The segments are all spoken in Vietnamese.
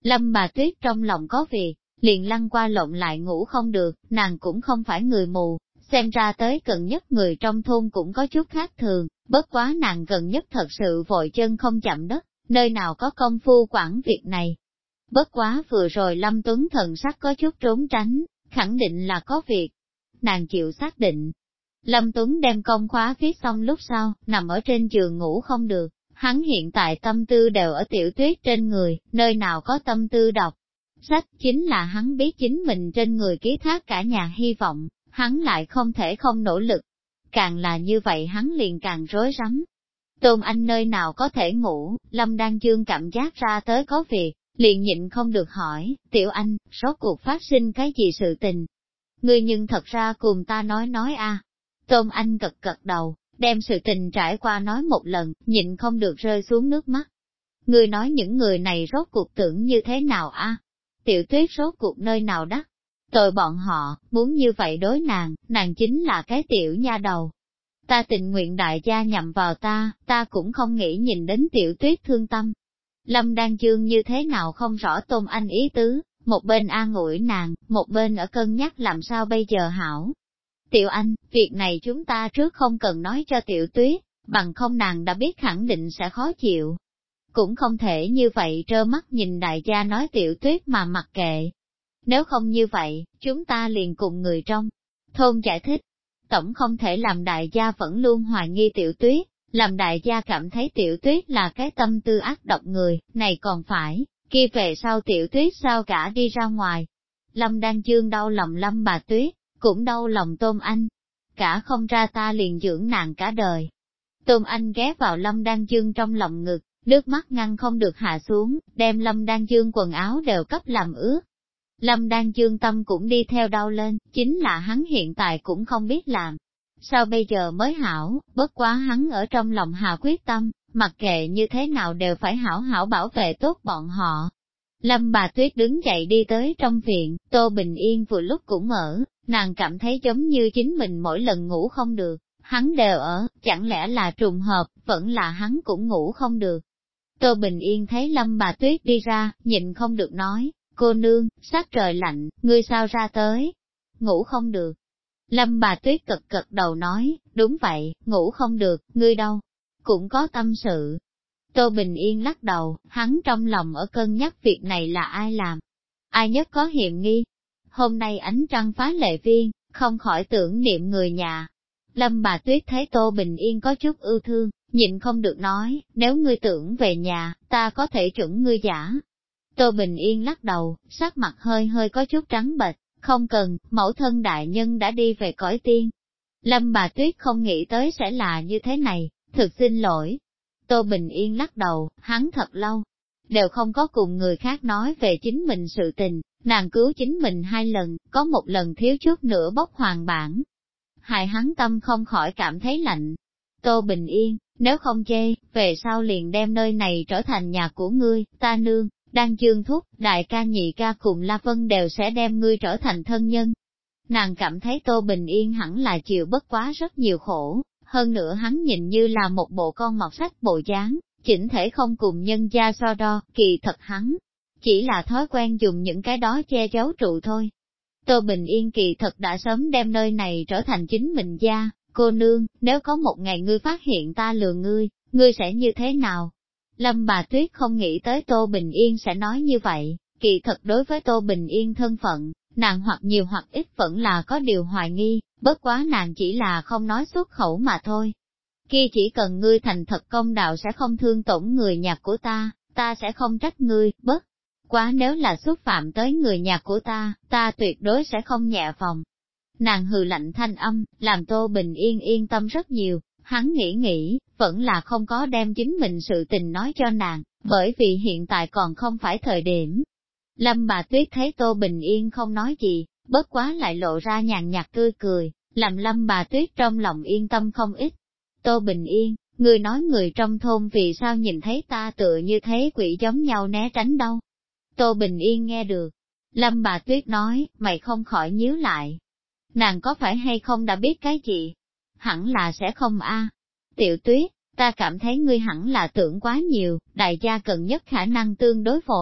Lâm bà Tuyết trong lòng có việc, liền lăn qua lộn lại ngủ không được, nàng cũng không phải người mù, xem ra tới gần nhất người trong thôn cũng có chút khác thường, bất quá nàng gần nhất thật sự vội chân không chạm đất, nơi nào có công phu quản việc này. Bất quá vừa rồi Lâm Tuấn thần sắc có chút trốn tránh, khẳng định là có việc. Nàng chịu xác định. Lâm Tuấn đem công khóa viết xong lúc sau, nằm ở trên giường ngủ không được, hắn hiện tại tâm tư đều ở Tiểu Tuyết trên người, nơi nào có tâm tư đọc. Sách chính là hắn biết chính mình trên người ký thác cả nhà hy vọng, hắn lại không thể không nỗ lực. Càng là như vậy hắn liền càng rối rắm. Tôn Anh nơi nào có thể ngủ, Lâm Đan Dương cảm giác ra tới có việc, liền nhịn không được hỏi, Tiểu Anh, rốt cuộc phát sinh cái gì sự tình? Ngươi nhưng thật ra cùng ta nói a. Tôn Anh gật gật đầu, đem sự tình trải qua nói một lần, nhịn không được rơi xuống nước mắt. Ngươi nói những người này rốt cuộc tưởng như thế nào a? Tiểu Tuyết rốt cuộc nơi nào đắc? Tội bọn họ, muốn như vậy đối nàng chính là cái tiểu nha đầu. Ta tình nguyện đại gia nhằm vào ta cũng không nghĩ nhìn đến Tiểu Tuyết thương tâm. Lâm Đan Dương như thế nào không rõ Tôn Anh ý tứ, một bên an ủi nàng, một bên ở cân nhắc làm sao bây giờ hảo. Tiểu Anh, việc này chúng ta trước không cần nói cho Tiểu Tuyết, bằng không nàng đã biết khẳng định sẽ khó chịu. Cũng không thể như vậy trơ mắt nhìn đại gia nói Tiểu Tuyết mà mặc kệ. Nếu không như vậy, chúng ta liền cùng người trong thôn giải thích. Tổng không thể làm đại gia vẫn luôn hoài nghi Tiểu Tuyết, làm đại gia cảm thấy Tiểu Tuyết là cái tâm tư ác độc người, này còn phải, kia về sau Tiểu Tuyết sao cả đi ra ngoài. Lâm Đan Dương đau lòng Lâm bà Tuyết, cũng đau lòng Tôn Anh. Cả không ra ta liền dưỡng nàng cả đời. Tôn Anh ghé vào Lâm Đan Dương trong lòng ngực, nước mắt ngăn không được hạ xuống, đem Lâm Đan Dương quần áo đều cấp làm ướt. Lâm Đan Dương tâm cũng đi theo đau lên, chính là hắn hiện tại cũng không biết làm. Sao bây giờ mới hảo, bất quá hắn ở trong lòng hạ quyết tâm, mặc kệ như thế nào đều phải hảo hảo bảo vệ tốt bọn họ. Lâm bà Tuyết đứng dậy đi tới trong viện, Tô Bình Yên vừa lúc cũng ở, nàng cảm thấy giống như chính mình mỗi lần ngủ không được, hắn đều ở, chẳng lẽ là trùng hợp, vẫn là hắn cũng ngủ không được. Tô Bình Yên thấy Lâm bà Tuyết đi ra, nhịn không được nói, cô nương, sắc trời lạnh, ngươi sao ra tới? Ngủ không được. Lâm bà Tuyết cực cực đầu nói, đúng vậy, ngủ không được, ngươi đâu? Cũng có tâm sự. Tô Bình Yên lắc đầu, hắn trong lòng ở cân nhắc việc này là ai làm? Ai nhất có hiểm nghi? Hôm nay ánh trăng phá lệ viên, không khỏi tưởng niệm người nhà. Lâm bà Tuyết thấy Tô Bình Yên có chút ưu thương, nhịn không được nói, nếu ngươi tưởng về nhà, ta có thể chuẩn ngươi giả. Tô Bình Yên lắc đầu, sắc mặt hơi hơi có chút trắng bệch, không cần, mẫu thân đại nhân đã đi về cõi tiên. Lâm bà Tuyết không nghĩ tới sẽ là như thế này, thực xin lỗi. Tô Bình Yên lắc đầu, hắn thật lâu, đều không có cùng người khác nói về chính mình sự tình, nàng cứu chính mình 2 lần, có một lần thiếu chút nữa bốc hoàng bản. Hại hắn tâm không khỏi cảm thấy lạnh. Tô Bình Yên, nếu không chê, về sau liền đem nơi này trở thành nhà của ngươi, ta nương, Đan Dương thúc, đại ca nhị ca cùng La Vân đều sẽ đem ngươi trở thành thân nhân. Nàng cảm thấy Tô Bình Yên hẳn là chịu bất quá rất nhiều khổ, hơn nữa hắn nhìn như là một bộ con mọt sách bộ dáng, chỉnh thể không cùng nhân gia so đo, kỳ thật hắn chỉ là thói quen dùng những cái đó che giấu trụ thôi. Tô Bình Yên kỳ thật đã sớm đem nơi này trở thành chính mình gia, cô nương, nếu có một ngày ngươi phát hiện ta lừa ngươi sẽ như thế nào? Lâm bà Tuyết không nghĩ tới Tô Bình Yên sẽ nói như vậy, kỳ thật đối với Tô Bình Yên thân phận, nàng hoặc nhiều hoặc ít vẫn là có điều hoài nghi, bất quá nàng chỉ là không nói xuất khẩu mà thôi. Kia chỉ cần ngươi thành thật công đạo sẽ không thương tổn người nhà của ta sẽ không trách ngươi, bất quá nếu là xúc phạm tới người nhà của ta tuyệt đối sẽ không nhẹ phòng. Nàng hừ lạnh thanh âm, làm Tô Bình Yên yên tâm rất nhiều, hắn nghĩ, vẫn là không có đem chính mình sự tình nói cho nàng, bởi vì hiện tại còn không phải thời điểm. Lâm bà Tuyết thấy Tô Bình Yên không nói gì, bất quá lại lộ ra nhàn nhạt tươi cười, làm Lâm bà Tuyết trong lòng yên tâm không ít. Tô Bình Yên, người nói người trong thôn vì sao nhìn thấy ta tựa như thế quỷ giống nhau né tránh đâu. Tô Bình Yên nghe được. Lâm bà Tuyết nói, mày không khỏi nhíu lại. Nàng có phải hay không đã biết cái gì? Hẳn là sẽ không a. Tiểu Tuyết, ta cảm thấy ngươi hẳn là tưởng quá nhiều, đại gia cần nhất khả năng tương đối vội,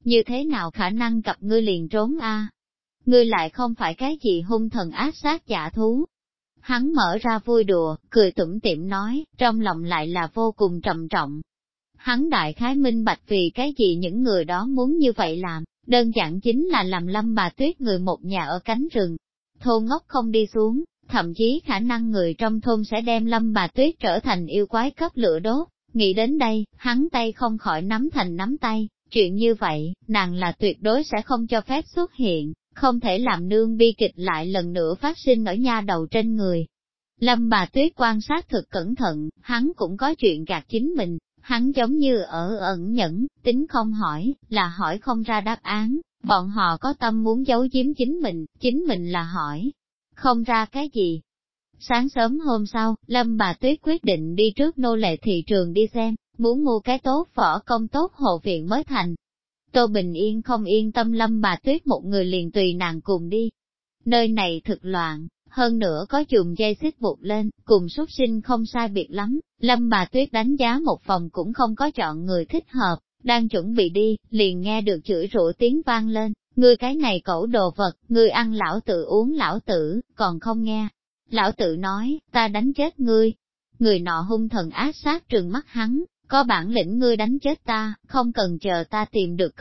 Như thế nào khả năng cặp ngươi liền trốn a? Ngươi lại không phải cái gì hung thần ác sát giả thú. Hắn mở ra vui đùa, cười tủm tỉm nói, trong lòng lại là vô cùng trầm trọng. Hắn đại khái minh bạch vì cái gì những người đó muốn như vậy làm, đơn giản chính là làm Lâm Bà Tuyết người một nhà ở cánh rừng. Thôn ngốc không đi xuống, thậm chí khả năng người trong thôn sẽ đem Lâm Bà Tuyết trở thành yêu quái cấp lửa đốt. Nghĩ đến đây, hắn tay không khỏi nắm thành nắm tay, chuyện như vậy, nàng là tuyệt đối sẽ không cho phép xuất hiện, không thể làm nương bi kịch lại lần nữa phát sinh ở nha đầu trên người. Lâm Bà Tuyết quan sát thực cẩn thận, hắn cũng có chuyện gạt chính mình, hắn giống như ở ẩn nhẫn, tính không hỏi, là hỏi không ra đáp án, bọn họ có tâm muốn giấu giếm chính mình là hỏi, không ra cái gì. Sáng sớm hôm sau, Lâm Bà Tuyết quyết định đi trước nô lệ thị trường đi xem, muốn mua cái tốt võ công tốt hộ viện mới thành. Tô Bình Yên không yên tâm Lâm Bà Tuyết một người liền tùy nàng cùng đi. Nơi này thực loạn, hơn nữa có chùm dây xích buộc lên, cùng súc sinh không sai biệt lắm, Lâm Bà Tuyết đánh giá một phòng cũng không có chọn người thích hợp, đang chuẩn bị đi, liền nghe được chửi rủa tiếng vang lên, ngươi cái này cẩu đồ vật, ngươi ăn lão tử uống lão tử, còn không nghe. Lão tử nói, ta đánh chết ngươi. Người nọ hung thần ác sát trừng mắt hắn, có bản lĩnh ngươi đánh chết ta, không cần chờ ta tìm được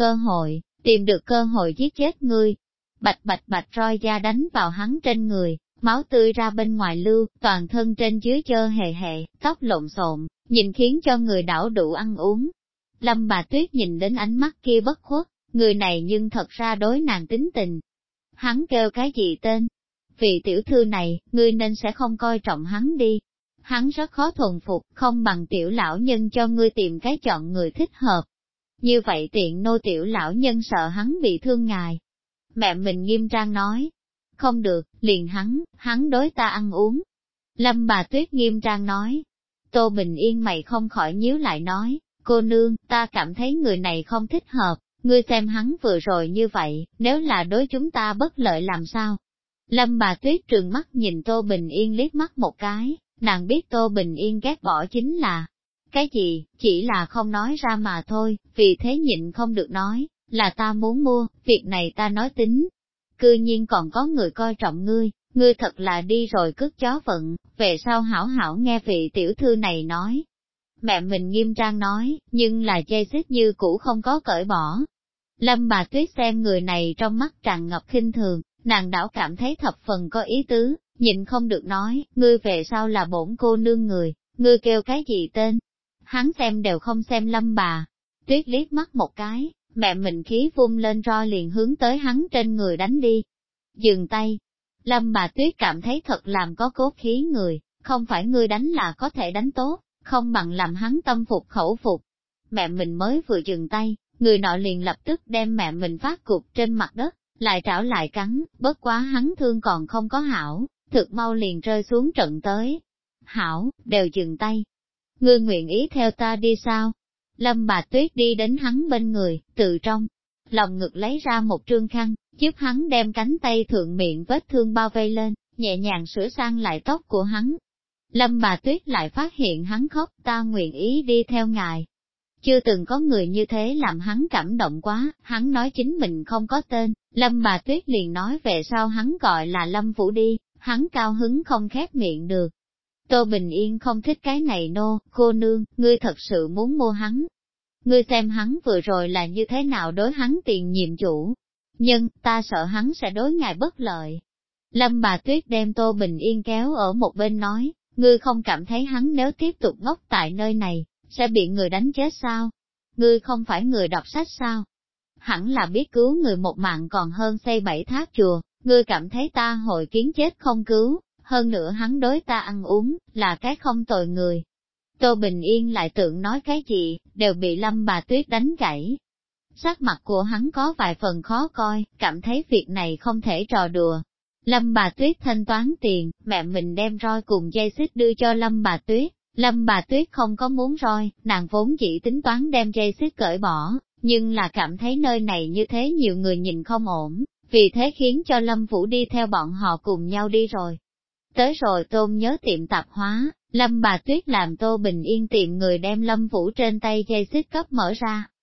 cơ hội giết chết ngươi. Bạch bạch bạch roi da đánh vào hắn trên người, máu tươi ra bên ngoài lưu, toàn thân trên dưới chơ hề hề, tóc lộn xộn, nhìn khiến cho người đảo đủ ăn uống. Lâm Bà Tuyết nhìn đến ánh mắt kia bất khuất, người này nhưng thật ra đối nàng tính tình. Hắn kêu cái gì tên? Vì tiểu thư này, ngươi nên sẽ không coi trọng hắn đi. Hắn rất khó thuần phục, không bằng tiểu lão nhân cho ngươi tìm cái chọn người thích hợp. Như vậy tiện nô tiểu lão nhân sợ hắn bị thương ngài. Mẹ mình nghiêm trang nói. Không được, liền hắn đối ta ăn uống. Lâm Bà Tuyết nghiêm trang nói. Tô Bình Yên mày không khỏi nhíu lại nói, cô nương, ta cảm thấy người này không thích hợp, ngươi xem hắn vừa rồi như vậy, nếu là đối chúng ta bất lợi làm sao? Lâm Bà Tuyết trừng mắt nhìn Tô Bình Yên liếc mắt một cái, nàng biết Tô Bình Yên ghét bỏ chính là cái gì, chỉ là không nói ra mà thôi, vì thế nhịn không được nói, là ta muốn mua, việc này ta nói tính. Cư nhiên còn có người coi trọng ngươi thật là đi rồi cướp chó vận, về sau hảo hảo nghe vị tiểu thư này nói. Mẹ mình nghiêm trang nói, nhưng là dây xích như cũ không có cởi bỏ. Lâm Bà Tuyết xem người này trong mắt tràn ngập khinh thường, nàng đảo cảm thấy thập phần có ý tứ, nhịn không được nói, ngươi về sau là bổn cô nương người, ngươi kêu cái gì tên? Hắn xem đều không xem Lâm Bà Tuyết liếc mắt một cái, mẹ mình khí vung lên roi liền hướng tới hắn trên người đánh đi. Dừng tay. Lâm Bà Tuyết cảm thấy thật làm có cốt khí người, không phải ngươi đánh là có thể đánh tốt, không bằng làm hắn tâm phục khẩu phục. Mẹ mình mới vừa dừng tay, người nọ liền lập tức đem mẹ mình phát cục trên mặt đất, lại trảo lại cắn, bất quá hắn thương còn không có hảo, thực mau liền rơi xuống trận tới. Hảo, đều dừng tay. Ngươi nguyện ý theo ta đi sao? Lâm Bà Tuyết đi đến hắn bên người, từ trong lòng ngực lấy ra một trương khăn, giúp hắn đem cánh tay thượng miệng vết thương bao vây lên, nhẹ nhàng sửa sang lại tóc của hắn. Lâm Bà Tuyết lại phát hiện hắn khóc, ta nguyện ý đi theo ngài. Chưa từng có người như thế làm hắn cảm động quá, hắn nói chính mình không có tên, Lâm Bà Tuyết liền nói về sau hắn gọi là Lâm Vũ đi, hắn cao hứng không khép miệng được. Tô Bình Yên không thích cái này nô, cô nương, ngươi thật sự muốn mua hắn. Ngươi xem hắn vừa rồi là như thế nào đối hắn tiền nhiệm chủ, nhưng ta sợ hắn sẽ đối ngài bất lợi. Lâm Bà Tuyết đem Tô Bình Yên kéo ở một bên nói, ngươi không cảm thấy hắn nếu tiếp tục ngốc tại nơi này, sẽ bị người đánh chết sao? Ngươi không phải người đọc sách sao? Hẳn là biết cứu người một mạng còn hơn xây 7 tháp chùa, ngươi cảm thấy ta hội kiến chết không cứu, hơn nữa hắn đối ta ăn uống, là cái không tồi người. Tô Bình Yên lại tưởng nói cái gì, đều bị Lâm Bà Tuyết đánh gãy. Sắc mặt của hắn có vài phần khó coi, cảm thấy việc này không thể trò đùa. Lâm Bà Tuyết thanh toán tiền, mẹ mình đem roi cùng dây xích đưa cho Lâm Bà Tuyết. Lâm Bà Tuyết không có muốn roi, nàng vốn chỉ tính toán đem dây xích cởi bỏ, nhưng là cảm thấy nơi này như thế nhiều người nhìn không ổn, vì thế khiến cho Lâm Vũ đi theo bọn họ cùng nhau đi rồi. Tới rồi Tôn Nhớ tiệm tạp hóa, Lâm Bà Tuyết làm Tô Bình Yên tìm người đem Lâm Vũ trên tay dây xích cấp mở ra,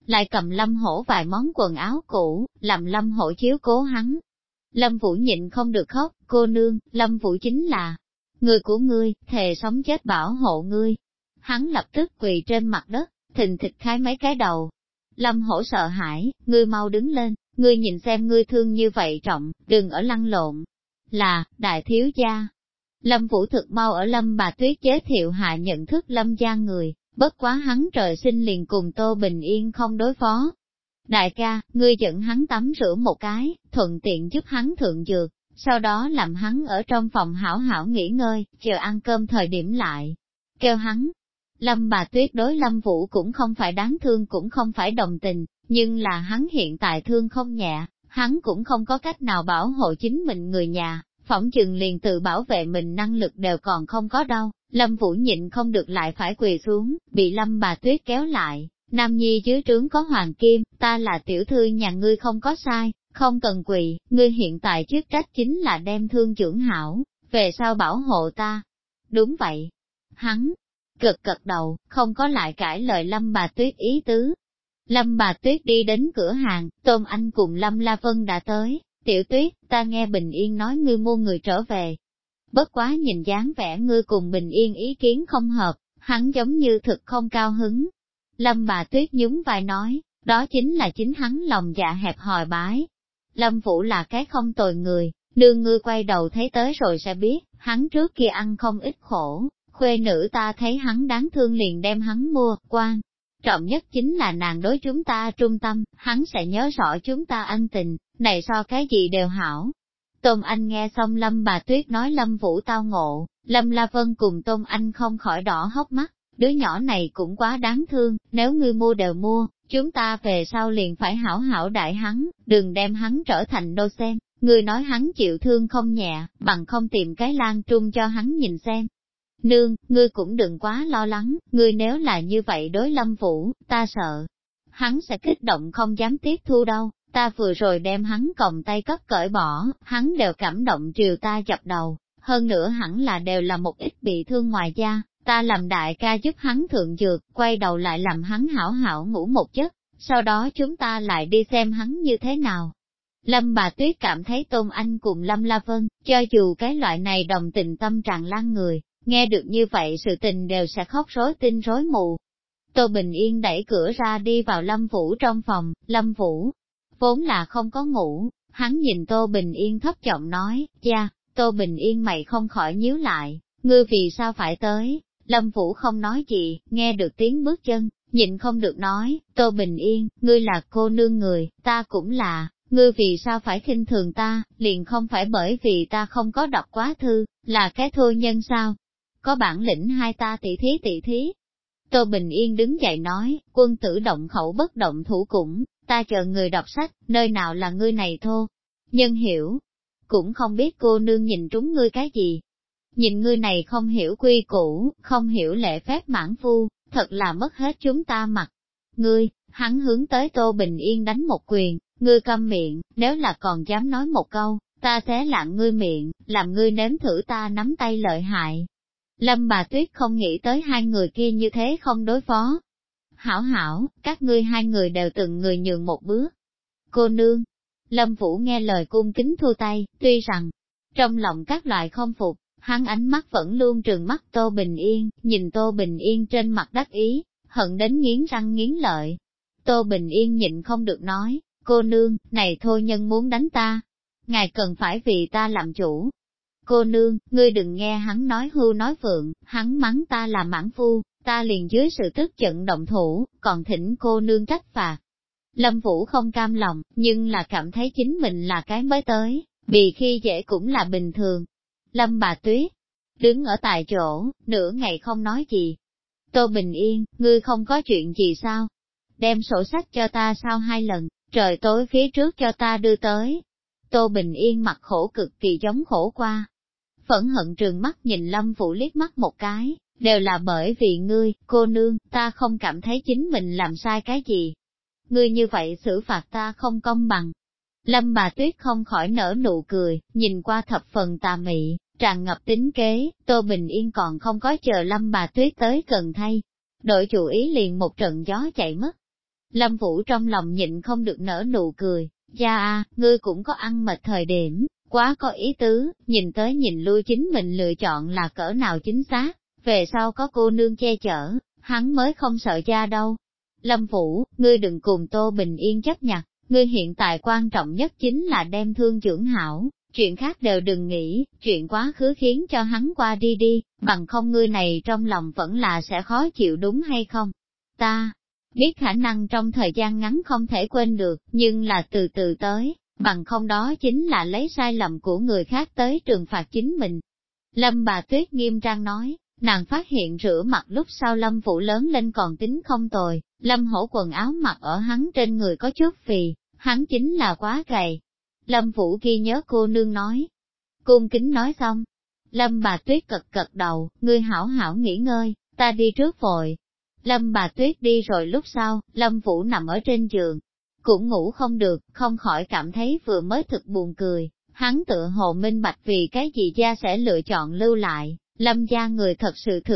lại cầm Lâm Hổ vài món quần áo cũ, làm Lâm Hổ chiếu cố hắn. Lâm Vũ nhịn không được khóc, cô nương, Lâm Vũ chính là người của ngươi, thề sống chết bảo hộ ngươi. Hắn lập tức quỳ trên mặt đất, thình thịch khai mấy cái đầu. Lâm Hổ sợ hãi, ngươi mau đứng lên, ngươi nhìn xem ngươi thương như vậy trọng, đừng ở lăn lộn. Là, đại thiếu gia. Lâm Vũ thực mau ở Lâm bà Tuyết giới thiệu hạ nhận thức Lâm gia người, bất quá hắn trời sinh liền cùng Tô Bình Yên không đối phó. Đại ca, ngươi dẫn hắn tắm rửa một cái, thuận tiện giúp hắn thượng dược, sau đó làm hắn ở trong phòng hảo hảo nghỉ ngơi, chờ ăn cơm thời điểm lại. Kêu hắn, Lâm bà Tuyết đối Lâm Vũ cũng không phải đáng thương cũng không phải đồng tình, nhưng là hắn hiện tại thương không nhẹ, hắn cũng không có cách nào bảo hộ chính mình người nhà, phỏng chừng liền tự bảo vệ mình năng lực đều còn không có đâu. Lâm Vũ nhịn không được lại phải quỳ xuống, bị Lâm bà Tuyết kéo lại. Nam nhi dưới trướng có hoàng kim, ta là tiểu thư nhà ngươi không có sai, không cần quỳ, ngươi hiện tại chức trách chính là đem thương dưỡng hảo, về sau bảo hộ ta. Đúng vậy. Hắn gật gật đầu, không có lại cãi lời Lâm bà Tuyết ý tứ. Lâm bà Tuyết đi đến cửa hàng, Tôn Anh cùng Lâm La Vân đã tới. Tiểu Tuyết, ta nghe Bình Yên nói ngươi mua người trở về. Bất quá nhìn dáng vẻ ngươi cùng Bình Yên ý kiến không hợp, hắn giống như thực không cao hứng. Lâm bà Tuyết nhún vai nói, đó chính là chính hắn lòng dạ hẹp hòi bái. Lâm Vũ là cái không tồi người, nương ngươi quay đầu thấy tới rồi sẽ biết, hắn trước kia ăn không ít khổ, khuê nữ ta thấy hắn đáng thương liền đem hắn mua, quan. Trọng nhất chính là nàng đối chúng ta trung tâm, hắn sẽ nhớ rõ chúng ta ân tình, này so cái gì đều hảo. Tôn Anh nghe xong Lâm bà Tuyết nói Lâm Vũ tao ngộ, Lâm La Vân cùng Tôn Anh không khỏi đỏ hốc mắt, đứa nhỏ này cũng quá đáng thương, nếu ngươi mua đều mua, chúng ta về sau liền phải hảo hảo đại hắn, đừng đem hắn trở thành đô xem, ngươi nói hắn chịu thương không nhẹ, bằng không tìm cái lan trung cho hắn nhìn xem. Nương, ngươi cũng đừng quá lo lắng, ngươi nếu là như vậy đối Lâm Vũ, ta sợ. Hắn sẽ kích động không dám tiếp thu đâu, ta vừa rồi đem hắn còng tay cấp cởi bỏ, hắn đều cảm động triều ta dập đầu, hơn nữa hẳn là đều là một ít bị thương ngoài da, ta làm đại ca giúp hắn thượng dược, quay đầu lại làm hắn hảo hảo ngủ một giấc, sau đó chúng ta lại đi xem hắn như thế nào. Lâm bà Tuyết cảm thấy Tôn Anh cùng Lâm La Vân, cho dù cái loại này đồng tình tâm tràn lan người, nghe được như vậy sự tình đều sẽ khóc rối tinh rối mù. Tô Bình Yên đẩy cửa ra đi vào Lâm Vũ trong phòng, Lâm Vũ vốn là không có ngủ, hắn nhìn Tô Bình Yên thấp giọng nói, cha, Tô Bình Yên mày không khỏi nhíu lại, ngươi vì sao phải tới? Lâm Vũ không nói gì, nghe được tiếng bước chân, nhịn không được nói, Tô Bình Yên, ngươi là cô nương người, ta cũng là, ngươi vì sao phải khinh thường ta, liền không phải bởi vì ta không có đọc quá thư, là cái thô nhân sao? Có bản lĩnh hai ta tỷ thí. Tô Bình Yên đứng dậy nói, quân tử động khẩu bất động thủ cũng, ta chờ người đọc sách, nơi nào là ngươi này thô. Nhân hiểu, cũng không biết cô nương nhìn trúng ngươi cái gì. Nhìn ngươi này không hiểu quy củ, không hiểu lễ phép mãn phu, thật là mất hết chúng ta mặt. Ngươi, hắn hướng tới Tô Bình Yên đánh một quyền, ngươi câm miệng, nếu là còn dám nói một câu, ta xé lạng ngươi miệng, làm ngươi nếm thử ta nắm tay lợi hại. Lâm bà Tuyết không nghĩ tới hai người kia như thế không đối phó. Hảo hảo, các ngươi hai người đều từng người nhường một bước. Cô nương, Lâm Vũ nghe lời cung kính thu tay, tuy rằng, trong lòng các loại không phục, hắn ánh mắt vẫn luôn trừng mắt Tô Bình Yên, nhìn Tô Bình Yên trên mặt đắc ý, hận đến nghiến răng nghiến lợi. Tô Bình Yên nhịn không được nói, cô nương, này thôi nhân muốn đánh ta. Ngài cần phải vì ta làm chủ. Cô nương, ngươi đừng nghe hắn nói hưu nói vượng, hắn mắng ta là mãn phu, ta liền dưới sự tức giận động thủ, còn thỉnh cô nương trách phạt. Lâm Vũ không cam lòng, nhưng là cảm thấy chính mình là cái mới tới, vì khi dễ cũng là bình thường. Lâm bà Tuyết, đứng ở tại chỗ, nửa ngày không nói gì. Tô Bình Yên, ngươi không có chuyện gì sao? Đem sổ sách cho ta sau 2 lần, trời tối phía trước cho ta đưa tới. Tô Bình Yên mặt khổ cực kỳ giống khổ qua. Phẫn hận trừng mắt nhìn Lâm Vũ liếc mắt một cái, đều là bởi vì ngươi, cô nương, ta không cảm thấy chính mình làm sai cái gì. Ngươi như vậy xử phạt ta không công bằng. Lâm bà Tuyết không khỏi nở nụ cười, nhìn qua thập phần tà mị, tràn ngập tính kế, Tô Bình Yên còn không có chờ Lâm bà Tuyết tới gần thay. Đổi chủ ý liền một trận gió chạy mất. Lâm Vũ trong lòng nhịn không được nở nụ cười, cha a, ngươi cũng có ăn mệt thời điểm, quá có ý tứ, nhìn tới nhìn lui chính mình lựa chọn là cỡ nào chính xác, về sau có cô nương che chở, hắn mới không sợ cha đâu. Lâm Vũ, ngươi đừng cùng Tô Bình Yên chấp nhặt, ngươi hiện tại quan trọng nhất chính là đem thương dưỡng hảo, chuyện khác đều đừng nghĩ, chuyện quá khứ khiến cho hắn qua đi đi, bằng không ngươi này trong lòng vẫn là sẽ khó chịu đúng hay không? Ta biết khả năng trong thời gian ngắn không thể quên được, nhưng là từ từ tới, bằng không đó chính là lấy sai lầm của người khác tới trừng phạt chính mình. Lâm bà Tuyết nghiêm trang nói, nàng phát hiện rửa mặt lúc sau Lâm Vũ lớn lên còn tính không tồi, Lâm Hổ quần áo mặc ở hắn trên người có chút phì, hắn chính là quá gầy. Lâm Vũ ghi nhớ cô nương nói. Cung kính nói xong. Lâm bà Tuyết cật đầu, ngươi hảo hảo nghỉ ngơi, ta đi trước vội. Lâm bà Tuyết đi rồi lúc sau, Lâm Vũ nằm ở trên giường, cũng ngủ không được, không khỏi cảm thấy vừa mới thực buồn cười, hắn tựa hồ minh bạch vì cái gì gia sẽ lựa chọn lưu lại, Lâm gia người thật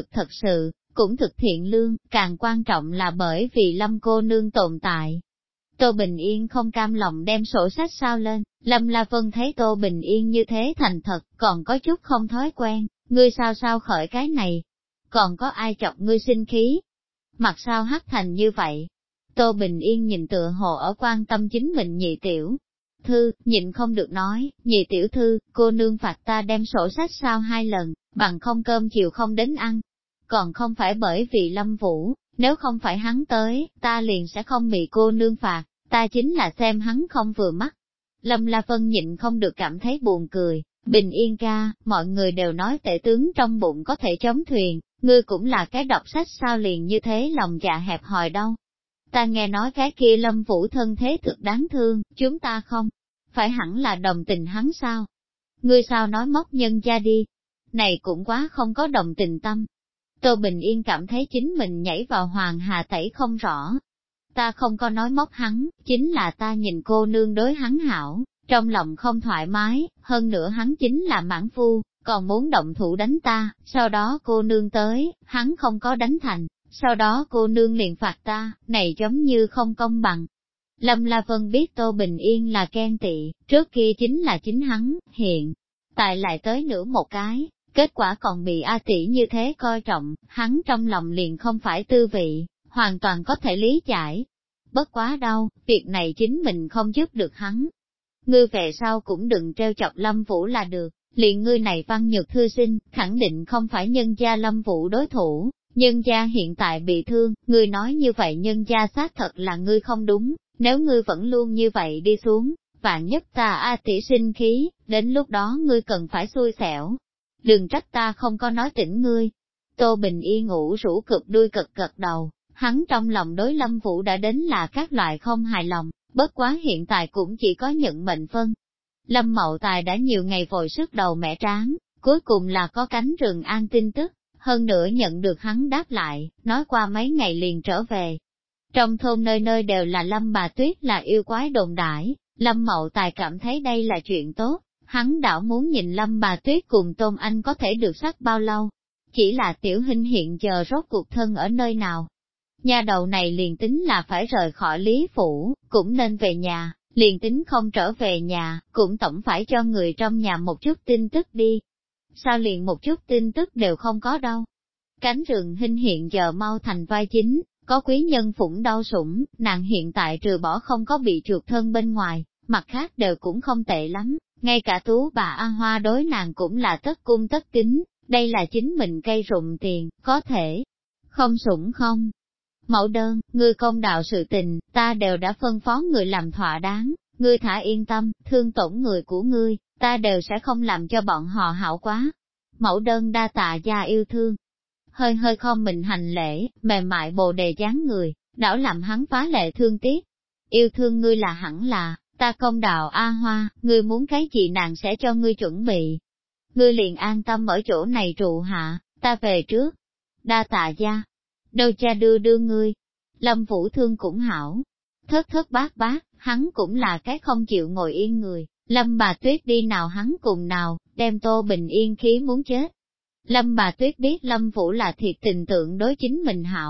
sự, cũng thực thiện lương, càng quan trọng là bởi vì Lâm cô nương tồn tại. Tô Bình Yên không cam lòng đem sổ sách sao lên, Lâm La Vân thấy Tô Bình Yên như thế thành thật, còn có chút không thói quen, ngươi sao khởi cái này, còn có ai chọc ngươi sinh khí, mặt sao hắc thành như vậy. Tô Bình Yên nhìn tựa hồ ở quan tâm chính mình nhị tiểu thư, nhịn không được nói, nhị tiểu thư, cô nương phạt ta đem sổ sách sao 2 lần, bằng không cơm chiều không đến ăn. Còn không phải bởi vì Lâm Vũ, nếu không phải hắn tới, ta liền sẽ không bị cô nương phạt, ta chính là xem hắn không vừa mắt. Lâm La Vân nhịn không được cảm thấy buồn cười, Bình Yên ca, mọi người đều nói tể tướng trong bụng có thể chống thuyền, ngươi cũng là cái đọc sách sao liền như thế lòng dạ hẹp hòi đâu. Ta nghe nói cái kia Lâm Vũ thân thế thực đáng thương, chúng ta không, phải hẳn là đồng tình hắn sao? Ngươi sao nói móc nhân gia đi? Này cũng quá không có đồng tình tâm. Tô Bình Yên cảm thấy chính mình nhảy vào hoàng hà tẩy không rõ. Ta không có nói móc hắn, chính là ta nhìn cô nương đối hắn hảo, trong lòng không thoải mái, hơn nữa hắn chính là mãn phu, còn muốn động thủ đánh ta, sau đó cô nương tới, hắn không có đánh thành, sau đó cô nương liền phạt ta, này giống như không công bằng. Lâm La Vân biết Tô Bình Yên là ghen tị, trước kia chính là chính hắn, hiện tại lại tới nữa một cái, kết quả còn bị A tỷ như thế coi trọng, hắn trong lòng liền không phải tư vị, hoàn toàn có thể lý giải. Bất quá đâu, việc này chính mình không giúp được hắn. Ngươi về sau cũng đừng treo chọc Lâm Vũ là được, liền ngươi này văn nhược thư sinh, khẳng định không phải nhân gia Lâm Vũ đối thủ, nhân gia hiện tại bị thương, ngươi nói như vậy nhân gia xác thật là ngươi không đúng, nếu ngươi vẫn luôn như vậy đi xuống, vạn nhất ta A tỷ sinh khí, đến lúc đó ngươi cần phải xui xẻo. Đừng trách ta không có nói tỉnh ngươi. Tô Bình Yên ngủ rũ cực đuôi gật đầu, hắn trong lòng đối Lâm Vũ đã đến là các loại không hài lòng, bất quá hiện tại cũng chỉ có nhận mệnh phân. Lâm Mậu Tài đã nhiều ngày vội sức đầu mẻ tráng, cuối cùng là có cánh rừng an tin tức, hơn nữa nhận được hắn đáp lại, nói qua mấy ngày liền trở về. Trong thôn nơi nơi đều là Lâm bà Tuyết là yêu quái đồn đãi, Lâm Mậu Tài cảm thấy đây là chuyện tốt, hắn đảo muốn nhìn Lâm bà Tuyết cùng Tôn Anh có thể được sắc bao lâu. Chỉ là Tiểu Hinh hiện giờ rốt cuộc thân ở nơi nào. Nhà đầu này liền tính là phải rời khỏi Lý Phủ, cũng nên về nhà, liền tính không trở về nhà, cũng tổng phải cho người trong nhà một chút tin tức đi. Sao liền một chút tin tức đều không có đâu. Cánh rừng Hinh hiện giờ mau thành vai chính, có quý nhân phụng đau sủng, nàng hiện tại trừ bỏ không có bị trượt thân bên ngoài, mặt khác đều cũng không tệ lắm, ngay cả Tú bà A Hoa đối nàng cũng là tất cung tất kính, đây là chính mình cây rụng tiền, có thể không sủng không. Mẫu đơn, ngươi công đạo sự tình, ta đều đã phân phó người làm thỏa đáng, ngươi thả yên tâm, thương tổn người của ngươi, ta đều sẽ không làm cho bọn họ hảo quá. Mẫu đơn đa tạ gia yêu thương. Hơi khom mình hành lễ, mềm mại bồ đề dáng người, đảo làm hắn phá lệ thương tiếc. Yêu thương ngươi là hẳn là, ta công đạo A Hoa, ngươi muốn cái gì nàng sẽ cho ngươi chuẩn bị. Ngươi liền an tâm ở chỗ này trụ hạ, ta về trước. Đa tạ gia. Đâu cha đưa ngươi. Lâm Vũ thương cũng hảo. Thất bát, hắn cũng là cái không chịu ngồi yên người. Lâm bà Tuyết đi nào hắn cùng nào, đem Tô Bình Yên khí muốn chết. Lâm bà Tuyết biết Lâm Vũ là thiệt tình tượng đối chính mình hảo,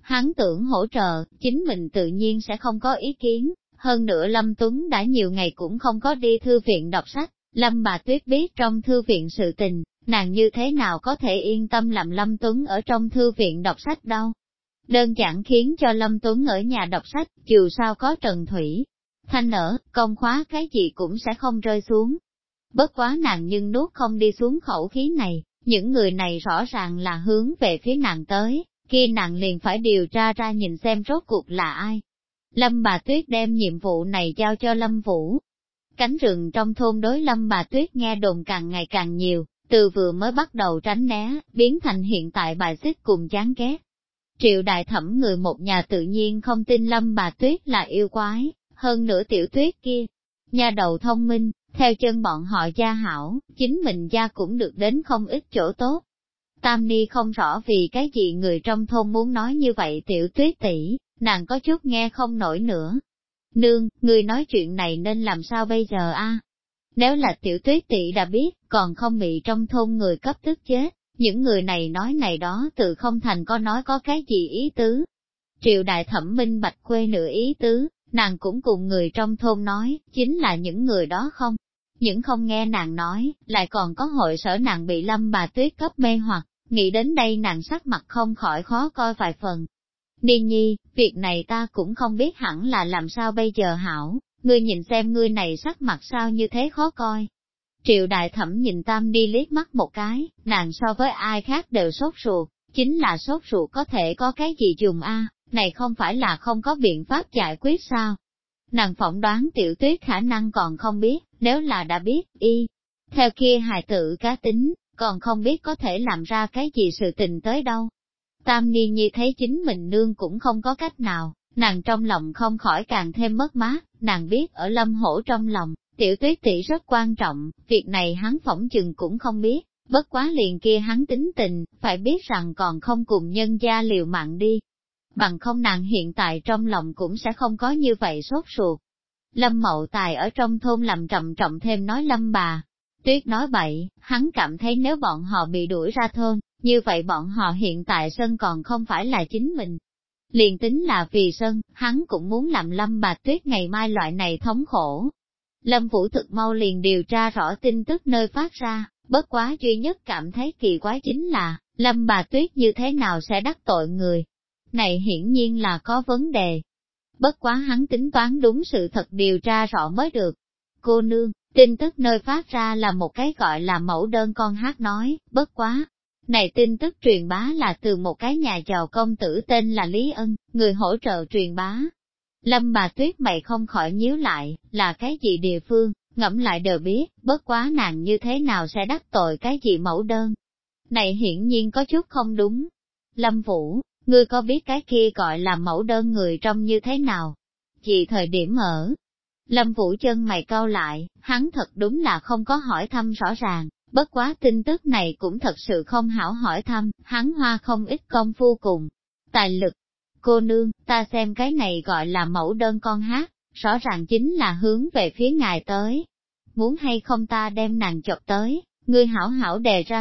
hắn tưởng hỗ trợ, chính mình tự nhiên sẽ không có ý kiến. Hơn nữa Lâm Tuấn đã nhiều ngày cũng không có đi thư viện đọc sách, Lâm bà Tuyết biết trong thư viện sự tình, nàng như thế nào có thể yên tâm làm Lâm Tuấn ở trong thư viện đọc sách đâu. Đơn giản khiến cho Lâm Tuấn ở nhà đọc sách, dù sao có Trần Thủy Thanh ở, công khóa cái gì cũng sẽ không rơi xuống. Bất quá nàng nhưng nuốt không đi xuống khẩu khí này, những người này rõ ràng là hướng về phía nàng tới, kia nàng liền phải điều tra ra nhìn xem rốt cuộc là ai. Lâm bà Tuyết đem nhiệm vụ này giao cho Lâm Vũ. Cánh rừng trong thôn đối Lâm bà Tuyết nghe đồn càng ngày càng nhiều, từ vừa mới bắt đầu tránh né, biến thành hiện tại bài xích cùng chán ghét. Triệu đại thẩm người một nhà tự nhiên không tin Lâm bà Tuyết là yêu quái, hơn nữa tiểu tuyết kia. Nhà đầu thông minh, theo chân bọn họ gia hảo, chính mình gia cũng được đến không ít chỗ tốt. Tam Ni không rõ vì cái gì người trong thôn muốn nói như vậy tiểu tuyết tỷ, nàng có chút nghe không nổi nữa. Nương, người nói chuyện này nên làm sao bây giờ a? Nếu là tiểu tuyết tỷ đã biết, còn không bị trong thôn người cấp tức chết, những người này nói này đó tự không thành có nói có cái gì ý tứ. Triệu đại thẩm minh bạch quê nửa ý tứ, nàng cũng cùng người trong thôn nói, chính là những người đó không. Những không nghe nàng nói, lại còn có hội sở nàng bị Lâm bà Tuyết cấp mê hoặc, nghĩ đến đây nàng sắc mặt không khỏi khó coi vài phần. Ni nhi, việc này ta cũng không biết hẳn là làm sao bây giờ hảo, ngươi nhìn xem ngươi này sắc mặt sao như thế khó coi. Triệu đại thẩm nhìn Tam Ni liếc mắt một cái, nàng so với ai khác đều sốt ruột, chính là sốt ruột có thể có cái gì dùng a, này không phải là không có biện pháp giải quyết sao. Nàng phỏng đoán tiểu tuyết khả năng còn không biết, nếu là đã biết, theo kia hài tử cá tính, còn không biết có thể làm ra cái gì sự tình tới đâu. Tam Ni Nhi thấy chính mình nương cũng không có cách nào, nàng trong lòng không khỏi càng thêm mất mát, nàng biết ở Lâm Hổ trong lòng, tiểu tuyết tỷ rất quan trọng, việc này hắn phỏng chừng cũng không biết, bất quá liền kia hắn tính tình, phải biết rằng còn không cùng nhân gia liều mạng đi. Bằng không nàng hiện tại trong lòng cũng sẽ không có như vậy sốt ruột. Lâm Mậu Tài ở trong thôn làm trầm trọng thêm nói Lâm bà Tuyết nói bậy, hắn cảm thấy nếu bọn họ bị đuổi ra thôn, như vậy bọn họ hiện tại sân còn không phải là chính mình. Liền tính là vì sân, hắn cũng muốn làm Lâm bà Tuyết ngày mai loại này thống khổ. Lâm Vũ thực mau liền điều tra rõ tin tức nơi phát ra, bất quá duy nhất cảm thấy kỳ quái chính là, Lâm bà Tuyết như thế nào sẽ đắc tội người. Này hiển nhiên là có vấn đề. Bất quá hắn tính toán đúng sự thật điều tra rõ mới được. Cô nương, tin tức nơi phát ra là một cái gọi là mẫu đơn con hát nói, bất quá. Này tin tức truyền bá là từ một cái nhà giàu công tử tên là Lý Ân, người hỗ trợ truyền bá. Lâm bà Tuyết mày không khỏi nhíu lại, là cái gì địa phương, ngẫm lại đều biết, bất quá nàng như thế nào sẽ đắc tội cái gì mẫu đơn. Này hiển nhiên có chút không đúng. Lâm Vũ, ngươi có biết cái kia gọi là mẫu đơn người trông như thế nào? Chỉ thời điểm ở. Lâm Vũ chân mày cau lại, hắn thật đúng là không có hỏi thăm rõ ràng, bất quá tin tức này cũng thật sự không hảo hỏi thăm, hắn hoa không ít công phu cùng tài lực. Cô nương, ta xem cái này gọi là mẫu đơn con hát, rõ ràng chính là hướng về phía ngài tới. Muốn hay không ta đem nàng chọc tới, ngươi hảo hảo đề ra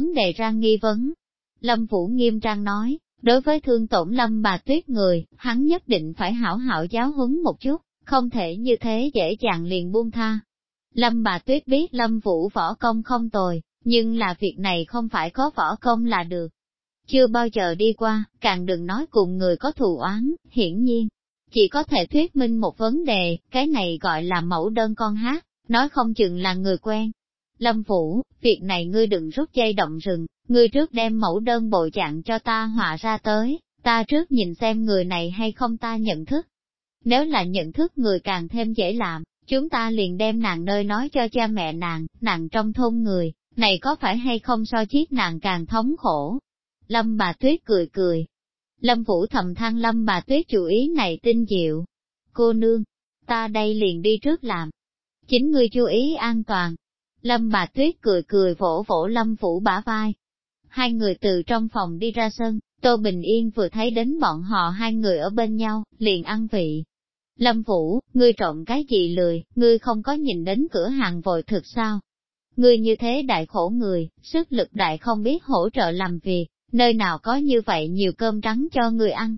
nghi vấn. Lâm Vũ nghiêm trang nói, đối với thương tổn Lâm bà Tuyết người, hắn nhất định phải hảo hảo giáo huấn một chút, không thể như thế dễ dàng liền buông tha. Lâm bà Tuyết biết Lâm Vũ võ công không tồi, nhưng là việc này không phải có võ công là được. Chưa bao giờ đi qua, càng đừng nói cùng người có thù oán, hiển nhiên. Chỉ có thể thuyết minh một vấn đề, cái này gọi là mẫu đơn con hát, nói không chừng là người quen. Lâm Vũ, việc này ngươi đừng rút dây động rừng, ngươi trước đem mẫu đơn bộ dạng cho ta họa ra tới, ta trước nhìn xem người này hay không ta nhận thức. Nếu là nhận thức người càng thêm dễ làm, chúng ta liền đem nàng nơi nói cho cha mẹ nàng trong thôn người, này có phải hay không so chiếc nàng càng thống khổ. Lâm bà Tuyết cười cười. Lâm Vũ thầm than Lâm bà Tuyết chủ ý này tinh diệu. Cô nương, ta đây liền đi trước làm. Chính ngươi chú ý an toàn. Lâm bà Tuyết cười cười vỗ vỗ Lâm Vũ bả vai. Hai người từ trong phòng đi ra sân, Tô Bình Yên vừa thấy đến bọn họ hai người ở bên nhau, liền ăn vị. Lâm Vũ, ngươi trộm cái gì lười, ngươi không có nhìn đến cửa hàng vội thực sao? Ngươi như thế đại khổ người, sức lực đại không biết hỗ trợ làm việc, nơi nào có như vậy nhiều cơm trắng cho ngươi ăn,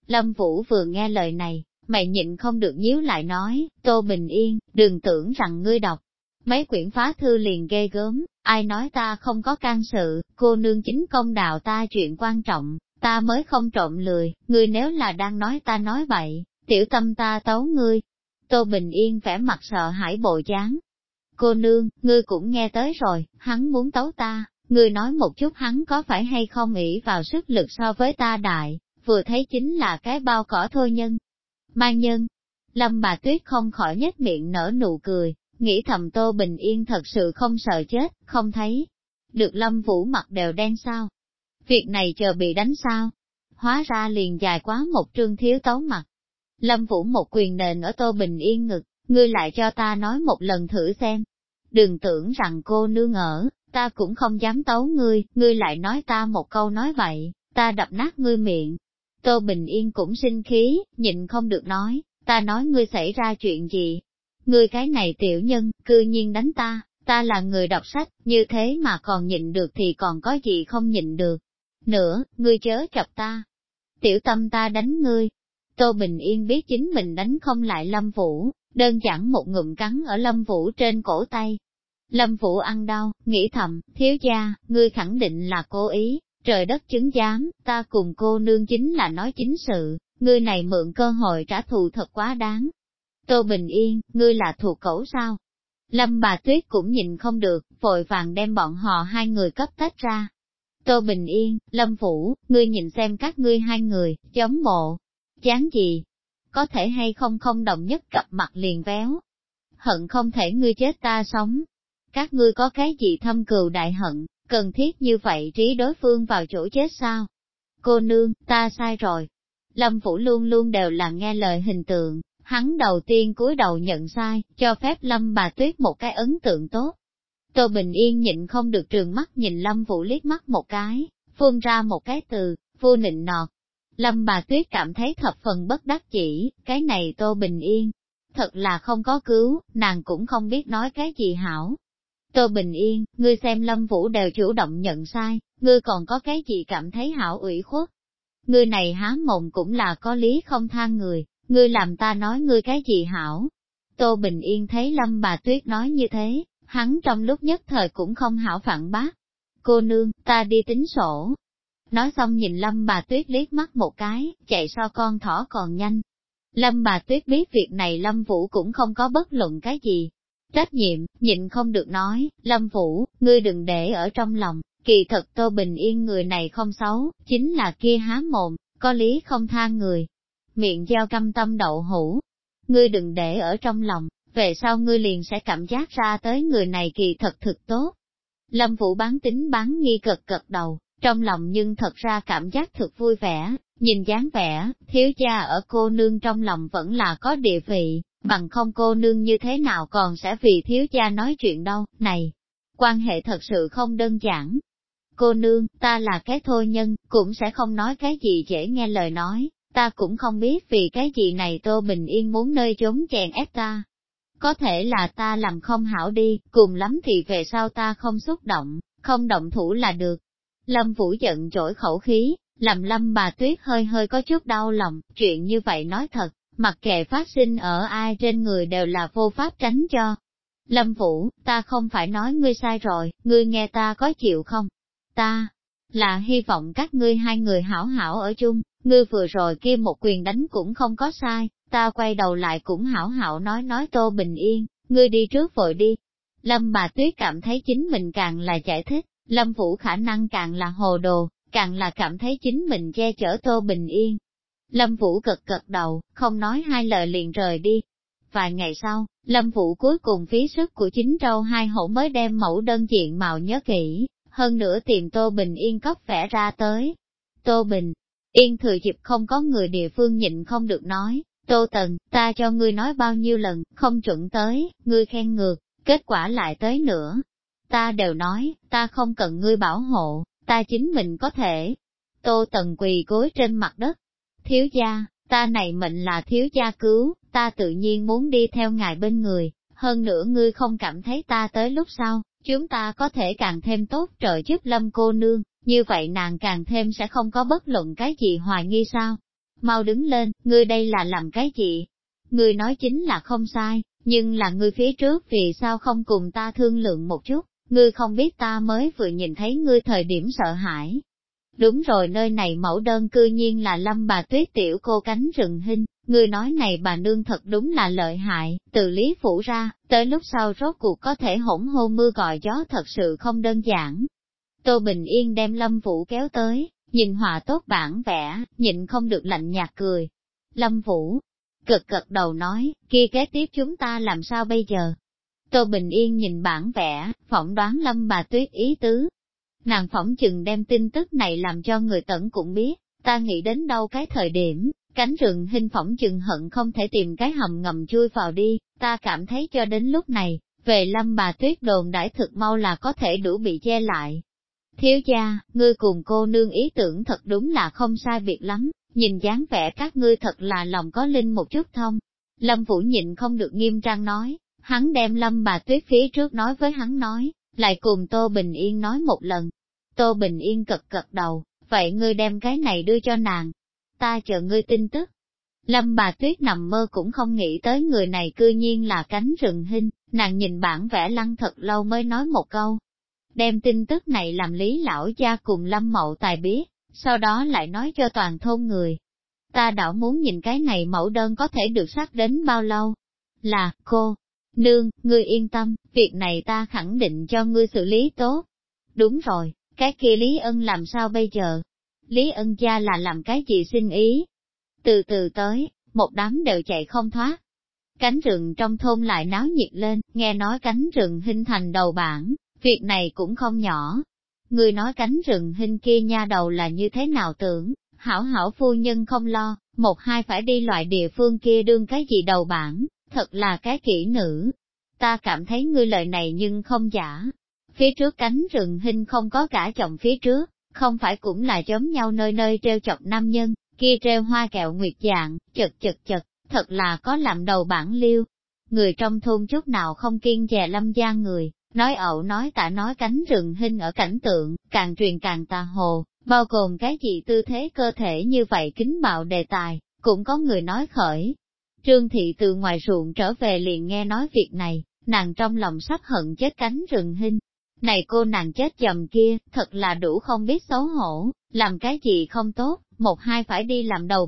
Lâm Vũ vừa nghe lời này, mày nhịn không được nhíu lại nói, Tô Bình Yên, đừng tưởng rằng ngươi đọc mấy quyển phá thư liền ghê gớm, ai nói ta không có can sự, cô nương chính công đạo ta chuyện quan trọng, ta mới không trộm lười, ngươi nếu là đang nói ta nói vậy, tiểu tâm ta tấu ngươi. Tô Bình Yên vẻ mặt sợ hãi bộ dáng. Cô nương, ngươi cũng nghe tới rồi, hắn muốn tấu ta, ngươi nói một chút hắn có phải hay không ỷ vào sức lực so với ta đại, vừa thấy chính là cái bao cỏ thôi nhân. Mang nhân, Lâm bà Tuyết không khỏi nhếch miệng nở nụ cười, nghĩ thầm Tô Bình Yên thật sự không sợ chết, không thấy. Được Lâm Vũ mặt đều đen sao? Việc này chờ bị đánh sao? Hóa ra liền dài quá một trương thiếu tấu mặt. Lâm Vũ một quyền nền ở Tô Bình Yên ngực, ngươi lại cho ta nói một lần thử xem. Đừng tưởng rằng cô nương ở, ta cũng không dám tấu ngươi, ngươi lại nói ta một câu nói vậy, ta đập nát ngươi miệng. Tô Bình Yên cũng sinh khí, nhịn không được nói, ta nói ngươi xảy ra chuyện gì? Ngươi cái này tiểu nhân, cư nhiên đánh ta là người đọc sách, như thế mà còn nhịn được thì còn có gì không nhịn được. Nữa, ngươi chớ chọc ta. Tiểu tâm ta đánh ngươi. Tô Bình Yên biết chính mình đánh không lại Lâm Vũ, đơn giản một ngụm cắn ở Lâm Vũ trên cổ tay. Lâm Vũ ăn đau, nghĩ thầm, thiếu gia, ngươi khẳng định là cố ý, trời đất chứng giám, ta cùng cô nương chính là nói chính sự, ngươi này mượn cơ hội trả thù thật quá đáng. Tô Bình Yên, ngươi là thuộc cẩu sao? Lâm bà Tuyết cũng nhìn không được, vội vàng đem bọn họ hai người cấp tách ra. Tô Bình Yên, Lâm Vũ, ngươi nhìn xem các ngươi hai người, giống bộ, chán gì? Có thể hay không không đồng nhất cặp mặt liền véo. Hận không thể ngươi chết ta sống. Các ngươi có cái gì thâm cừu đại hận, cần thiết như vậy trí đối phương vào chỗ chết sao? Cô nương, ta sai rồi. Lâm Vũ luôn luôn đều là nghe lời hình tượng, hắn đầu tiên cúi đầu nhận sai, cho phép Lâm bà Tuyết một cái ấn tượng tốt. Tô Bình Yên nhịn không được trường mắt nhìn Lâm Vũ liếc mắt một cái, phun ra một cái từ, vô nịnh nọt. Lâm bà Tuyết cảm thấy thập phần bất đắc chỉ, cái này Tô Bình Yên. Thật là không có cứu, nàng cũng không biết nói cái gì hảo. Tô Bình Yên, ngươi xem Lâm Vũ đều chủ động nhận sai, ngươi còn có cái gì cảm thấy hảo ủy khuất? Ngươi này há mồm cũng là có lý không than người, ngươi làm ta nói ngươi cái gì hảo? Tô Bình Yên thấy Lâm bà Tuyết nói như thế, hắn trong lúc nhất thời cũng không hảo phản bác. Cô nương, ta đi tính sổ. Nói xong nhìn Lâm bà Tuyết liếc mắt một cái, chạy so con thỏ còn nhanh. Lâm bà Tuyết biết việc này Lâm Vũ cũng không có bất luận cái gì. Trách nhiệm, nhịn không được nói, Lâm Vũ, ngươi đừng để ở trong lòng, kỳ thật Tô Bình Yên người này không xấu, chính là kia há mồm, có lý không tha người. Miệng gieo căm tâm đậu hũ. Ngươi đừng để ở trong lòng, về sau ngươi liền sẽ cảm giác ra tới người này kỳ thật thực tốt. Lâm Vũ bán tính bán nghi cực cực đầu, trong lòng nhưng thật ra cảm giác thực vui vẻ, nhìn dáng vẻ, thiếu gia ở cô nương trong lòng vẫn là có địa vị, bằng không cô nương như thế nào còn sẽ vì thiếu gia nói chuyện đâu, này, quan hệ thật sự không đơn giản. Cô nương, ta là cái thôi nhân, cũng sẽ không nói cái gì dễ nghe lời nói, ta cũng không biết vì cái gì này Tô Bình Yên muốn nơi trốn chèn ép ta. Có thể là ta làm không hảo đi, cùng lắm thì về sau ta không xúc động, không động thủ là được. Lâm Vũ giận dỗi khẩu khí, làm Lâm bà Tuyết hơi hơi có chút đau lòng, chuyện như vậy nói thật, mặc kệ phát sinh ở ai trên người đều là vô pháp tránh cho. Lâm Vũ, ta không phải nói ngươi sai rồi, ngươi nghe ta có chịu không? Ta là hy vọng các ngươi hai người hảo hảo ở chung, ngươi vừa rồi kia một quyền đánh cũng không có sai, ta quay đầu lại cũng hảo hảo nói Tô Bình Yên, ngươi đi trước vội đi. Lâm bà Tuyết cảm thấy chính mình càng là giải thích, Lâm Vũ khả năng càng là hồ đồ, càng là cảm thấy chính mình che chở Tô Bình Yên. Lâm Vũ gật gật đầu, không nói hai lời liền rời đi. Vài ngày sau, Lâm Vũ cuối cùng phí sức của chính trâu hai hổ mới đem mẫu đơn diện mạo nhớ kỹ, hơn nữa tìm Tô Bình Yên cấp vẽ ra tới. Tô Bình Yên thừa dịp không có người địa phương nhịn không được nói, Tô Tần, ta cho ngươi nói bao nhiêu lần, không chuẩn tới, ngươi khen ngược, kết quả lại tới nữa. Ta đều nói, ta không cần ngươi bảo hộ, ta chính mình có thể. Tô Tần quỳ gối trên mặt đất. Thiếu gia, ta này mệnh là thiếu gia cứu, ta tự nhiên muốn đi theo ngài bên người, hơn nữa ngươi không cảm thấy ta tới lúc sau, chúng ta có thể càng thêm tốt trợ giúp Lâm cô nương, như vậy nàng càng thêm sẽ không có bất luận cái gì hoài nghi sao. mau đứng lên, ngươi đây là làm cái gì? Ngươi nói chính là không sai, nhưng là ngươi phía trước vì sao không cùng ta thương lượng một chút, ngươi không biết ta mới vừa nhìn thấy ngươi thời điểm sợ hãi. Đúng rồi, nơi này mẫu đơn cư nhiên là Lâm bà Tuyết tiểu cô cánh rừng hình, ngươi nói này bà nương thật đúng là lợi hại, từ Lý Phủ ra, tới lúc sau rốt cuộc có thể hỗn hô mưa gọi gió thật sự không đơn giản. Tô Bình Yên đem Lâm Vũ kéo tới, nhìn họa tốt bản vẽ, nhịn không được lạnh nhạt cười. Lâm Vũ cực cực đầu nói, kia kế tiếp chúng ta làm sao bây giờ? Tô Bình Yên nhìn bản vẽ, phỏng đoán Lâm bà Tuyết ý tứ. Nàng phỏng chừng đem tin tức này làm cho người tẩn cũng biết, ta nghĩ đến đâu cái thời điểm, cánh rừng hình phỏng chừng hận không thể tìm cái hầm ngầm chui vào đi, ta cảm thấy cho đến lúc này, về Lâm bà Tuyết đồn đãi thực mau là có thể đủ bị che lại. Thiếu gia, ngươi cùng cô nương ý tưởng thật đúng là không sai biệt lắm, nhìn dáng vẻ các ngươi thật là lòng có linh một chút thông. Lâm Vũ nhịn không được nghiêm trang nói, hắn đem Lâm bà Tuyết phía trước nói với hắn nói, lại cùng Tô Bình Yên nói một lần. Tô Bình Yên cực đầu, vậy ngươi đem cái này đưa cho nàng. Ta chờ ngươi tin tức. Lâm bà Tuyết nằm mơ cũng không nghĩ tới người này cư nhiên là cánh rừng hình, nàng nhìn bản vẽ lăng thật lâu mới nói một câu. Đem tin tức này làm Lý lão gia cùng Lâm Mậu Tài biết, sau đó lại nói cho toàn thôn người. Ta đảo muốn nhìn cái này mẫu đơn có thể được xác đến bao lâu. Là, cô, nương, ngươi yên tâm, việc này ta khẳng định cho ngươi xử lý tốt. Đúng rồi, cái kia Lý Ân làm sao bây giờ? Lý Ân gia là làm cái gì xin ý? Từ từ tới, một đám đều chạy không thoát. Cánh rừng trong thôn lại náo nhiệt lên, nghe nói cánh rừng hình thành đầu bảng, việc này cũng không nhỏ. Người nói cánh rừng hình kia nha đầu là như thế nào tưởng, hảo hảo phu nhân không lo, một hai phải đi loại địa phương kia đương cái gì đầu bảng, thật là cái kỹ nữ. Ta cảm thấy ngươi lời này nhưng không giả. Phía trước cánh rừng hình không có cả chồng phía trước, không phải cũng là giống nhau nơi nơi treo chọc nam nhân, kia treo hoa kẹo nguyệt dạng, chật, thật là có làm đầu bảng liêu. Người trong thôn chút nào không kiêng dè Lâm gia người, nói ẩu nói tả nói cánh rừng hình ở cảnh tượng, càng truyền càng tà hồ, bao gồm cái gì tư thế cơ thể như vậy kính bạo đề tài, cũng có người nói khởi. Trương Thị từ ngoài ruộng trở về liền nghe nói việc này, nàng trong lòng sắp hận chết cánh rừng hình. Này cô nàng chết dầm kia, thật là đủ không biết xấu hổ, làm cái gì không tốt, một hai phải đi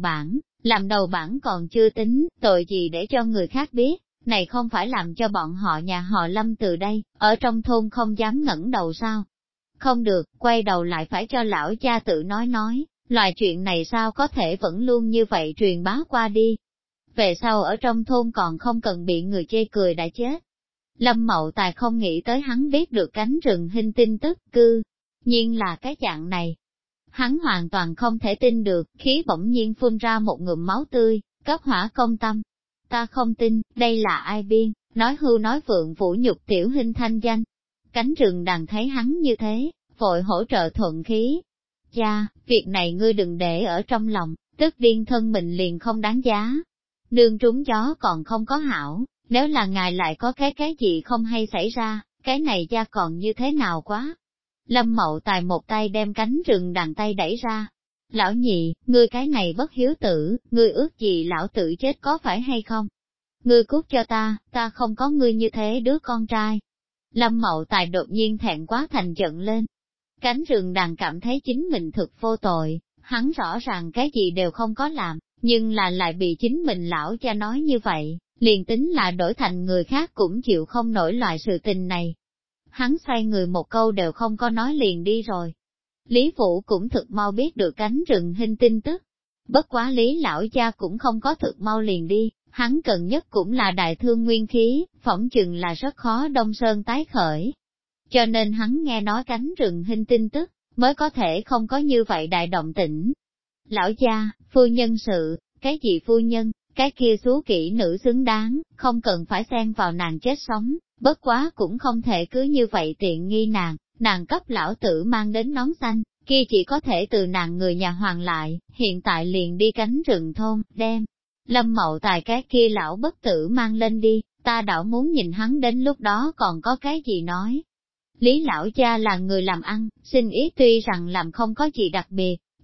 làm đầu bảng còn chưa tính, tội gì để cho người khác biết, này không phải làm cho bọn họ nhà họ Lâm từ đây, ở trong thôn không dám ngẩng đầu sao? Không được, quay đầu lại phải cho lão cha tự nói, loại chuyện này sao có thể vẫn luôn như vậy truyền bá qua đi. Về sau ở trong thôn còn không cần bị người chê cười đã chết. Lâm Mậu Tài không nghĩ tới hắn biết được cánh rừng hình tin tức cư, nhiên là cái dạng này. Hắn hoàn toàn không thể tin được, khí bỗng nhiên phun ra một ngụm máu tươi, cấp hỏa công tâm. Ta không tin, đây là ai biên, nói hưu nói vượng vũ nhục tiểu hình thanh danh. Cánh rừng đàn thấy hắn như thế, vội hỗ trợ thuận khí. Cha, việc này ngươi đừng để ở trong lòng, tức điên thân mình liền không đáng giá. Nương trúng gió còn không có hảo, nếu là ngài lại có cái gì không hay xảy ra, cái này cha còn như thế nào quá. Lâm Mậu Tài một tay đem cánh rừng đàn tay đẩy ra. Lão nhị, ngươi cái này bất hiếu tử, ngươi ước gì lão tử chết có phải hay không? Ngươi cút cho ta không có ngươi như thế đứa con trai. Lâm Mậu Tài đột nhiên thẹn quá thành giận lên. Cánh rừng đàn cảm thấy chính mình thực vô tội, hắn rõ ràng cái gì đều không có làm, nhưng là lại bị chính mình lão cha nói như vậy, liền tính là đổi thành người khác cũng chịu không nổi loại sự tình này. Hắn xoay người một câu đều không có nói liền đi rồi. Lý Vũ cũng thực mau biết được cánh rừng hình tin tức. Bất quá Lý lão cha cũng không có thực mau liền đi, hắn cần nhất cũng là đại thương nguyên khí, phỏng chừng là rất khó đông sơn tái khởi. Cho nên hắn nghe nói cánh rừng hình tin tức, mới có thể không có như vậy đại động tĩnh. Lão cha, phu nhân sự, cái gì phu nhân, cái kia xú kỹ nữ xứng đáng, không cần phải xen vào nàng chết sống, bất quá cũng không thể cứ như vậy tiện nghi nàng cấp lão tử mang đến nón xanh, kia chỉ có thể từ nàng người nhà hoàng lại, hiện tại liền đi cánh rừng thôn, đem. Lâm Mậu Tài cái kia lão bất tử mang lên đi, ta đảo muốn nhìn hắn đến lúc đó còn có cái gì nói. Lý lão cha là người làm ăn, xin ý tuy rằng làm không có gì đặc biệt,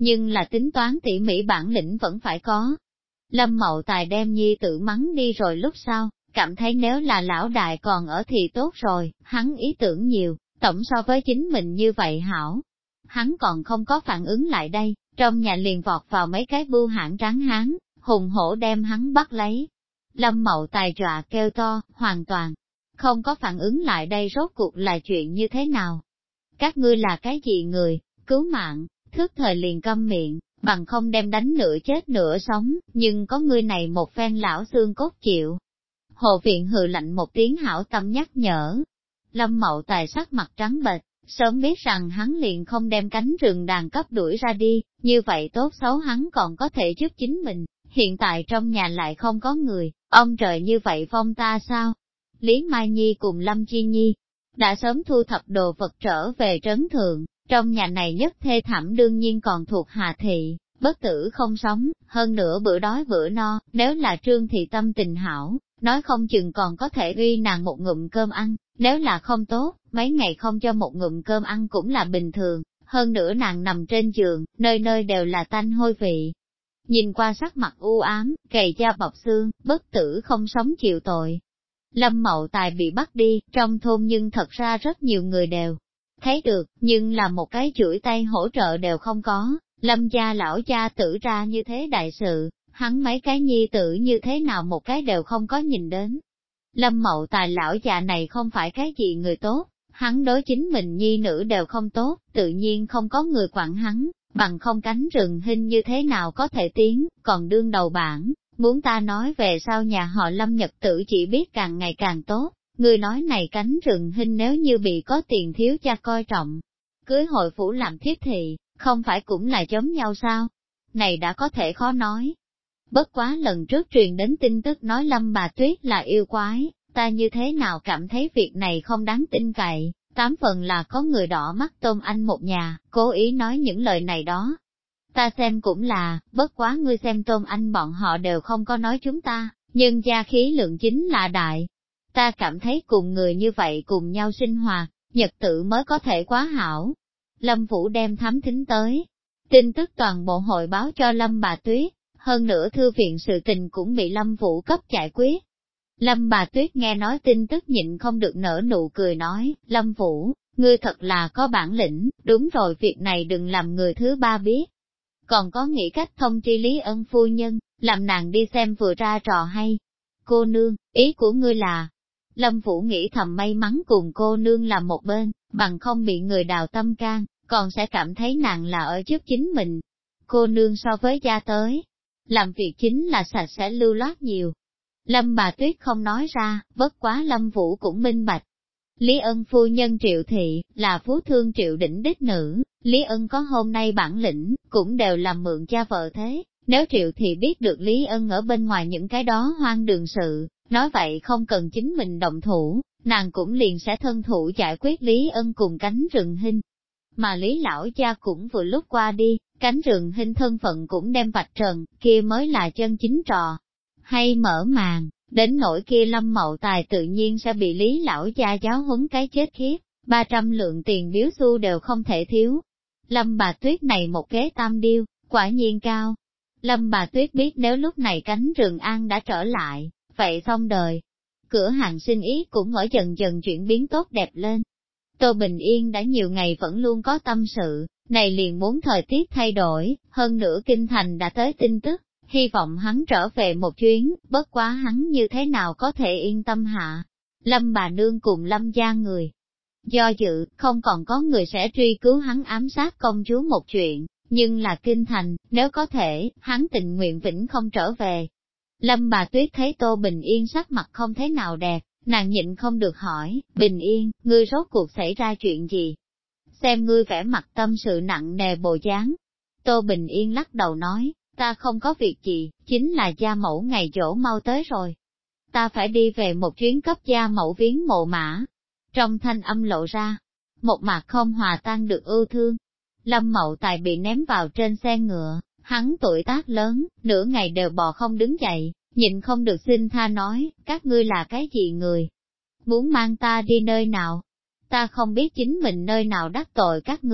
nhưng là tính toán tỉ mỉ bản lĩnh vẫn phải có. Lâm Mậu Tài đem nhi tử mắng đi rồi lúc sau, cảm thấy nếu là lão đại còn ở thì tốt rồi, hắn ý tưởng nhiều, tổng so với chính mình như vậy hảo. Hắn còn không có phản ứng lại đây, trong nhà liền vọt vào mấy cái bưu hãn tráng hán, hùng hổ đem hắn bắt lấy. Lâm Mậu Tài dọa kêu to, hoàn toàn không có phản ứng lại đây rốt cuộc là chuyện như thế nào. Các ngươi là cái gì người, cứu mạng, thức thời liền câm miệng, bằng không đem đánh nửa chết nửa sống, nhưng có ngươi này một phen lão xương cốt chịu. Hồ viện hừ lạnh một tiếng hảo tâm nhắc nhở. Lâm Mậu Tài sắc mặt trắng bệch, sớm biết rằng hắn liền không đem cánh rừng đàn cấp đuổi ra đi, như vậy tốt xấu hắn còn có thể giúp chính mình, hiện tại trong nhà lại không có người, ông trời như vậy phong ta sao? Lý Mai Nhi cùng Lâm Chi Nhi đã sớm thu thập đồ vật trở về trấn thượng, trong nhà này nhất thê thảm đương nhiên còn thuộc Hà Thị, bất tử không sống, hơn nữa bữa đói bữa no, nếu là Trương Thị tâm tình hảo, nói không chừng còn có thể uy nàng một ngụm cơm ăn, nếu là không tốt, mấy ngày không cho một ngụm cơm ăn cũng là bình thường, hơn nữa nàng nằm trên giường, nơi nơi đều là tanh hôi vị. Nhìn qua sắc mặt u ám, gầy da bọc xương, bất tử không sống chịu tội. Lâm Mậu Tài bị bắt đi, trong thôn nhưng thật ra rất nhiều người đều thấy được, nhưng là một cái chuỗi tay hỗ trợ đều không có. Lâm gia lão gia tử ra như thế đại sự, hắn mấy cái nhi tử như thế nào một cái đều không có nhìn đến. Lâm Mậu Tài lão già này không phải cái gì người tốt, hắn đối chính mình nhi nữ đều không tốt, tự nhiên không có người quản hắn, bằng không cánh rừng hình như thế nào có thể tiến, còn đương đầu bảng, muốn ta nói về sau nhà họ Lâm nhật tử chỉ biết càng ngày càng tốt, người nói này cánh rừng hình nếu như bị có tiền thiếu cha coi trọng, cưới hội phủ làm thiếp thị, không phải cũng là giống nhau sao? Này đã có thể khó nói. Bất quá lần trước truyền đến tin tức nói Lâm bà Tuyết là yêu quái, ta như thế nào cảm thấy việc này không đáng tin cậy, 8 phần là có người đỏ mắt Tôn Anh một nhà, cố ý nói những lời này đó. Ta xem cũng là, bất quá ngươi xem Tôn Anh bọn họ đều không có nói chúng ta, nhưng gia khí lượng chính là đại. Ta cảm thấy cùng người như vậy cùng nhau sinh hoạt, nhật tự mới có thể quá hảo. Lâm Vũ đem thám thính tới, tin tức toàn bộ hội báo cho Lâm bà Tuyết, hơn nữa thư viện sự tình cũng bị Lâm Vũ cấp giải quyết. Lâm bà Tuyết nghe nói tin tức nhịn không được nở nụ cười nói, Lâm Vũ, ngươi thật là có bản lĩnh, đúng rồi việc này đừng làm người thứ ba biết. Còn có nghĩ cách thông tri Lý Ân phu nhân, làm nàng đi xem vừa ra trò hay. Cô nương, ý của ngươi là, Lâm Vũ nghĩ thầm may mắn cùng cô nương làm một bên, bằng không bị người đào tâm can, còn sẽ cảm thấy nàng là ở giúp chính mình. Cô nương so với gia tới, làm việc chính là sạch sẽ lưu loát nhiều. Lâm bà Tuyết không nói ra, bất quá Lâm Vũ cũng minh bạch. Lý Ân phu nhân Triệu Thị, là phú thương Triệu đỉnh đích nữ, Lý Ân có hôm nay bản lĩnh, cũng đều làm mượn cha vợ thế. Nếu Triệu Thị biết được Lý Ân ở bên ngoài những cái đó hoang đường sự, nói vậy không cần chính mình động thủ, nàng cũng liền sẽ thân thủ giải quyết Lý Ân cùng cánh rừng hình. Mà Lý lão cha cũng vừa lúc qua đi, cánh rừng hình thân phận cũng đem vạch trần, kia mới là chân chính trò. Hay mở màn, đến nỗi kia Lâm Mậu Tài tự nhiên sẽ bị Lý lão cha giáo huấn cái chết khiếp, 300 lượng tiền biếu xu đều không thể thiếu. Lâm bà Tuyết này một kế tam điêu, quả nhiên cao. Lâm bà Tuyết biết nếu lúc này cánh rừng an đã trở lại, vậy xong đời. Cửa hàng sinh ý cũng ở dần dần chuyển biến tốt đẹp lên. Tô Bình Yên đã nhiều ngày vẫn luôn có tâm sự, này liền muốn thời tiết thay đổi, hơn nữa kinh thành đã tới tin tức, hy vọng hắn trở về một chuyến, bất quá hắn như thế nào có thể yên tâm hạ. Lâm bà nương cùng Lâm gia người. Do dự, không còn có người sẽ truy cứu hắn ám sát công chúa một chuyện, nhưng là kinh thành, nếu có thể, hắn tình nguyện vĩnh không trở về. Lâm bà Tuyết thấy Tô Bình Yên sắc mặt không thế nào đẹp, nàng nhịn không được hỏi, Bình Yên, ngươi rốt cuộc xảy ra chuyện gì? Xem ngươi vẻ mặt tâm sự nặng nề bồ dáng. Tô Bình Yên lắc đầu nói, ta không có việc gì, chính là gia mẫu ngày dỗ mau tới rồi. Ta phải đi về một chuyến cấp gia mẫu viếng mộ mã. Trong thanh âm lộ ra, một mặt không hòa tan được ưu thương. Lâm Mậu Tài bị ném vào trên xe ngựa, hắn tuổi tác lớn, nửa ngày đều bò không đứng dậy, nhịn không được xin tha nói, các ngươi là cái gì người? Muốn mang ta đi nơi nào? Ta không biết chính mình nơi nào đắc tội các ngươi,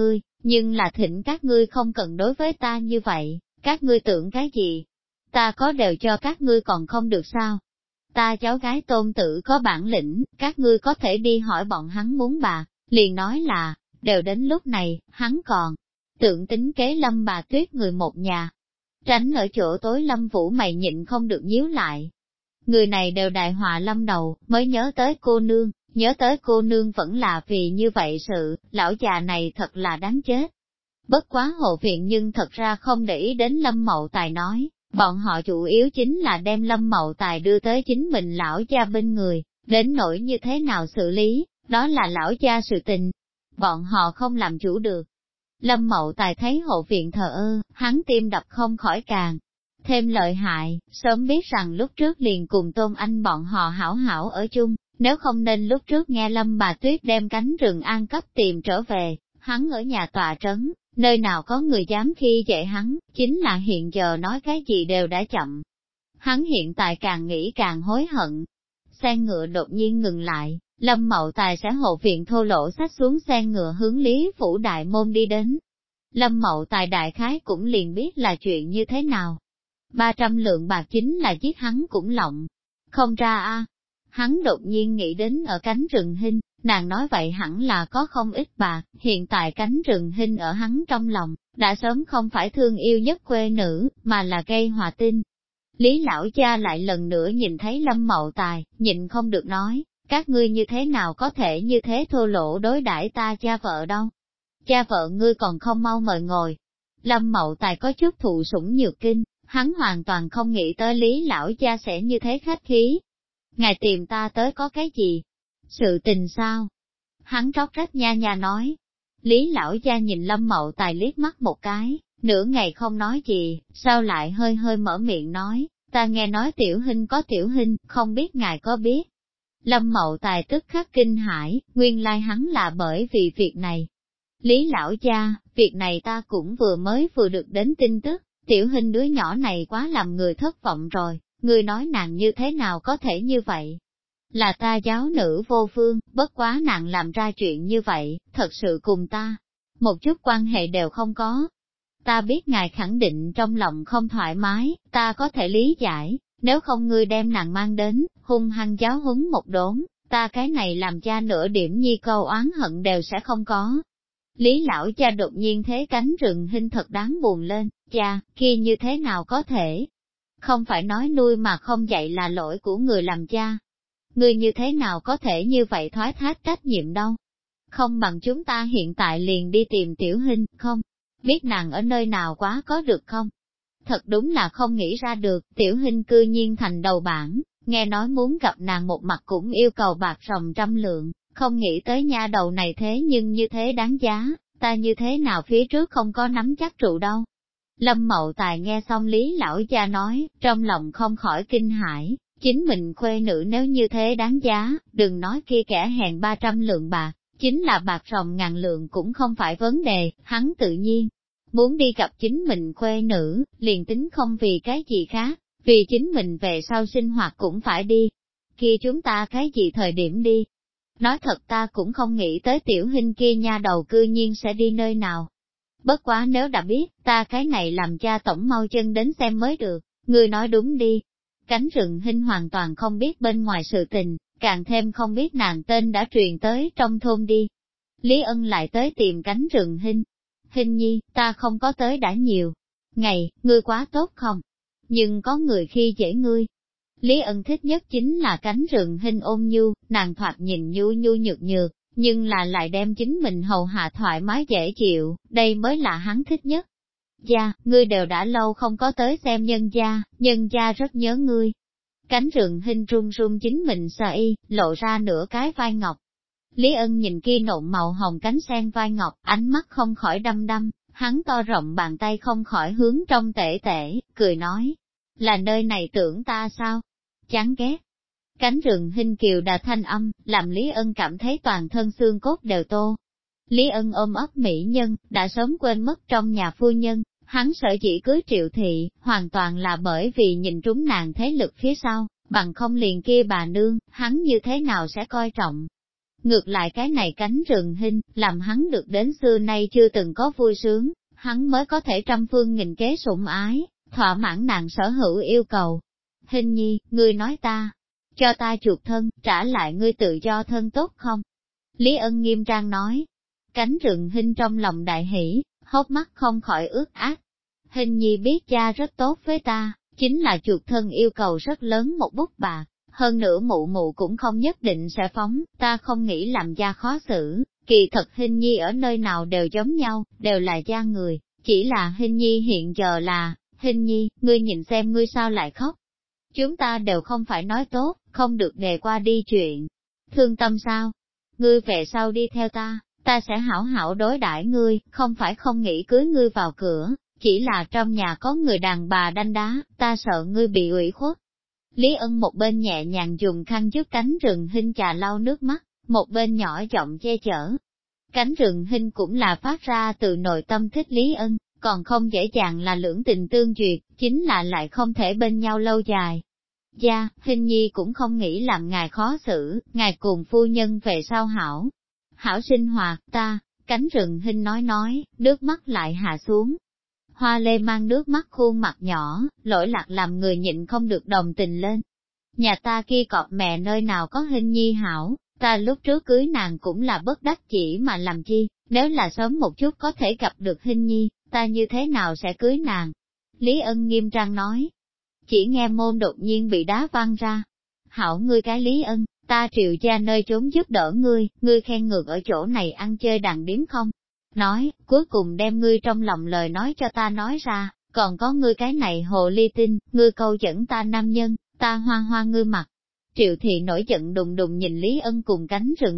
nhưng là thỉnh các ngươi không cần đối với ta như vậy, các ngươi tưởng cái gì? Ta có đều cho các ngươi còn không được sao? Ta cháu gái tôn tử có bản lĩnh, các ngươi có thể đi hỏi bọn hắn muốn bạc, liền nói là, đều đến lúc này, hắn còn tưởng tính kế Lâm bà Tuyết người một nhà. Tránh ở chỗ tối Lâm Vũ mày nhịn không được nhíu lại. Người này đều đại họa lâm đầu, mới nhớ tới cô nương vẫn là vì như vậy sự, lão già này thật là đáng chết. Bất quá hộ viện nhưng thật ra không để ý đến Lâm Mậu Tài nói, bọn họ chủ yếu chính là đem Lâm Mậu Tài đưa tới chính mình lão gia bên người, đến nỗi như thế nào xử lý, đó là lão gia sự tình. Bọn họ không làm chủ được. Lâm Mậu Tài thấy hộ viện thờ ơ, hắn tim đập không khỏi càng thêm lợi hại, sớm biết rằng lúc trước liền cùng Tôn Anh bọn họ hảo hảo ở chung, nếu không nên lúc trước nghe Lâm bà Tuyết đem cánh rừng an cấp tìm trở về, hắn ở nhà tọa trấn, nơi nào có người dám khi dễ hắn, chính là hiện giờ nói cái gì đều đã chậm. Hắn hiện tại càng nghĩ càng hối hận. Xe ngựa đột nhiên ngừng lại, Lâm Mậu Tài sẽ hộ viện thô lỗ xách xuống xe ngựa hướng Lý Phủ Đại Môn đi đến. Lâm Mậu Tài đại khái cũng liền biết là chuyện như thế nào. 300 lượng bạc chính là giết hắn cũng lộng. Không ra a. Hắn đột nhiên nghĩ đến ở cánh rừng Hinh, nàng nói vậy hẳn là có không ít bạc, hiện tại cánh rừng Hinh ở hắn trong lòng, đã sớm không phải thương yêu nhất quê nữ, mà là gây hòa tinh. Lý lão cha lại lần nữa nhìn thấy Lâm Mậu Tài, nhịn không được nói, các ngươi như thế nào có thể như thế thô lỗ đối đãi ta cha vợ đâu. Cha vợ ngươi còn không mau mời ngồi. Lâm Mậu Tài có chút thụ sủng nhược kinh, hắn hoàn toàn không nghĩ tới Lý lão cha sẽ như thế khách khí. Ngài tìm ta tới có cái gì? Sự tình sao? Hắn róc rách nha nha nói. Lý lão cha nhìn Lâm Mậu Tài liếc mắt một cái, nửa ngày không nói gì, sao lại hơi hơi mở miệng nói, ta nghe nói Tiểu Hinh có Tiểu Hinh, không biết ngài có biết. Lâm Mậu Tài tức khắc kinh hãi, nguyên lai hắn là bởi vì việc này. Lý lão cha, việc này ta cũng vừa được đến tin tức, Tiểu Hinh đứa nhỏ này quá làm người thất vọng rồi, người nói nàng như thế nào có thể như vậy? Là ta giáo nữ vô phương, bất quá nàng làm ra chuyện như vậy, thật sự cùng ta, một chút quan hệ đều không có. Ta biết ngài khẳng định trong lòng không thoải mái, ta có thể lý giải, nếu không ngươi đem nàng mang đến, hung hăng giáo huấn một đốn, ta cái này làm cha nửa điểm nhi câu oán hận đều sẽ không có. Lý lão cha đột nhiên thế cánh rừng Hinh thật đáng buồn lên, cha, kia như thế nào có thể? Không phải nói nuôi mà không dạy là lỗi của người làm cha. Ngươi như thế nào có thể như vậy thoái thác trách nhiệm đâu? Không bằng chúng ta hiện tại liền đi tìm Tiểu Hinh, không? Biết nàng ở nơi nào quá có được không? Thật đúng là không nghĩ ra được, Tiểu Hinh cư nhiên thành đầu bảng, nghe nói muốn gặp nàng một mặt cũng yêu cầu bạc ròng 100 lượng, không nghĩ tới nha đầu này thế nhưng như thế đáng giá, ta như thế nào phía trước không có nắm chắc trụ đâu. Lâm Mậu Tài nghe xong Lý lão cha nói, trong lòng không khỏi kinh hãi, chính mình khuê nữ nếu như thế đáng giá, đừng nói kia kẻ hèn 300 lượng bạc, chính là bạc ròng 1000 lượng cũng không phải vấn đề, hắn tự nhiên muốn đi gặp chính mình khuê nữ, liền tính không vì cái gì khác, vì chính mình về sau sinh hoạt cũng phải đi. Kia chúng ta cái gì thời điểm đi? Nói thật ta cũng không nghĩ tới Tiểu Hinh kia nha đầu cư nhiên sẽ đi nơi nào. Bất quá nếu đã biết, ta cái này làm cha tổng mau chân đến xem mới được, ngươi nói đúng đi. Cánh rừng Hinh hoàn toàn không biết bên ngoài sự tình, càng thêm không biết nàng tên đã truyền tới trong thôn đi. Lý Ân lại tới tìm cánh rừng Hinh. Hinh nhi, ta không có tới đã nhiều ngày, ngươi quá tốt không? Nhưng có người khi dễ ngươi. Lý Ân thích nhất chính là cánh rừng Hinh ôn nhu, nàng thoạt nhìn nhu nhu nhược nhược, nhưng là lại đem chính mình hầu hạ thoải mái dễ chịu, đây mới là hắn thích nhất. Gia, ngươi đều đã lâu không có tới xem nhân gia rất nhớ ngươi. Cánh rừng Hinh run run chính mình sờ y, lộ ra nửa cái vai ngọc. Lý Ân nhìn kia nộn màu hồng cánh sen vai ngọc, ánh mắt không khỏi đăm đăm, hắn to rộng bàn tay không khỏi hướng trong tể tể, cười nói, là nơi này tưởng ta sao? Chán ghét. Cánh rừng Hinh kiều đà thanh âm, làm Lý Ân cảm thấy toàn thân xương cốt đều tô. Lý Ân ôm ấp mỹ nhân, đã sớm quên mất trong nhà phu nhân, hắn sợ chỉ cưới Triệu Thị, hoàn toàn là bởi vì nhìn trúng nàng thế lực phía sau, bằng không liền kia bà nương, hắn như thế nào sẽ coi trọng. Ngược lại cái này cánh rừng hình, làm hắn được đến xưa nay chưa từng có vui sướng, hắn mới có thể trăm phương nghìn kế sủng ái, thỏa mãn nàng sở hữu yêu cầu. Hình nhi, ngươi nói ta, cho ta chuộc thân, trả lại ngươi tự do thân tốt không? Lý Ân nghiêm trang nói. Cánh rừng hình trong lòng đại hỷ, hốc mắt không khỏi ướt át. Hình nhi biết cha rất tốt với ta, chính là chuộc thân yêu cầu rất lớn một bút bạc, hơn nữa mụ mụ cũng không nhất định sẽ phóng, ta không nghĩ làm cha khó xử, kỳ thật hình nhi ở nơi nào đều giống nhau, đều là cha người, chỉ là hình nhi hiện giờ là, hình nhi, ngươi nhìn xem ngươi sao lại khóc. Chúng ta đều không phải nói tốt, không được đề qua đi chuyện. Thương tâm sao? Ngươi về sau đi theo ta, ta sẽ hảo hảo đối đãi ngươi, không phải không nghĩ cưới ngươi vào cửa, chỉ là trong nhà có người đàn bà đanh đá, ta sợ ngươi bị ủy khuất. Lý Ân một bên nhẹ nhàng dùng khăn giúp cánh rừng hình trà lau nước mắt, một bên nhỏ giọng che chở. Cánh rừng hình cũng là phát ra từ nội tâm thích Lý Ân, còn không dễ dàng là lưỡng tình tương duyệt, chính là lại không thể bên nhau lâu dài. Gia, hình nhi cũng không nghĩ làm ngài khó xử, ngài cùng phu nhân về sau hảo. Hảo sinh hoạt, ta, cánh rừng hình nói, nước mắt lại hạ xuống. Hoa lê mang nước mắt khuôn mặt nhỏ, lỗi lạc làm người nhịn không được đồng tình lên. Nhà ta kia cọp mẹ nơi nào có hình nhi hảo, ta lúc trước cưới nàng cũng là bất đắc chỉ mà làm chi, nếu là sớm một chút có thể gặp được hình nhi, ta như thế nào sẽ cưới nàng? Lý Ân nghiêm trang nói. Chỉ nghe môn đột nhiên bị đá văng ra. Hảo ngươi cái Lý Ân, ta Triệu gia nơi trốn giúp đỡ ngươi khen ngược ở chỗ này ăn chơi đàn điếm không? Nói, cuối cùng đem ngươi trong lòng lời nói cho ta nói ra, còn có ngươi cái này hồ ly tinh, ngươi câu dẫn ta nam nhân, ta hoa hoa ngươi mặt. Triệu thị nổi giận đùng đùng nhìn Lý Ân cùng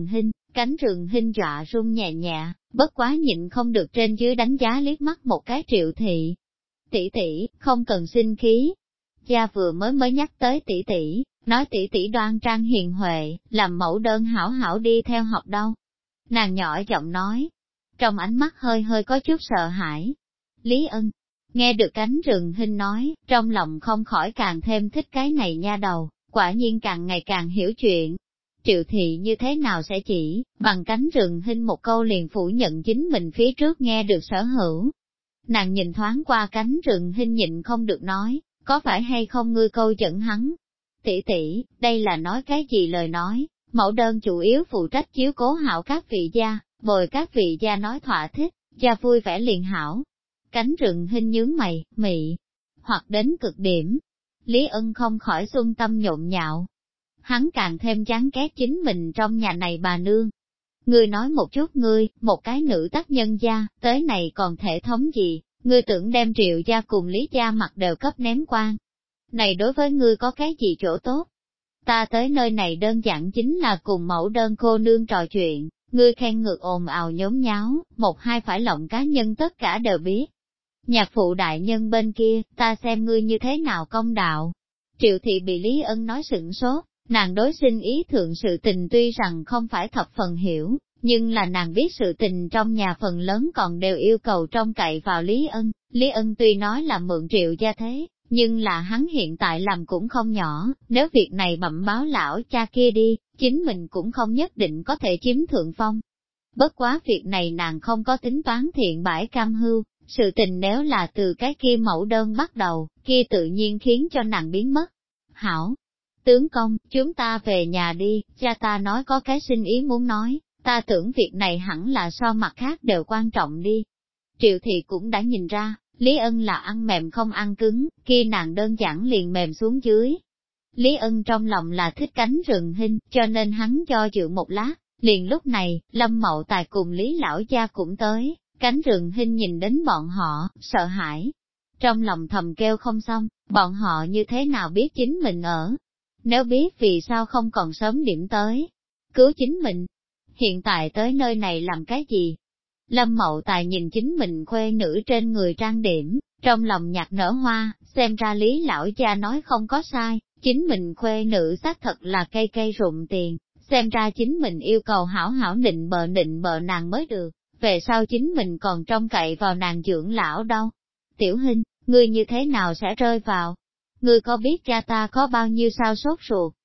cánh rừng hình dọa run nhẹ nhẹ, bất quá nhịn không được trên dưới đánh giá liếc mắt một cái Triệu thị. Tỷ tỷ, không cần sinh khí. Cha vừa mới nhắc tới tỷ tỷ, nói tỷ tỷ đoan trang hiền huệ, làm mẫu đơn hảo hảo đi theo học đâu. Nàng nhỏ giọng nói, trong ánh mắt hơi hơi có chút sợ hãi. Lý Ân, nghe được cánh rừng hình nói, trong lòng không khỏi càng thêm thích cái này nha đầu, quả nhiên càng ngày càng hiểu chuyện. Triệu thị như thế nào sẽ chỉ, bằng cánh rừng hình một câu liền phủ nhận chính mình phía trước nghe được sở hữu. Nàng nhìn thoáng qua cánh rừng hình nhịn không được nói, có phải hay không ngươi câu dẫn hắn? Tỷ tỷ, đây là nói cái gì lời nói, mẫu đơn chủ yếu phụ trách chiếu cố hảo các vị gia, bồi các vị gia nói thỏa thích, gia vui vẻ liền hảo. Cánh rừng hình nhướng mày, mị, hoặc đến cực điểm. Lý Ân không khỏi xuân tâm nhộn nhạo. Hắn càng thêm chán ghét chính mình trong nhà này bà nương. Ngươi nói một chút ngươi, một cái nữ tác nhân gia, tới này còn thể thống gì, ngươi tưởng đem Triệu gia cùng Lý gia mặt đều cấp ném quan. Này đối với ngươi có cái gì chỗ tốt? Ta tới nơi này đơn giản chính là cùng mẫu đơn cô nương trò chuyện, ngươi khen ngược ồn ào nhốn nháo, một hai phải lộng cá nhân tất cả đều biết. Nhạc phụ đại nhân bên kia, ta xem ngươi như thế nào công đạo. Triệu thị bị Lý Ân nói sửng sốt, nàng đối sinh ý thượng sự tình tuy rằng không phải thập phần hiểu, nhưng là nàng biết sự tình trong nhà phần lớn còn đều yêu cầu trông cậy vào Lý Ân. Lý Ân tuy nói là mượn Triệu gia thế, nhưng là hắn hiện tại làm cũng không nhỏ, nếu việc này bẩm báo lão cha kia đi, chính mình cũng không nhất định có thể chiếm thượng phong. Bất quá việc này nàng không có tính toán thiện bãi cam hưu, sự tình nếu là từ cái kia mẫu đơn bắt đầu, kia tự nhiên khiến cho nàng biến mất. Hảo! Tướng công, chúng ta về nhà đi, cha ta nói có cái sinh ý muốn nói, ta tưởng việc này hẳn là so mặt khác đều quan trọng đi. Triệu thị cũng đã nhìn ra, Lý Ân là ăn mềm không ăn cứng, kia nàng đơn giản liền mềm xuống dưới. Lý Ân trong lòng là thích cánh rừng hình, cho nên hắn cho dự một lát, liền lúc này, Lâm Mậu Tài cùng Lý Lão Gia cũng tới, cánh rừng hình nhìn đến bọn họ, sợ hãi. Trong lòng thầm kêu không xong, bọn họ như thế nào biết chính mình ở? Nếu biết vì sao không còn sớm điểm tới, cứu chính mình, hiện tại tới nơi này làm cái gì? Lâm Mậu Tài nhìn chính mình khuê nữ trên người trang điểm, trong lòng nhạc nở hoa, xem ra Lý Lão Gia nói không có sai, chính mình khuê nữ xác thật là cây cây rụng tiền, xem ra chính mình yêu cầu hảo hảo nịnh bợ nàng mới được, về sau chính mình còn trông cậy vào nàng dưỡng lão đâu. Tiểu Hinh, ngươi như thế nào sẽ rơi vào? Ngươi có biết cha ta có bao nhiêu sao sốt ruột,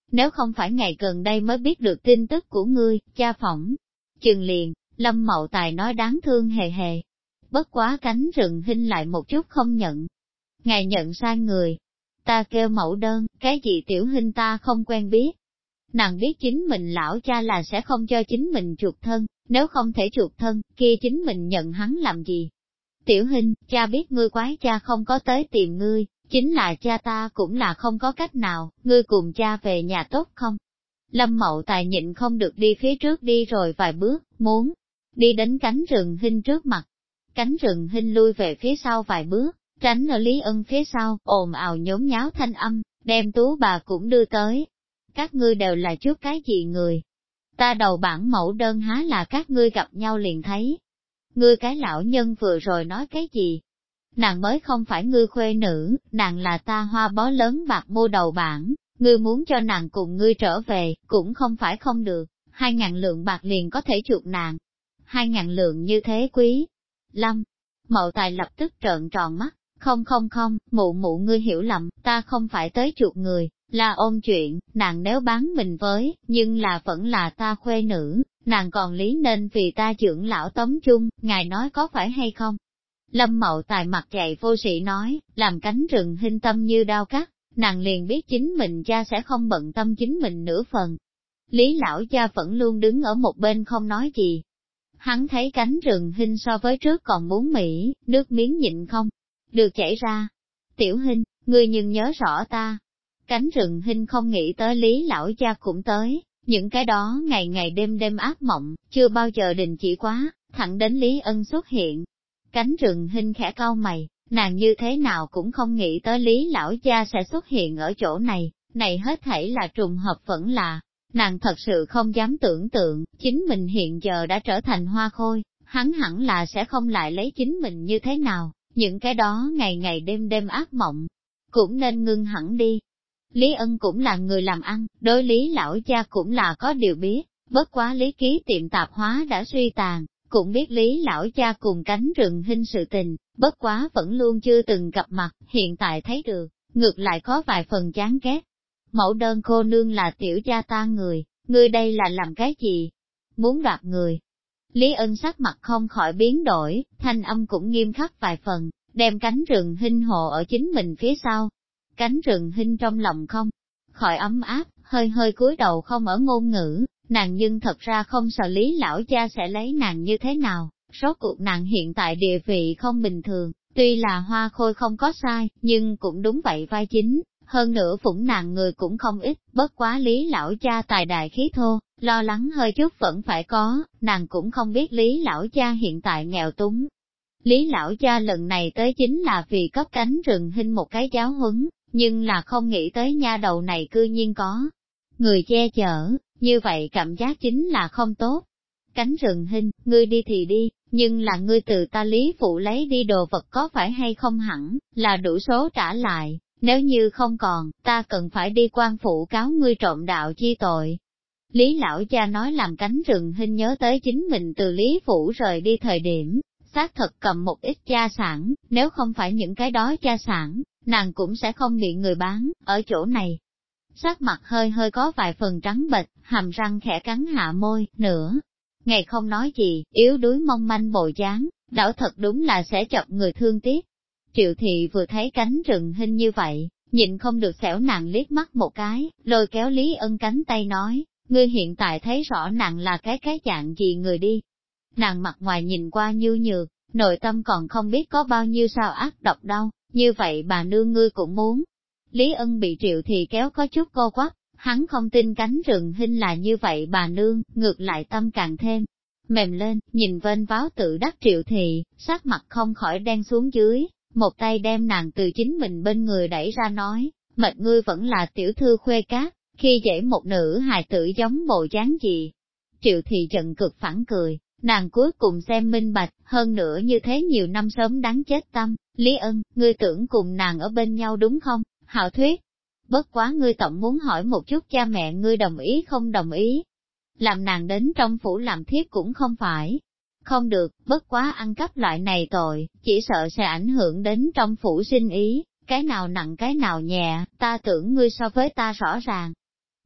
nếu không phải ngày gần đây mới biết được tin tức của ngươi, cha phỏng. Chừng liền, Lâm Mậu Tài nói đáng thương hề hề. Bất quá cánh rừng hinh lại một chút không nhận. Ngài nhận sai người. Ta kêu mẫu đơn, cái gì tiểu hinh ta không quen biết. Nàng biết chính mình lão cha là sẽ không cho chính mình chuộc thân, nếu không thể chuộc thân, kia chính mình nhận hắn làm gì. Tiểu Hinh, cha biết ngươi quái cha không có tới tìm ngươi, chính là cha ta cũng là không có cách nào, ngươi cùng cha về nhà tốt không? Lâm Mậu Tài nhịn không được đi phía trước đi rồi vài bước, muốn đi đến cánh rừng Hinh trước mặt. Cánh rừng Hinh lui về phía sau vài bước, tránh ở Lý Ân phía sau, ồn ào nhốn nháo thanh âm, đem Tú bà cũng đưa tới. Các ngươi đều là chút cái gì người? Ta đầu bản mẫu đơn há là các ngươi gặp nhau liền thấy. Ngươi cái lão nhân vừa rồi nói cái gì? Nàng mới không phải ngươi khuê nữ, nàng là ta hoa bó lớn bạc mua đầu bản, ngươi muốn cho nàng cùng ngươi trở về, cũng không phải không được, 2.000 lượng bạc liền có thể chuộc nàng. 2.000 lượng như thế quý. Lâm Mậu Tài lập tức trợn tròn mắt, không, mụ mụ ngươi hiểu lầm, ta không phải tới chuộc người, là ôn chuyện, nàng nếu bán mình với, nhưng là vẫn là ta khuê nữ, nàng còn lý nên vì ta trưởng lão tống chung, ngài nói có phải hay không? Lâm Mậu Tài mặt dày vô sĩ nói, làm cánh rừng Hinh tâm như đao cắt, nàng liền biết chính mình cha sẽ không bận tâm chính mình nửa phần. Lý lão cha vẫn luôn đứng ở một bên không nói gì. Hắn thấy cánh rừng Hinh so với trước còn muốn mỹ, nước miếng nhịn không được chảy ra. Tiểu Hinh, ngươi nhưng nhớ rõ ta. Cánh rừng Hinh không nghĩ tới Lý lão cha cũng tới, những cái đó ngày ngày đêm đêm ác mộng, chưa bao giờ đình chỉ quá, thẳng đến Lý Ân xuất hiện. Cánh rừng Hinh khẽ cau mày, nàng như thế nào cũng không nghĩ tới Lý lão cha sẽ xuất hiện ở chỗ này hết thảy là trùng hợp vẫn là, nàng thật sự không dám tưởng tượng, chính mình hiện giờ đã trở thành hoa khôi, hắn hẳn là sẽ không lại lấy chính mình như thế nào, những cái đó ngày ngày đêm đêm ác mộng, cũng nên ngưng hẳn đi. Lý Ân cũng là người làm ăn, đối Lý lão cha cũng là có điều biết, bất quá Lý ký tiệm tạp hóa đã suy tàn, cũng biết Lý lão cha cùng cánh rừng Hinh sự tình, bất quá vẫn luôn chưa từng gặp mặt, hiện tại thấy được, ngược lại có vài phần chán ghét. Mẫu đơn cô nương là tiểu gia ta người, ngươi đây là làm cái gì? Muốn đoạt người. Lý Ân sắc mặt không khỏi biến đổi, thanh âm cũng nghiêm khắc vài phần, đem cánh rừng Hinh hộ ở chính mình phía sau. Cánh rừng Hinh trong lòng không khỏi ấm áp, hơi cúi đầu không ở ngôn ngữ, nàng nhưng thật ra không sợ Lý lão cha sẽ lấy nàng như thế nào, rốt cuộc nàng hiện tại địa vị không bình thường, tuy là hoa khôi không có sai, nhưng cũng đúng vậy vai chính, hơn nữa phụng nàng người cũng không ít, bất quá Lý lão cha tài đại khí thô, lo lắng hơi chút vẫn phải có, nàng cũng không biết Lý lão cha hiện tại nghèo túng. Lý lão cha lần này tới chính là vì cấp cánh rừng Hinh một cái giáo huấn, nhưng là không nghĩ tới nha đầu này cư nhiên có người che chở, như vậy cảm giác chính là không tốt. Cánh rừng Hinh, ngươi đi thì đi, nhưng là ngươi từ ta Lý phụ lấy đi đồ vật có phải hay không hẳn, là đủ số trả lại, nếu như không còn, ta cần phải đi quan phủ cáo ngươi trộm đạo chi tội. Lý lão cha nói làm cánh rừng Hinh nhớ tới chính mình từ Lý phủ rời đi thời điểm, xác thật cầm một ít gia sản, nếu không phải những cái đó gia sản, nàng cũng sẽ không bị người bán, ở chỗ này. Sắc mặt hơi có vài phần trắng bệch, hàm răng khẽ cắn hạ môi, nữa. Ngày không nói gì, yếu đuối mong manh bồi dáng, đảo thật đúng là sẽ chọc người thương tiếc. Triệu thị vừa thấy cánh rừng Hinh như vậy, nhịn không được xẻo nàng liếc mắt một cái, lôi kéo Lý Ân cánh tay nói, ngươi hiện tại thấy rõ nàng là cái dạng gì người đi. Nàng mặt ngoài nhìn qua như nhược, nội tâm còn không biết có bao nhiêu sao ác độc đâu, như vậy bà nương ngươi cũng muốn. Lý Ân bị Triệu thị kéo có chút cô quắp, hắn không tin cánh rừng Hinh là như vậy bà nương, ngược lại tâm càng thêm mềm lên, nhìn vênh váo tự đắc Triệu thị, sắc mặt không khỏi đen xuống dưới, một tay đem nàng từ chính mình bên người đẩy ra nói, mệt ngươi vẫn là tiểu thư khuê cát, khi dễ một nữ hài tử giống bộ dáng gì. Triệu thị giận cực phản cười, nàng cuối cùng xem minh bạch, hơn nữa như thế nhiều năm sớm đáng chết tâm, Lý Ân, ngươi tưởng cùng nàng ở bên nhau đúng không, hạo thuyết. Bất quá ngươi tổng muốn hỏi một chút cha mẹ ngươi đồng ý không đồng ý. Làm nàng đến trong phủ làm thiếp cũng không phải. Không được, bất quá ăn cắp loại này tội, chỉ sợ sẽ ảnh hưởng đến trong phủ sinh ý, cái nào nặng cái nào nhẹ, ta tưởng ngươi so với ta rõ ràng.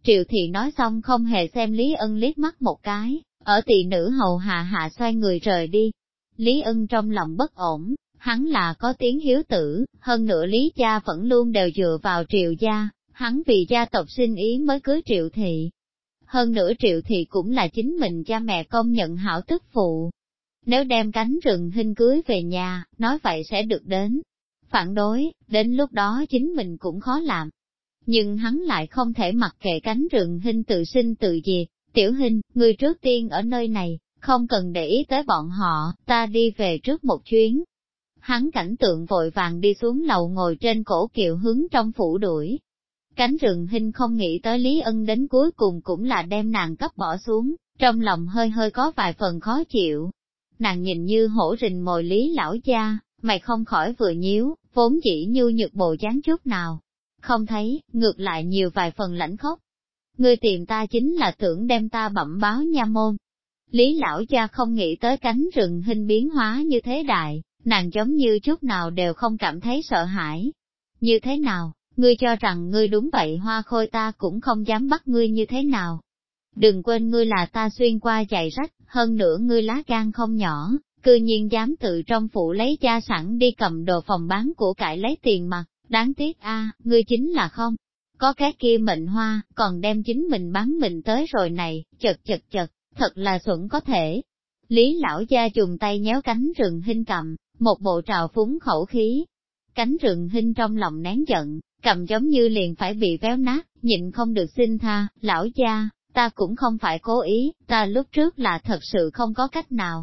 Triệu thị nói xong không hề xem Lý Ân liếc mắt một cái, ở tỳ nữ hầu hạ xoay người rời đi. Lý Ân trong lòng bất ổn, hắn là có tiếng hiếu tử, hơn nữa Lý gia vẫn luôn đều dựa vào Triệu gia, hắn vì gia tộc sinh ý mới cưới Triệu thị. Hơn nữa Triệu thị cũng là chính mình cha mẹ công nhận hảo tức phụ. Nếu đem cánh rừng hình cưới về nhà, nói vậy sẽ được đến phản đối, đến lúc đó chính mình cũng khó làm. Nhưng hắn lại không thể mặc kệ cánh rừng hình tự sinh tự diệt. Tiểu Hình, người trước tiên ở nơi này, không cần để ý tới bọn họ, ta đi về trước một chuyến. Hắn cảnh tượng vội vàng đi xuống lầu ngồi trên cổ kiệu hướng trong phủ đuổi. Cánh rừng hình không nghĩ tới Lý Ân đến cuối cùng cũng là đem nàng cấp bỏ xuống, trong lòng hơi hơi có vài phần khó chịu. Nàng nhìn như hổ rình mồi Lý lão gia, mày không khỏi vừa nhíu, vốn chỉ nhu nhược bộ dáng chút nào. Không thấy, ngược lại nhiều vài phần lãnh khốc. Ngươi tìm ta chính là tưởng đem ta bẩm báo nha môn. Lý lão gia không nghĩ tới cánh rừng hình biến hóa như thế đại, nàng giống như chút nào đều không cảm thấy sợ hãi. Như thế nào, ngươi cho rằng ngươi đúng vậy Hoa Khôi, ta cũng không dám bắt ngươi như thế nào. Đừng quên ngươi là ta xuyên qua giày rách, hơn nữa ngươi lá gan không nhỏ, cư nhiên dám tự trong phủ lấy gia sản đi cầm đồ phòng bán của cải lấy tiền mặt, đáng tiếc a, ngươi chính là không. Có cái kia mệnh hoa, còn đem chính mình bán mình tới rồi này, chật, thật là xuẩn có thể. Lý lão gia dùng tay nhéo cánh rừng hình cầm, một bộ trào phúng khẩu khí. Cánh rừng hình trong lòng nén giận, cầm giống như liền phải bị véo nát, nhịn không được xin tha, lão gia, ta cũng không phải cố ý, ta lúc trước là thật sự không có cách nào.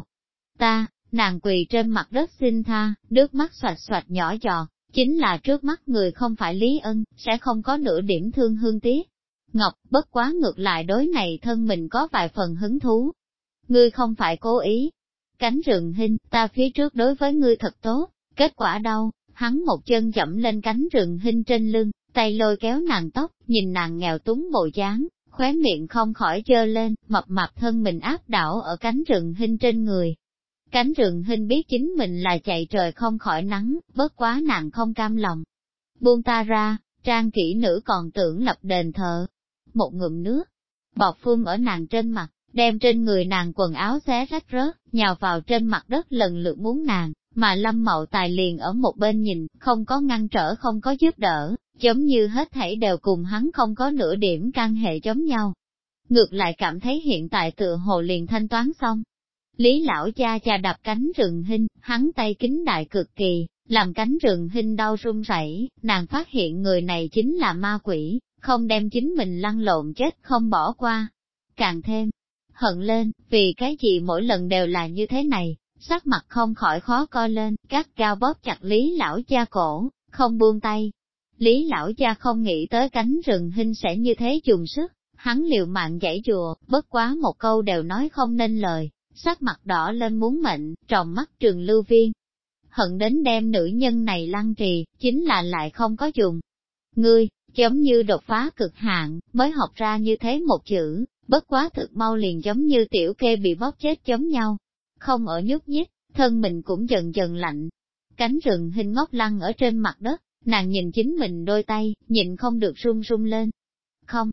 Nàng quỳ trên mặt đất xin tha, nước mắt xoạch xoạch nhỏ giọt, chính là trước mắt người không phải Lý Ân, sẽ không có nửa điểm thương hương tiếc. Ngọc, bất quá ngược lại đối này thân mình có vài phần hứng thú. Ngươi không phải cố ý. Cánh rừng hình, ta phía trước đối với ngươi thật tốt, kết quả đâu, hắn một chân dẫm lên cánh rừng hình trên lưng, tay lôi kéo nàng tóc, nhìn nàng nghèo túng bộ dáng, khóe miệng không khỏi dơ lên, mập mạp thân mình áp đảo ở cánh rừng hình trên người. Cánh rừng hình biết chính mình là chạy trời không khỏi nắng, bất quá nàng không cam lòng. Buông ta ra, trang kỹ nữ còn tưởng lập đền thờ. Một ngụm nước, bọt phun ở nàng trên mặt, đem trên người nàng quần áo xé rách rớt, nhào vào trên mặt đất lần lượt muốn nàng, mà Lâm Mậu Tài liền ở một bên nhìn, không có ngăn trở không có giúp đỡ, giống như hết thảy đều cùng hắn không có nửa điểm can hệ giống nhau. Ngược lại cảm thấy hiện tại tựa hồ liền thanh toán xong. Lý lão cha cha đạp cánh rừng hình, hắn tay kính đại cực kỳ, làm cánh rừng hình đau run rẩy. Nàng phát hiện người này chính là ma quỷ, không đem chính mình lăn lộn chết không bỏ qua. Càng thêm, hận lên, vì cái gì mỗi lần đều là như thế này, sắc mặt không khỏi khó coi lên, gắt gao bóp chặt Lý lão cha cổ, không buông tay. Lý lão cha không nghĩ tới cánh rừng hình sẽ như thế dùng sức, hắn liều mạng giãy giụa, bất quá một câu đều nói không nên lời. Sắc mặt đỏ lên muốn mệnh, tròng mắt Trường Lưu Viên. Hận đến đem nữ nhân này lăng trì, chính là lại không có dùng. Ngươi, giống như đột phá cực hạn, mới học ra như thế một chữ, bất quá thực mau liền giống như tiểu kê bị bóp chết giống nhau. Không ở nhúc nhích, thân mình cũng dần dần lạnh. Cánh rừng hình ngốc lăn ở trên mặt đất, nàng nhìn chính mình đôi tay, nhịn không được run run lên. Không,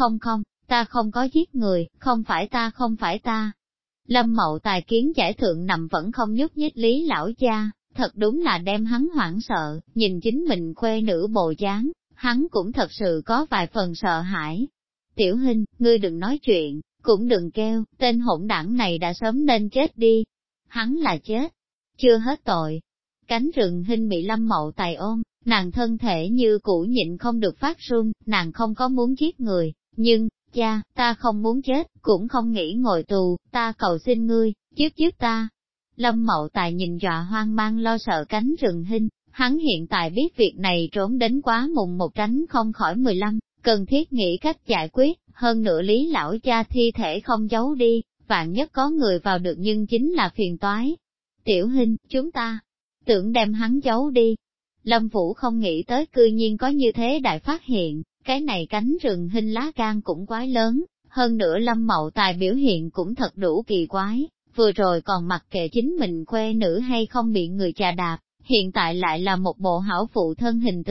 ta không có giết người, không phải ta. Lâm Mậu Tài kiến giải thượng nằm vẫn không nhúc nhích Lý lão gia, thật đúng là đem hắn hoảng sợ, nhìn chính mình khuê nữ bộ dáng, hắn cũng thật sự có vài phần sợ hãi. Tiểu Hình, ngươi đừng nói chuyện, cũng đừng kêu, tên hỗn đảng này đã sớm nên chết đi. Hắn là chết, chưa hết tội. Cánh rừng Hình bị Lâm Mậu Tài ôm, nàng thân thể như cũ nhịn không được phát run, nàng không có muốn giết người, nhưng, cha, ta không muốn chết, cũng không nghĩ ngồi tù, ta cầu xin ngươi, giúp ta. Lâm Mậu Tài nhìn dọa hoang mang lo sợ cánh rừng Hình, hắn hiện tại biết việc này trốn đến quá mùng một tránh không khỏi 15, cần thiết nghĩ cách giải quyết, hơn nữa Lý lão cha thi thể không giấu đi, vạn nhất có người vào được nhưng chính là phiền toái. Tiểu Hình, chúng ta tưởng đem hắn giấu đi. Lâm Vũ không nghĩ tới cư nhiên có như thế đại phát hiện, cái này cánh rừng Hình lá gan cũng quái lớn, hơn nữa Lâm Mậu Tài biểu hiện cũng thật đủ kỳ quái, vừa rồi còn mặc kệ chính mình khuê nữ hay không bị người chà đạp, hiện tại lại là một bộ hảo phụ thân hình tượng,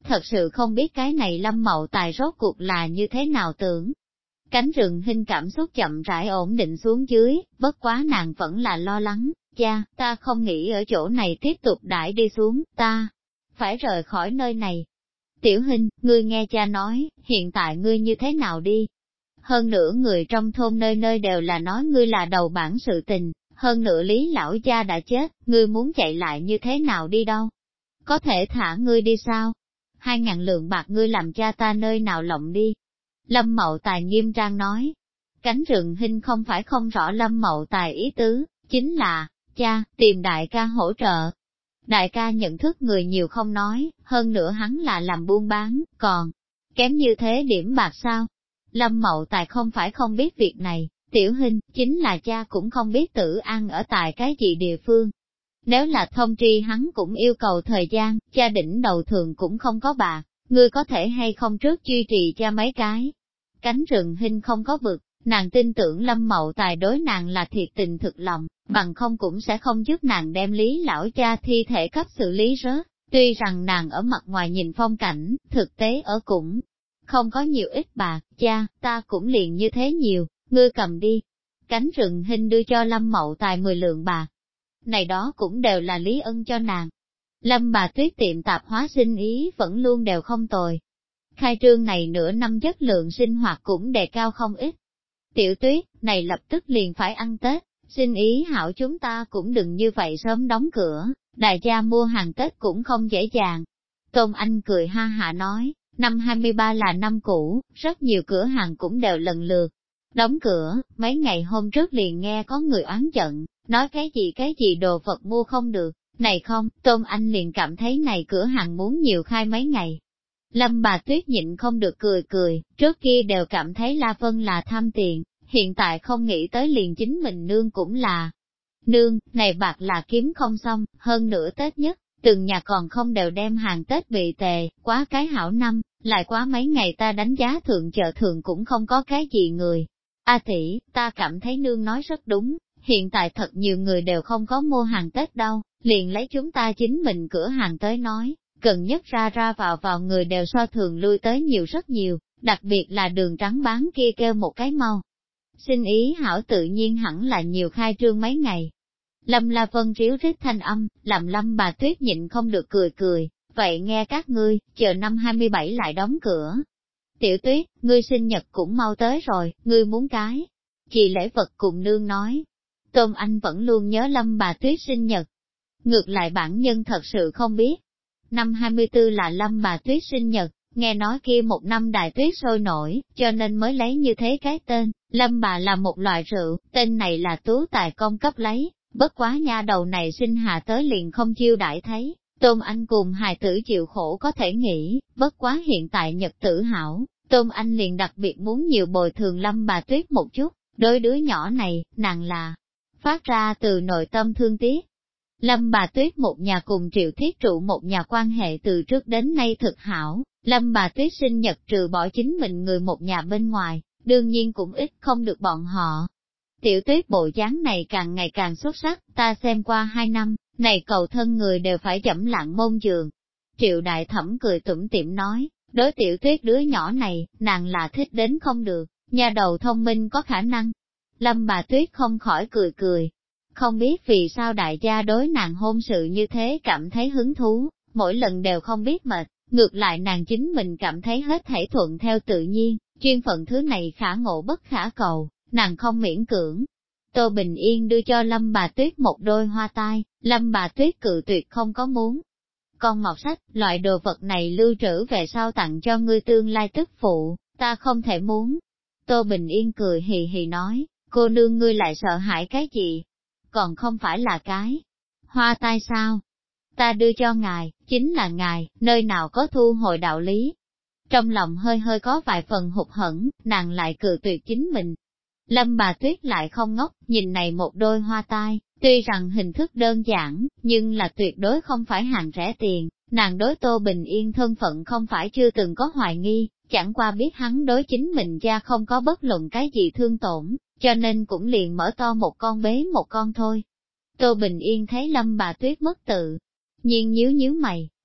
thật sự không biết cái này Lâm Mậu Tài rốt cuộc là như thế nào tưởng. Cánh rừng hình cảm xúc chậm rãi ổn định xuống dưới, bất quá nàng vẫn là lo lắng, cha, ta không nghĩ ở chỗ này tiếp tục đãi đi xuống, ta phải rời khỏi nơi này. Tiểu Hình, ngươi nghe cha nói, hiện tại ngươi như thế nào đi? Hơn nữa người trong thôn nơi nơi đều là nói ngươi là đầu bản sự tình, hơn nữa Lý lão cha đã chết, ngươi muốn chạy lại như thế nào đi đâu? Có thể thả ngươi đi sao? 2.000 lượng bạc ngươi làm cha ta nơi nào lộng đi? Lâm Mậu Tài nghiêm trang nói. Cánh rừng hình không phải không rõ Lâm Mậu Tài ý tứ, chính là, cha, tìm đại ca hỗ trợ. Đại ca nhận thức người nhiều không nói, hơn nữa hắn là làm buôn bán, còn kém như thế điểm bạc sao? Lâm Mậu Tài không phải không biết việc này, Tiểu Hình, chính là cha cũng không biết Tử An ở tại cái gì địa phương. Nếu là thông tri hắn cũng yêu cầu thời gian, cha đỉnh đầu thường cũng không có bạc, ngươi có thể hay không trước duy trì cha mấy cái. Cánh rừng hình không có bực, nàng tin tưởng Lâm Mậu Tài đối nàng là thiệt tình thực lòng, bằng không cũng sẽ không giúp nàng đem Lý lão cha thi thể cấp xử lý rớt. Tuy rằng nàng ở mặt ngoài nhìn phong cảnh, thực tế ở cũng không có nhiều ít bạc, cha, ta cũng liền như thế nhiều, ngươi cầm đi. Cánh rừng hình đưa cho Lâm Mậu Tài 10 lượng bạc. Này đó cũng đều là Lý Ân cho nàng. Lâm bà Tuyết tiệm tạp hóa sinh ý vẫn luôn đều không tồi. Khai trương này nửa năm chất lượng sinh hoạt cũng đề cao không ít. Tiểu Tuyết, này lập tức liền phải ăn Tết, xin ý hảo chúng ta cũng đừng như vậy sớm đóng cửa, đại gia mua hàng Tết cũng không dễ dàng. Tôn Anh cười ha hả nói, năm 23 là năm cũ, rất nhiều cửa hàng cũng đều lần lượt đóng cửa, mấy ngày hôm trước liền nghe có người oán giận, nói cái gì đồ vật mua không được, này không, Tôn Anh liền cảm thấy này cửa hàng muốn nhiều khai mấy ngày. Lâm bà Tuyết nhịn không được cười, trước kia đều cảm thấy La Vân là tham tiền, hiện tại không nghĩ tới liền chính mình nương cũng là. Nương, này bạc là kiếm không xong, hơn nữa Tết nhất, từng nhà còn không đều đem hàng Tết bị tề, quá cái hảo năm, lại quá mấy ngày ta đánh giá thượng chợ thường cũng không có cái gì người. A tỷ, ta cảm thấy nương nói rất đúng, hiện tại thật nhiều người đều không có mua hàng Tết đâu, liền lấy chúng ta chính mình cửa hàng tới nói, gần nhất ra vào người đều so thường lui tới nhiều rất nhiều, đặc biệt là đường trắng bán kia kêu một cái mau. Xin ý hảo tự nhiên hẳn là nhiều khai trương mấy ngày. Lâm La Vân ríu rít thanh âm, làm Lâm bà Tuyết nhịn không được cười, vậy nghe các ngươi, chờ năm 27 lại đóng cửa. Tiểu Tuyết, ngươi sinh nhật cũng mau tới rồi, ngươi muốn cái. Chị lễ vật cùng nương nói. Tôn Anh vẫn luôn nhớ Lâm bà Tuyết sinh nhật. Ngược lại bản nhân thật sự không biết. Năm 24 là Lâm bà Tuyết sinh nhật, nghe nói kia một năm đại tuyết sôi nổi, cho nên mới lấy như thế cái tên. Lâm bà là một loại rượu, tên này là tú tài công cấp lấy, bất quá nha đầu này sinh hạ tới liền không chiêu đãi thấy. Tôn Anh cùng hài tử chịu khổ có thể nghĩ, bất quá hiện tại nhật tử hảo, Tôn Anh liền đặc biệt muốn nhiều bồi thường Lâm bà Tuyết một chút, đối đứa nhỏ này, nàng là phát ra từ nội tâm thương tiếc. Lâm bà Tuyết một nhà cùng Triệu Thiết Trụ một nhà quan hệ từ trước đến nay thực hảo, Lâm bà Tuyết sinh nhật trừ bỏ chính mình người một nhà bên ngoài, đương nhiên cũng ít không được bọn họ. Tiểu Tuyết bộ dáng này càng ngày càng xuất sắc, ta xem qua 2 năm, này cầu thân người đều phải dẫm lặng môn giường. Triệu Đại Thẩm cười tủm tỉm nói, đối Tiểu Tuyết đứa nhỏ này, nàng là thích đến không được, nhà đầu thông minh có khả năng. Lâm bà Tuyết không khỏi cười. Không biết vì sao đại gia đối nàng hôn sự như thế cảm thấy hứng thú, mỗi lần đều không biết mệt, ngược lại nàng chính mình cảm thấy hết thảy thuận theo tự nhiên, chuyên phận thứ này khả ngộ bất khả cầu, nàng không miễn cưỡng. Tô Bình Yên đưa cho Lâm bà Tuyết một đôi hoa tai, Lâm bà Tuyết cự tuyệt không có muốn. Con mọt sách, loại đồ vật này lưu trữ về sau tặng cho ngươi tương lai tức phụ, ta không thể muốn. Tô Bình Yên cười hì hì nói, cô nương ngươi lại sợ hãi cái gì? Còn không phải là cái hoa tai sao? Ta đưa cho ngài, chính là ngài, nơi nào có thu hồi đạo lý. Trong lòng hơi có vài phần hụt hẫng, nàng lại cự tuyệt chính mình. Lâm bà Tuyết lại không ngốc, nhìn này một đôi hoa tai, tuy rằng hình thức đơn giản, nhưng là tuyệt đối không phải hàng rẻ tiền, nàng đối Tô Bình Yên thân phận không phải chưa từng có hoài nghi, chẳng qua biết hắn đối chính mình ra không có bất luận cái gì thương tổn, cho nên cũng liền mở to một con bế một con thôi. Tô Bình Yên thấy Lâm bà Tuyết mất tự nhiên nhíu mày,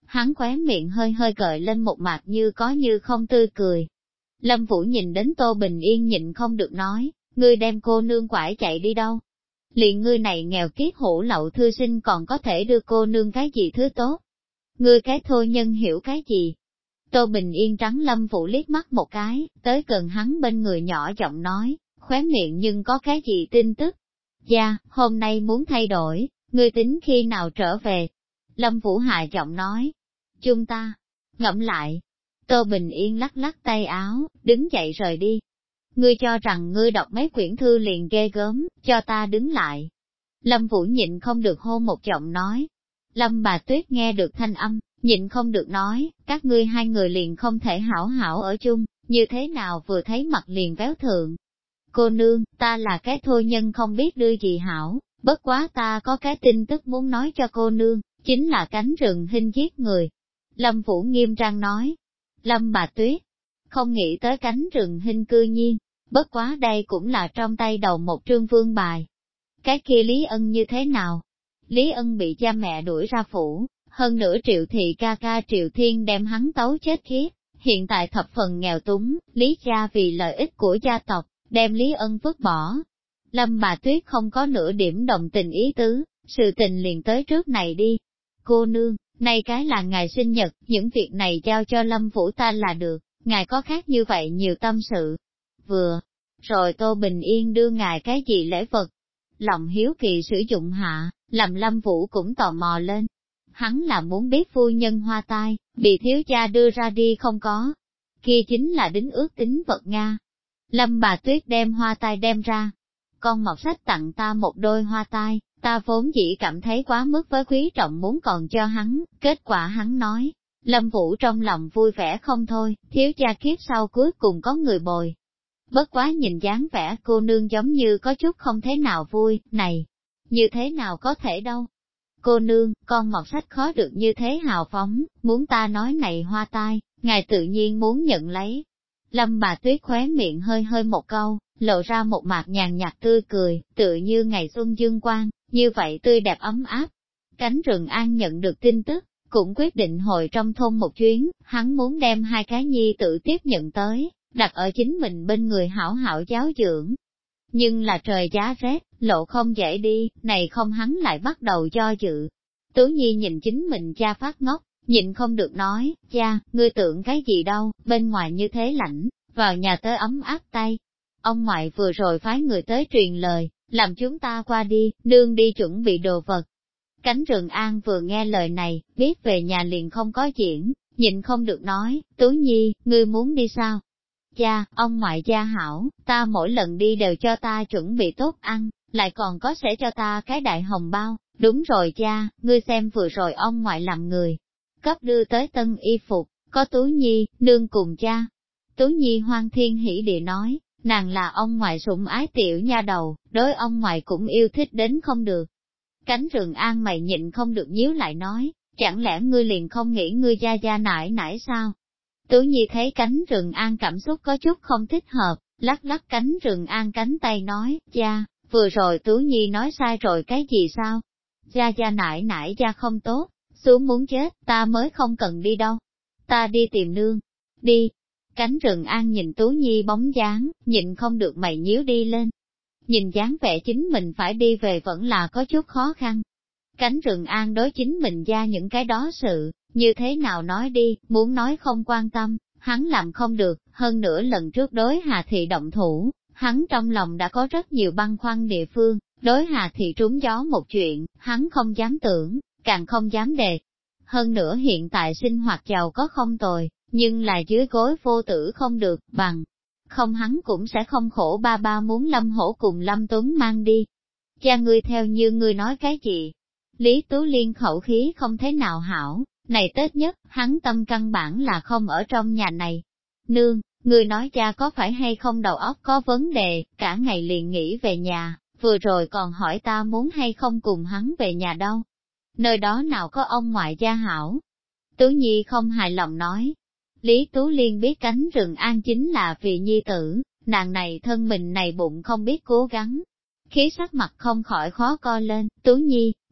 hắn khóe miệng hơi hơi gợi lên một mặt như có như không tươi cười. Lâm Vũ nhìn đến Tô Bình Yên nhịn không được nói, ngươi đem cô nương quải chạy đi đâu? Liền ngươi này nghèo kiết hủ lậu thư sinh còn có thể đưa cô nương cái gì thứ tốt? Ngươi cái thôi nhân hiểu cái gì? Tô Bình Yên trắng Lâm Vũ liếc mắt một cái, tới gần hắn bên người nhỏ giọng nói, khóe miệng nhưng có cái gì tin tức? Dạ, hôm nay muốn thay đổi, ngươi tính khi nào trở về? Lâm Vũ hạ giọng nói, chúng ta, ngẫm lại. Tô Bình Yên lắc lắc tay áo, đứng dậy rời đi. Ngươi cho rằng ngươi đọc mấy quyển thư liền ghê gớm, cho ta đứng lại. Lâm Vũ nhịn không được hô một giọng nói. Lâm Bà Tuyết nghe được thanh âm, nhịn không được nói, các ngươi hai người liền không thể hảo hảo ở chung, như thế nào vừa thấy mặt liền véo thượng. Cô nương, ta là cái thôi nhân không biết đưa gì hảo, bất quá ta có cái tin tức muốn nói cho cô nương, chính là cánh rừng hinh giết người. Lâm Vũ nghiêm trang nói. Lâm Bà Tuyết, không nghĩ tới cánh rừng hinh cư nhiên, bất quá đây cũng là trong tay đầu một trương vương bài. Cái kia Lý Ân như thế nào? Lý Ân bị cha mẹ đuổi ra phủ, hơn nữa Triệu Thị ca ca Triệu Thiên đem hắn tấu chết khiếp, hiện tại thập phần nghèo túng, Lý gia vì lợi ích của gia tộc, đem Lý Ân vứt bỏ. Lâm Bà Tuyết không có nửa điểm đồng tình ý tứ, sự tình liền tới trước này đi. Cô nương, nay cái là ngài sinh nhật, những việc này giao cho Lâm Vũ ta là được, ngài có khác như vậy nhiều tâm sự. Vừa rồi Tô Bình Yên đưa ngài cái gì lễ vật? Lòng hiếu kỳ sử dụng hạ, làm Lâm Vũ cũng tò mò lên. Hắn là muốn biết phu nhân hoa tai, bị thiếu gia đưa ra đi không có. Kia chính là đính ước tính vật Nga. Lâm Bà Tuyết đem hoa tai đem ra. Con mọt sách tặng ta một đôi hoa tai, ta vốn dĩ cảm thấy quá mức với quý trọng muốn còn cho hắn, kết quả hắn nói. Lâm Vũ trong lòng vui vẻ không thôi, thiếu gia kiếp sau cuối cùng có người bồi. Bất quá nhìn dáng vẻ cô nương giống như có chút không thế nào vui, này, như thế nào có thể đâu. Cô nương, con mọt sách khó được như thế hào phóng, muốn ta nói này hoa tai, ngài tự nhiên muốn nhận lấy. Lâm Bà Tuyết khóe miệng hơi hơi một câu, lộ ra một mặt nhàn nhạt tươi cười, tựa như ngày xuân dương quang, như vậy tươi đẹp ấm áp. Cánh Rừng An nhận được tin tức, cũng quyết định hồi trong thôn một chuyến, hắn muốn đem hai cái nhi tự tiếp nhận tới, đặt ở chính mình bên người hảo hảo giáo dưỡng. Nhưng là trời giá rét, lộ không dễ đi, này không hắn lại bắt đầu do dự. Tú Nhi nhìn chính mình cha phát ngốc, nhịn không được nói, cha, ngươi tưởng cái gì đâu, bên ngoài như thế lạnh, vào nhà tới ấm áp tay. Ông ngoại vừa rồi phái người tới truyền lời, làm chúng ta qua đi, nương đi chuẩn bị đồ vật. Cánh Rừng An vừa nghe lời này, biết về nhà liền không có diễn, nhịn không được nói, Tú Nhi, ngươi muốn đi sao? Cha, ông ngoại gia hảo, ta mỗi lần đi đều cho ta chuẩn bị tốt ăn, lại còn có sẽ cho ta cái đại hồng bao. Đúng rồi cha, ngươi xem vừa rồi ông ngoại làm người, cấp đưa tới tân y phục, có Tú Nhi, nương cùng cha. Tú Nhi hoan thiên hỉ địa nói, nàng là ông ngoại sủng ái tiểu nha đầu, đối ông ngoại cũng yêu thích đến không được. Cánh Rừng An mày nhịn không được nhíu lại nói, chẳng lẽ ngươi liền không nghĩ ngươi gia gia nải nải sao? Tú Nhi thấy Cánh Rừng An cảm xúc có chút không thích hợp, lắc lắc Cánh Rừng An cánh tay nói, cha, vừa rồi Tú Nhi nói sai rồi cái gì sao? Gia gia nải nải gia không tốt, xuống muốn chết, ta mới không cần đi đâu. Ta đi tìm nương. Đi. Cánh Rừng An nhìn Tú Nhi bóng dáng, nhịn không được mày nhíu đi lên. Nhìn dáng vẻ chính mình phải đi về vẫn là có chút khó khăn. Cánh Rừng An đối chính mình ra những cái đó sự, như thế nào nói đi, muốn nói không quan tâm, hắn làm không được, hơn nữa lần trước đối Hà Thị động thủ, hắn trong lòng đã có rất nhiều băn khoăn địa phương, đối Hà Thị trúng gió một chuyện, hắn không dám tưởng, càng không dám đề. Hơn nữa hiện tại sinh hoạt giàu có không tồi, nhưng là dưới gối vô tử không được, bằng. Không hắn cũng sẽ không khổ ba ba muốn Lâm Hổ cùng Lâm Tuấn mang đi. Cha ngươi theo như ngươi nói cái gì? Lý Tú Liên khẩu khí không thế nào hảo, này Tết nhất, hắn tâm căn bản là không ở trong nhà này. Nương, ngươi nói cha có phải hay không đầu óc có vấn đề, cả ngày liền nghỉ về nhà, vừa rồi còn hỏi ta muốn hay không cùng hắn về nhà đâu. Nơi đó nào có ông ngoại gia hảo? Tú Nhi không hài lòng nói. Lý Tú Liên biết Cánh Rừng An chính là vì nhi tử, nàng này thân mình này bụng không biết cố gắng. Khí sắc mặt không khỏi khó coi lên, Tú Nhi,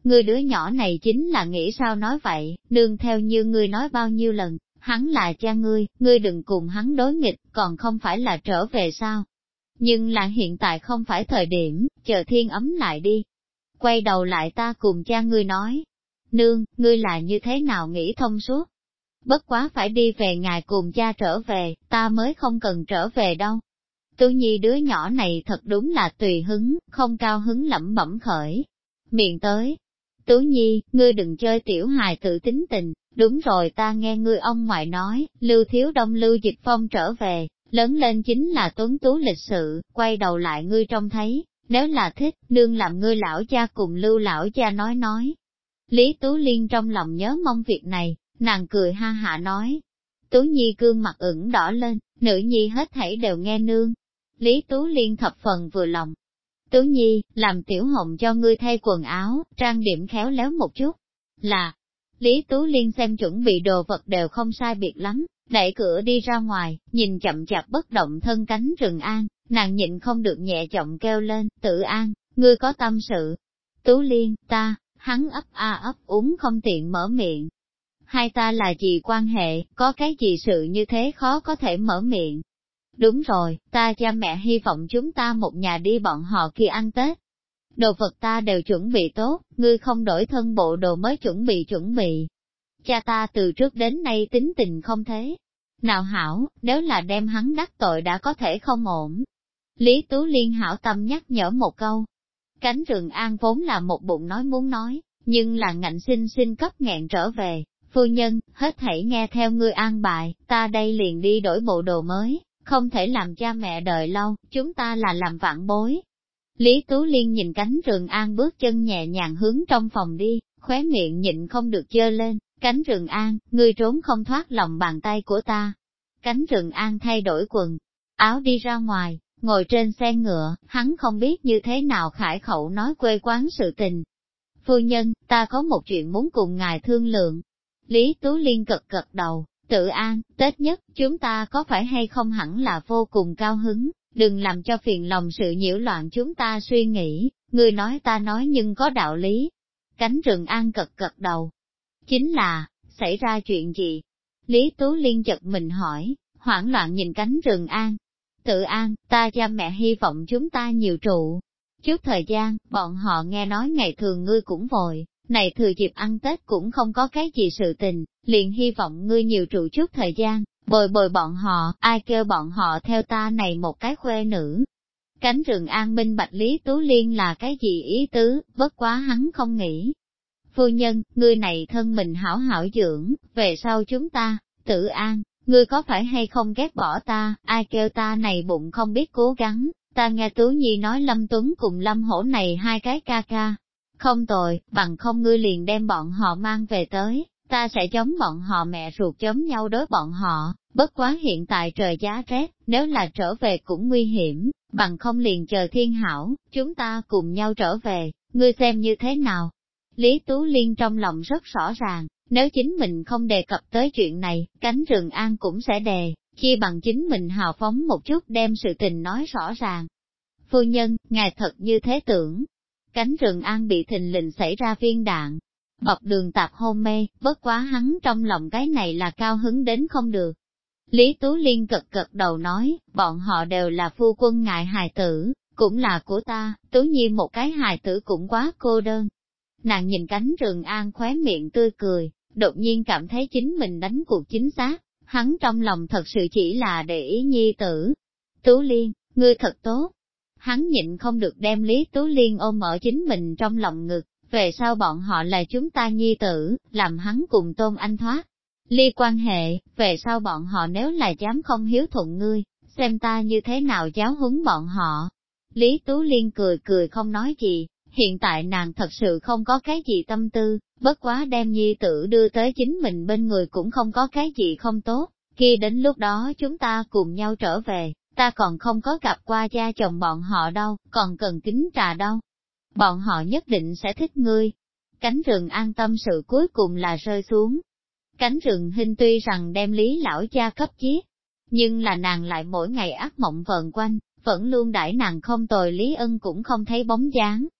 ngươi đứa nhỏ này chính là nghĩ sao nói vậy, nương theo như ngươi nói bao nhiêu lần, hắn là cha ngươi đừng cùng hắn đối nghịch, còn không phải là trở về sao. Nhưng là hiện tại không phải thời điểm, chờ thiên ấm lại đi. Quay đầu lại ta cùng cha ngươi nói. Nương, ngươi là như thế nào nghĩ thông suốt? Bất quá phải đi về ngài cùng cha trở về, ta mới không cần trở về đâu. Tú Nhi đứa nhỏ này thật đúng là tùy hứng, không cao hứng lẩm bẩm khởi. Miệng tới. Tú Nhi, ngươi đừng chơi tiểu hài tự tính tình, đúng rồi ta nghe ngươi ông ngoại nói, Lưu Thiếu Đông Lưu Dịch Phong trở về, lớn lên chính là tuấn tú lịch sự, quay đầu lại ngươi trông thấy, nếu là thích, nương làm ngươi lão cha cùng Lưu lão cha nói. Lý Tú Liên trong lòng nhớ mong việc này, nàng cười ha hả nói. Tú Nhi gương mặt ửng đỏ lên, nữ nhi hết thảy đều nghe nương. Lý Tú Liên thập phần vừa lòng. Tú Nhi, làm tiểu hồng cho ngươi thay quần áo, trang điểm khéo léo một chút. Là, Lý Tú Liên xem chuẩn bị đồ vật đều không sai biệt lắm, đẩy cửa đi ra ngoài, nhìn chậm chạp bất động thân cánh Rừng An, nàng nhịn không được nhẹ giọng kêu lên, Tử An, ngươi có tâm sự. Tú Liên, ta, hắn ấp a ấp úng không tiện mở miệng. Hai ta là gì quan hệ, có cái gì sự như thế khó có thể mở miệng. Đúng rồi, ta cha mẹ hy vọng chúng ta một nhà đi bọn họ kia ăn Tết. Đồ vật ta đều chuẩn bị tốt, ngươi không đổi thân bộ đồ mới chuẩn bị. Cha ta từ trước đến nay tính tình không thế. Nào hảo, nếu là đem hắn đắc tội đã có thể không ổn. Lý Tú Liên hảo tâm nhắc nhở một câu. Cánh Rừng An vốn là một bụng nói muốn nói, nhưng là ngạnh xin cấp nghẹn trở về. Phu nhân, hết thảy nghe theo ngươi an bài, ta đây liền đi đổi bộ đồ mới, không thể làm cha mẹ đợi lâu, chúng ta là làm vãn bối. Lý Tú Liên nhìn cánh Rừng An bước chân nhẹ nhàng hướng trong phòng đi, khóe miệng nhịn không được dơ lên, cánh Rừng An, ngươi trốn không thoát lòng bàn tay của ta. Cánh Rừng An thay đổi quần, áo đi ra ngoài, ngồi trên xe ngựa, hắn không biết như thế nào khải khẩu nói quê quán sự tình. Phu nhân, ta có một chuyện muốn cùng ngài thương lượng. Lý Tú Liên gật đầu, Tự An, Tết nhất, chúng ta có phải hay không hẳn là vô cùng cao hứng, đừng làm cho phiền lòng sự nhiễu loạn chúng ta suy nghĩ, người nói ta nói nhưng có đạo lý. Cánh Rừng An gật đầu. Chính là, xảy ra chuyện gì? Lý Tú Liên chợt mình hỏi, hoảng loạn nhìn cánh Rừng An. Tự An, ta cha mẹ hy vọng chúng ta nhiều trụ. Chút thời gian, bọn họ nghe nói ngày thường ngươi cũng vội, này thừa dịp ăn Tết cũng không có cái gì sự tình, liền hy vọng ngươi nhiều trụ chút thời gian, bồi bọn họ, ai kêu bọn họ theo ta này một cái khuê nữ. Cánh Rừng An minh bạch Lý Tú Liên là cái gì ý tứ, bất quá hắn không nghĩ. Phu nhân, ngươi này thân mình hảo hảo dưỡng, về sau chúng ta, Tự An, ngươi có phải hay không ghét bỏ ta, ai kêu ta này bụng không biết cố gắng, ta nghe Tú Nhi nói Lâm Tuấn cùng Lâm Hổ này hai cái ca ca. Không tồi, bằng không ngươi liền đem bọn họ mang về tới, ta sẽ giống bọn họ mẹ ruột giống nhau đối bọn họ, bất quá hiện tại trời giá rét, nếu là trở về cũng nguy hiểm, bằng không liền chờ thiên hảo, chúng ta cùng nhau trở về, ngươi xem như thế nào. Lý Tú Liên trong lòng rất rõ ràng, nếu chính mình không đề cập tới chuyện này, cánh Rừng An cũng sẽ đề, chi bằng chính mình hào phóng một chút đem sự tình nói rõ ràng. Phu nhân, ngài thật như thế tưởng. Cánh Rừng An bị thình lình xảy ra viên đạn, bọc đường tạp hôn mê, bất quá hắn trong lòng cái này là cao hứng đến không được. Lý Tú Liên gật đầu nói, bọn họ đều là phu quân ngài hài tử, cũng là của ta, Tú Nhi một cái hài tử cũng quá cô đơn. Nàng nhìn cánh Rừng An khóe miệng tươi cười, đột nhiên cảm thấy chính mình đánh cuộc chính xác, hắn trong lòng thật sự chỉ là để ý nhi tử. Tú Liên, ngươi thật tốt. Hắn nhịn không được đem Lý Tú Liên ôm ở chính mình trong lòng ngực, về sau bọn họ là chúng ta nhi tử, làm hắn cùng Tôn Anh thoát. Ly quan hệ, về sau bọn họ nếu là dám không hiếu thuận ngươi, xem ta như thế nào giáo huấn bọn họ. Lý Tú Liên cười không nói gì, hiện tại nàng thật sự không có cái gì tâm tư, bất quá đem nhi tử đưa tới chính mình bên người cũng không có cái gì không tốt, khi đến lúc đó chúng ta cùng nhau trở về. Ta còn không có gặp qua cha chồng bọn họ đâu, còn cần kính trà đâu. Bọn họ nhất định sẽ thích ngươi. Cánh Rừng An tâm sự cuối cùng là rơi xuống. Cánh Rừng Hinh tuy rằng đem Lý lão cha cấp giết, nhưng là nàng lại mỗi ngày ác mộng vờn quanh, vẫn luôn đãi nàng không tồi Lý Ân cũng không thấy bóng dáng.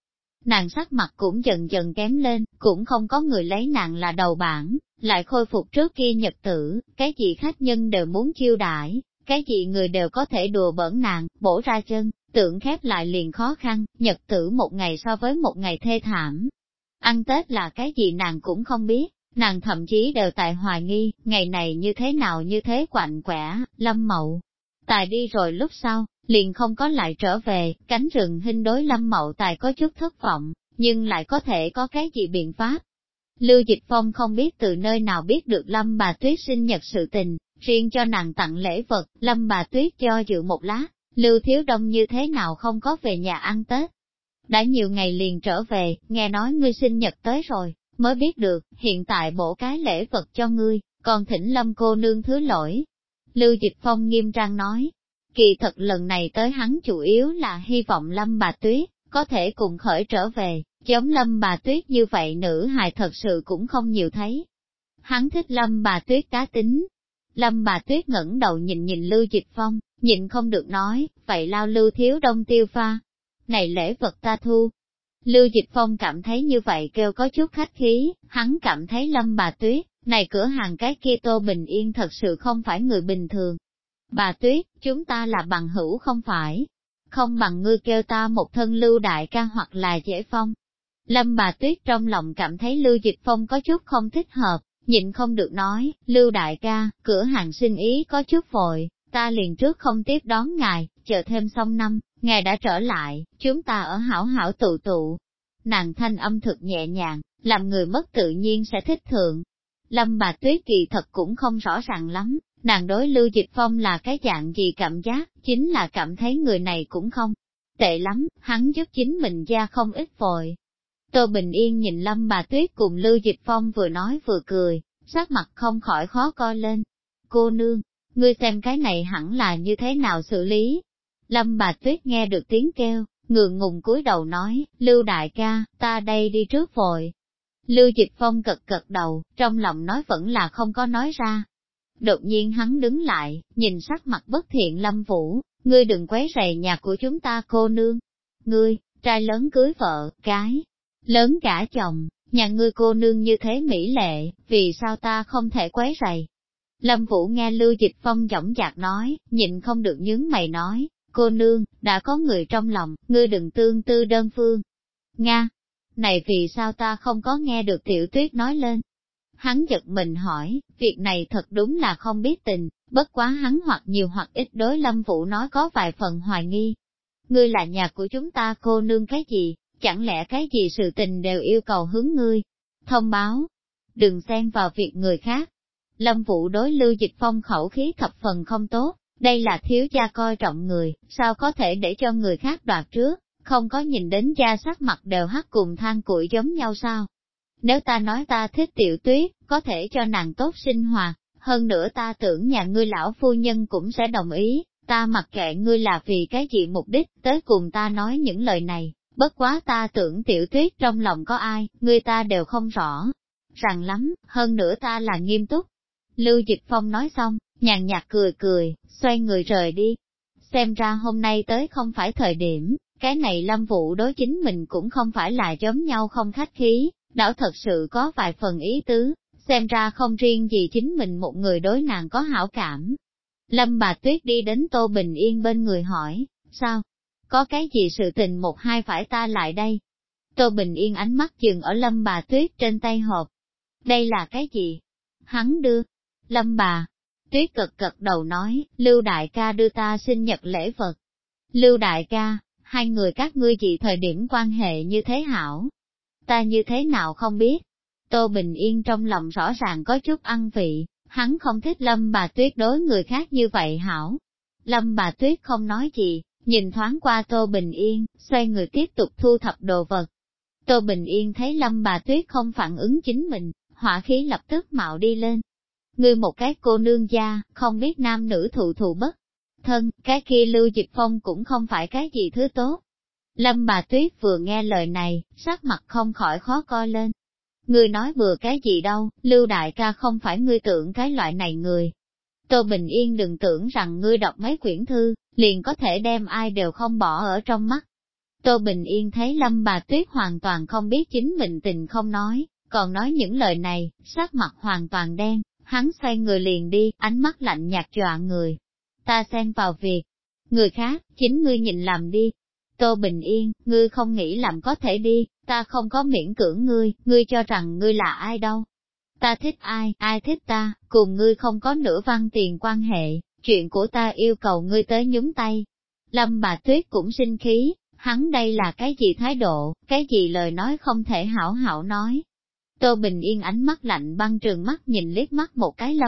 nàng sắc mặt cũng dần dần kém lên, cũng không có người lấy nàng là đầu bảng, lại khôi phục trước kia nhật tử, cái gì khách nhân đều muốn chiêu đãi, cái gì người đều có thể đùa bỡn nàng, bổ ra chân, tưởng khép lại liền khó khăn, nhật tử một ngày so với một ngày thê thảm. Ăn Tết là cái gì nàng cũng không biết, nàng thậm chí đều tại hoài nghi, ngày này như thế nào như thế quạnh quẻ, Lâm Mậu Tài đi rồi lúc sau, liền không có lại trở về, cánh rừng hinh đối Lâm Mậu Tài có chút thất vọng, nhưng lại có thể có cái gì biện pháp. Lưu Dịch Phong không biết từ nơi nào biết được Lâm bà Tuyết sinh nhật sự tình, riêng cho nàng tặng lễ vật, Lâm bà Tuyết cho dự một lát, Lưu Thiếu Đông như thế nào không có về nhà ăn Tết. Đã nhiều ngày liền trở về, nghe nói ngươi sinh nhật tới rồi, mới biết được, hiện tại bổ cái lễ vật cho ngươi, còn thỉnh Lâm cô nương thứ lỗi. Lưu Dịch Phong nghiêm trang nói, kỳ thật lần này tới hắn chủ yếu là hy vọng Lâm bà Tuyết có thể cùng khởi trở về, giống Lâm bà Tuyết như vậy nữ hài thật sự cũng không nhiều thấy. Hắn thích Lâm bà Tuyết cá tính. Lâm bà Tuyết ngẩng đầu nhìn Lưu Dịch Phong, nhịn không được nói, vậy lao Lưu Thiếu Đông tiêu pha. Này lễ vật ta thu. Lưu Dịch Phong cảm thấy như vậy kêu có chút khách khí, hắn cảm thấy Lâm bà Tuyết, này cửa hàng cái kia Tô Bình Yên thật sự không phải người bình thường. Bà Tuyết, chúng ta là bằng hữu không phải. Không bằng ngươi kêu ta một thân Lưu đại ca hoặc là Dễ Phong. Lâm bà Tuyết trong lòng cảm thấy Lưu Dịch Phong có chút không thích hợp, nhịn không được nói, Lưu đại ca, cửa hàng sinh ý có chút vội, ta liền trước không tiếp đón ngài, chờ thêm xong năm, ngài đã trở lại, chúng ta ở hảo hảo tụ tụ. Nàng thanh âm thực nhẹ nhàng, làm người mất tự nhiên sẽ thích thượng. Lâm bà Tuyết kỳ thật cũng không rõ ràng lắm, nàng đối Lưu Dịch Phong là cái dạng gì cảm giác, chính là cảm thấy người này cũng không tệ lắm, hắn giúp chính mình ra không ít vội. Tô Bình Yên nhìn Lâm bà Tuyết cùng Lưu Dịch Phong vừa nói vừa cười, sắc mặt không khỏi khó coi lên. Cô nương, ngươi xem cái này hẳn là như thế nào xử lý? Lâm bà Tuyết nghe được tiếng kêu, ngượng ngùng cúi đầu nói, Lưu đại ca, ta đây đi trước vội. Lưu Dịch Phong gật đầu, trong lòng nói vẫn là không có nói ra. Đột nhiên hắn đứng lại, nhìn sắc mặt bất thiện Lâm Vũ, ngươi đừng quấy rầy nhà của chúng ta cô nương. Ngươi, trai lớn cưới vợ, cái lớn gả chồng, nhà ngươi cô nương như thế mỹ lệ, vì sao ta không thể quấy rầy? Lâm Vũ nghe Lưu Dịch Phong dõng dạc nói, nhịn không được nhướng mày nói, cô nương, đã có người trong lòng, ngươi đừng tương tư đơn phương. Nga, này vì sao ta không có nghe được Tiểu Tuyết nói lên? Hắn giật mình hỏi, việc này thật đúng là không biết tình, bất quá hắn hoặc nhiều hoặc ít đối Lâm Vũ nói có vài phần hoài nghi. Ngươi là nhà của chúng ta cô nương cái gì, chẳng lẽ cái gì sự tình đều yêu cầu hướng ngươi? Thông báo, đừng xen vào việc người khác. Lâm Vũ đối Lưu Dịch Phong khẩu khí thập phần không tốt, đây là thiếu gia coi trọng người, sao có thể để cho người khác đoạt trước, không có nhìn đến da sắc mặt đều hắc cùng than củi giống nhau sao? Nếu ta nói ta thích Tiểu Tuyết, có thể cho nàng tốt sinh hoạt, hơn nữa ta tưởng nhà ngươi lão phu nhân cũng sẽ đồng ý, ta mặc kệ ngươi là vì cái gì mục đích, tới cùng ta nói những lời này, bất quá ta tưởng Tiểu Tuyết trong lòng có ai, ngươi ta đều không rõ ràng lắm, hơn nữa ta là nghiêm túc. Lưu Dịch Phong nói xong, nhàn nhạt cười, xoay người rời đi. Xem ra hôm nay tới không phải thời điểm, cái này Lâm Vũ đối chính mình cũng không phải là giống nhau không khách khí, đảo thật sự có vài phần ý tứ, xem ra không riêng gì chính mình một người đối nàng có hảo cảm. Lâm bà Tuyết đi đến Tô Bình Yên bên người hỏi, sao? Có cái gì sự tình một hai phải ta lại đây? Tô Bình Yên ánh mắt dừng ở Lâm bà Tuyết trên tay hộp. Đây là cái gì? Hắn đưa. Lâm bà Tuyết gật đầu nói, Lưu đại ca đưa ta sinh nhật lễ vật. Lưu đại ca, hai người các ngươi gì thời điểm quan hệ như thế hảo? Ta như thế nào không biết? Tô Bình Yên trong lòng rõ ràng có chút ăn vị, hắn không thích Lâm bà Tuyết đối người khác như vậy hảo. Lâm bà Tuyết không nói gì, nhìn thoáng qua Tô Bình Yên, xoay người tiếp tục thu thập đồ vật. Tô Bình Yên thấy Lâm bà Tuyết không phản ứng chính mình, hỏa khí lập tức mạo đi lên. Ngươi một cái cô nương gia, không biết nam nữ thụ bất thân, cái kia Lưu Dịch Phong cũng không phải cái gì thứ tốt. Lâm bà Tuyết vừa nghe lời này, sắc mặt không khỏi khó coi lên. Ngươi nói bừa cái gì đâu, Lưu đại ca không phải ngươi tưởng cái loại này người. Tô Bình Yên đừng tưởng rằng ngươi đọc mấy quyển thư, liền có thể đem ai đều không bỏ ở trong mắt. Tô Bình Yên thấy Lâm Bà Tuyết hoàn toàn không biết chính mình tình không nói, còn nói những lời này, sắc mặt hoàn toàn đen, hắn xoay người liền đi, ánh mắt lạnh nhạt dọa người. Ta xen vào việc người khác, chính ngươi nhìn làm đi. Tô Bình Yên, ngươi không nghĩ làm có thể đi, ta không có miễn cưỡng ngươi cho rằng ngươi là ai đâu. Ta thích ai, ai thích ta, cùng ngươi không có nửa văn tiền quan hệ, chuyện của ta yêu cầu ngươi tới nhúng tay. Lâm Bà Tuyết cũng sinh khí, hắn đây là cái gì thái độ, cái gì lời nói không thể hảo hảo nói. Tô Bình Yên ánh mắt lạnh băng trừng mắt nhìn liếc mắt một cái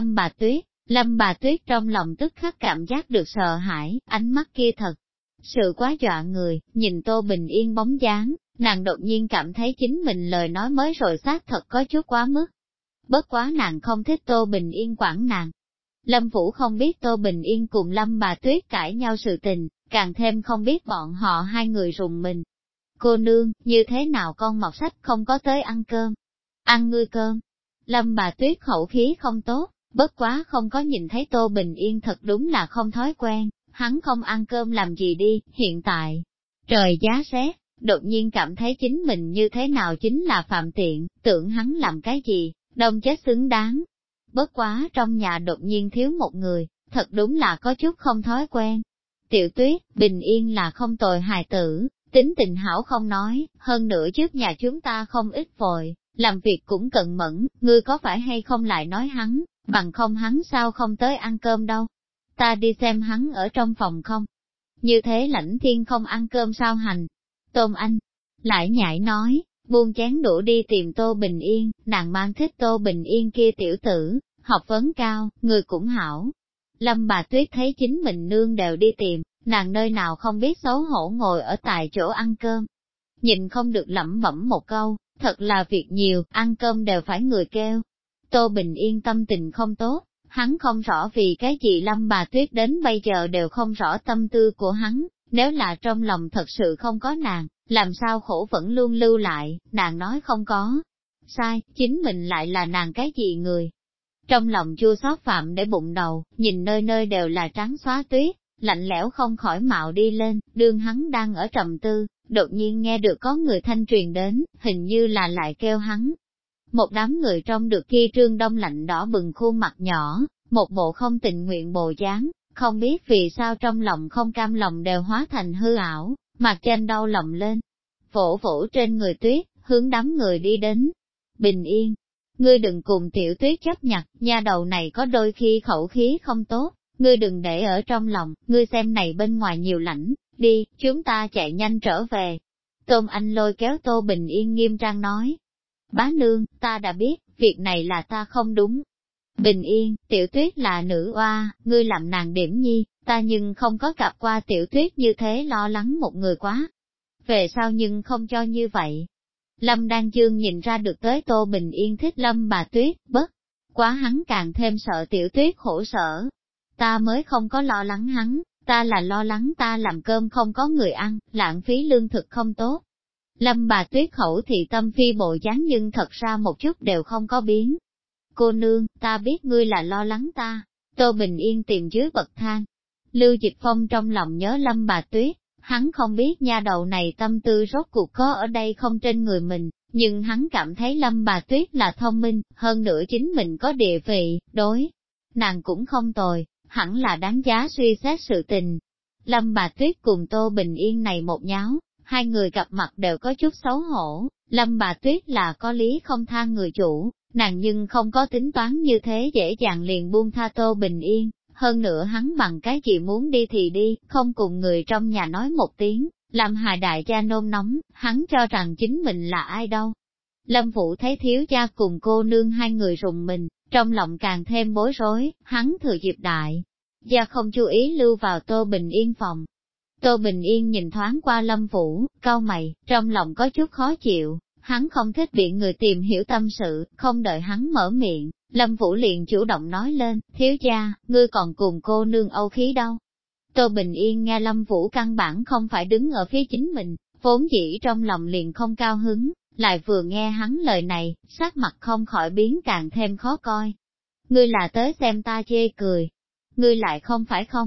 Lâm Bà Tuyết trong lòng tức khắc cảm giác được sợ hãi, ánh mắt kia thật sự quá dọa người, nhìn Tô Bình Yên bóng dáng, nàng đột nhiên cảm thấy chính mình lời nói mới rồi xác thật có chút quá mức. Bất quá nàng không thích Tô Bình Yên quản nàng. Lâm Vũ không biết Tô Bình Yên cùng Lâm Bà Tuyết cãi nhau sự tình, càng thêm không biết bọn họ hai người rùng mình. Cô nương, như thế nào con mọt sách không có tới ăn cơm? Ăn ngươi cơm. Lâm Bà Tuyết khẩu khí không tốt, bất quá không có nhìn thấy Tô Bình Yên thật đúng là không thói quen, hắn không ăn cơm làm gì đi, hiện tại. Trời giá rét, đột nhiên cảm thấy chính mình như thế nào chính là phạm tiện, tưởng hắn làm cái gì, đông chết xứng đáng. Bất quá trong nhà đột nhiên thiếu một người, thật đúng là có chút không thói quen. Tiểu Tuyết, Bình Yên là không tồi hài tử, tính tình hảo không nói, hơn nữa trước nhà chúng ta không ít vội, làm việc cũng cẩn mẫn, ngươi có phải hay không lại nói hắn, bằng không hắn sao không tới ăn cơm đâu. Ta đi xem hắn ở trong phòng không. Như thế Lãnh Thiên không ăn cơm sao hành. Tôn Anh lại nhảy nói, buông chén đũa đi tìm Tô Bình Yên, nàng mang thích Tô Bình Yên kia tiểu tử, học vấn cao, người cũng hảo. Lâm Bà Tuyết thấy chính mình nương đều đi tìm, nàng nơi nào không biết xấu hổ ngồi ở tại chỗ ăn cơm. Nhìn không được lẩm bẩm một câu, thật là việc nhiều, ăn cơm đều phải người kêu. Tô Bình Yên tâm tình không tốt, hắn không rõ vì cái gì Lâm Bà Tuyết đến bây giờ đều không rõ tâm tư của hắn, nếu là trong lòng thật sự không có nàng, làm sao khổ vẫn luôn lưu lại, nàng nói không có. Sai, chính mình lại là nàng cái gì người. Trong lòng chua xót phạm để bụng đầu, nhìn nơi nơi đều là trắng xóa tuyết, lạnh lẽo không khỏi mạo đi lên, đương hắn đang ở trầm tư, đột nhiên nghe được có người thanh truyền đến, hình như là lại kêu hắn. Một đám người trong được kia trương đông lạnh đỏ bừng khuôn mặt nhỏ, một bộ không tình nguyện bồ dáng, không biết vì sao trong lòng không cam lòng đều hóa thành hư ảo, mặt trên đau lòng lên. Vỗ vỗ trên người tuyết, hướng đám người đi đến. Bình Yên, ngươi đừng cùng Tiểu Tuyết chấp nhặt, nha đầu này có đôi khi khẩu khí không tốt, ngươi đừng để ở trong lòng, ngươi xem này bên ngoài nhiều lạnh, đi, chúng ta chạy nhanh trở về. Tôn Anh lôi kéo Tô Bình Yên nghiêm trang nói. Bá nương, ta đã biết, việc này là ta không đúng. Bình Yên, Tiểu Tuyết là nữ oa, ngươi làm nàng điểm nhi, ta nhưng không có gặp qua Tiểu Tuyết như thế lo lắng một người quá. Về sau nhưng không cho như vậy. Lâm Đan Dương nhìn ra được tới Tô Bình Yên thích Lâm Bà Tuyết, bất quá hắn càng thêm sợ Tiểu Tuyết khổ sở. Ta mới không có lo lắng hắn, ta là lo lắng ta làm cơm không có người ăn, lãng phí lương thực không tốt. Lâm Bà Tuyết khẩu thị tâm phi bộ dáng nhưng thật ra một chút đều không có biến. Cô nương, ta biết ngươi là lo lắng ta. Tô Bình Yên tìm dưới bậc thang. Lưu Dịch Phong trong lòng nhớ Lâm Bà Tuyết, hắn không biết nha đầu này tâm tư rốt cuộc có ở đây không trên người mình, nhưng hắn cảm thấy Lâm Bà Tuyết là thông minh, hơn nữa chính mình có địa vị, đối. Nàng cũng không tồi, hẳn là đáng giá suy xét sự tình. Lâm Bà Tuyết cùng Tô Bình Yên này một nháo, hai người gặp mặt đều có chút xấu hổ, Lâm Bà Tuyết là có lý không tha người chủ, nàng nhưng không có tính toán như thế dễ dàng liền buông tha Tô Bình Yên, hơn nữa hắn bằng cái gì muốn đi thì đi, không cùng người trong nhà nói một tiếng, làm hài đại gia nôn nóng, hắn cho rằng chính mình là ai đâu. Lâm Vũ thấy thiếu gia cùng cô nương hai người rùng mình, trong lòng càng thêm bối rối, hắn thừa dịp đại gia không chú ý lưu vào Tô Bình Yên phòng. Tô Bình Yên nhìn thoáng qua Lâm Vũ, cau mày, trong lòng có chút khó chịu, hắn không thích bị người tìm hiểu tâm sự, không đợi hắn mở miệng, Lâm Vũ liền chủ động nói lên, thiếu gia, ngươi còn cùng cô nương âu khí đâu. Tô Bình Yên nghe Lâm Vũ căn bản không phải đứng ở phía chính mình, vốn dĩ trong lòng liền không cao hứng, lại vừa nghe hắn lời này, sắc mặt không khỏi biến càng thêm khó coi. Ngươi là tới xem ta chê cười, ngươi lại không phải không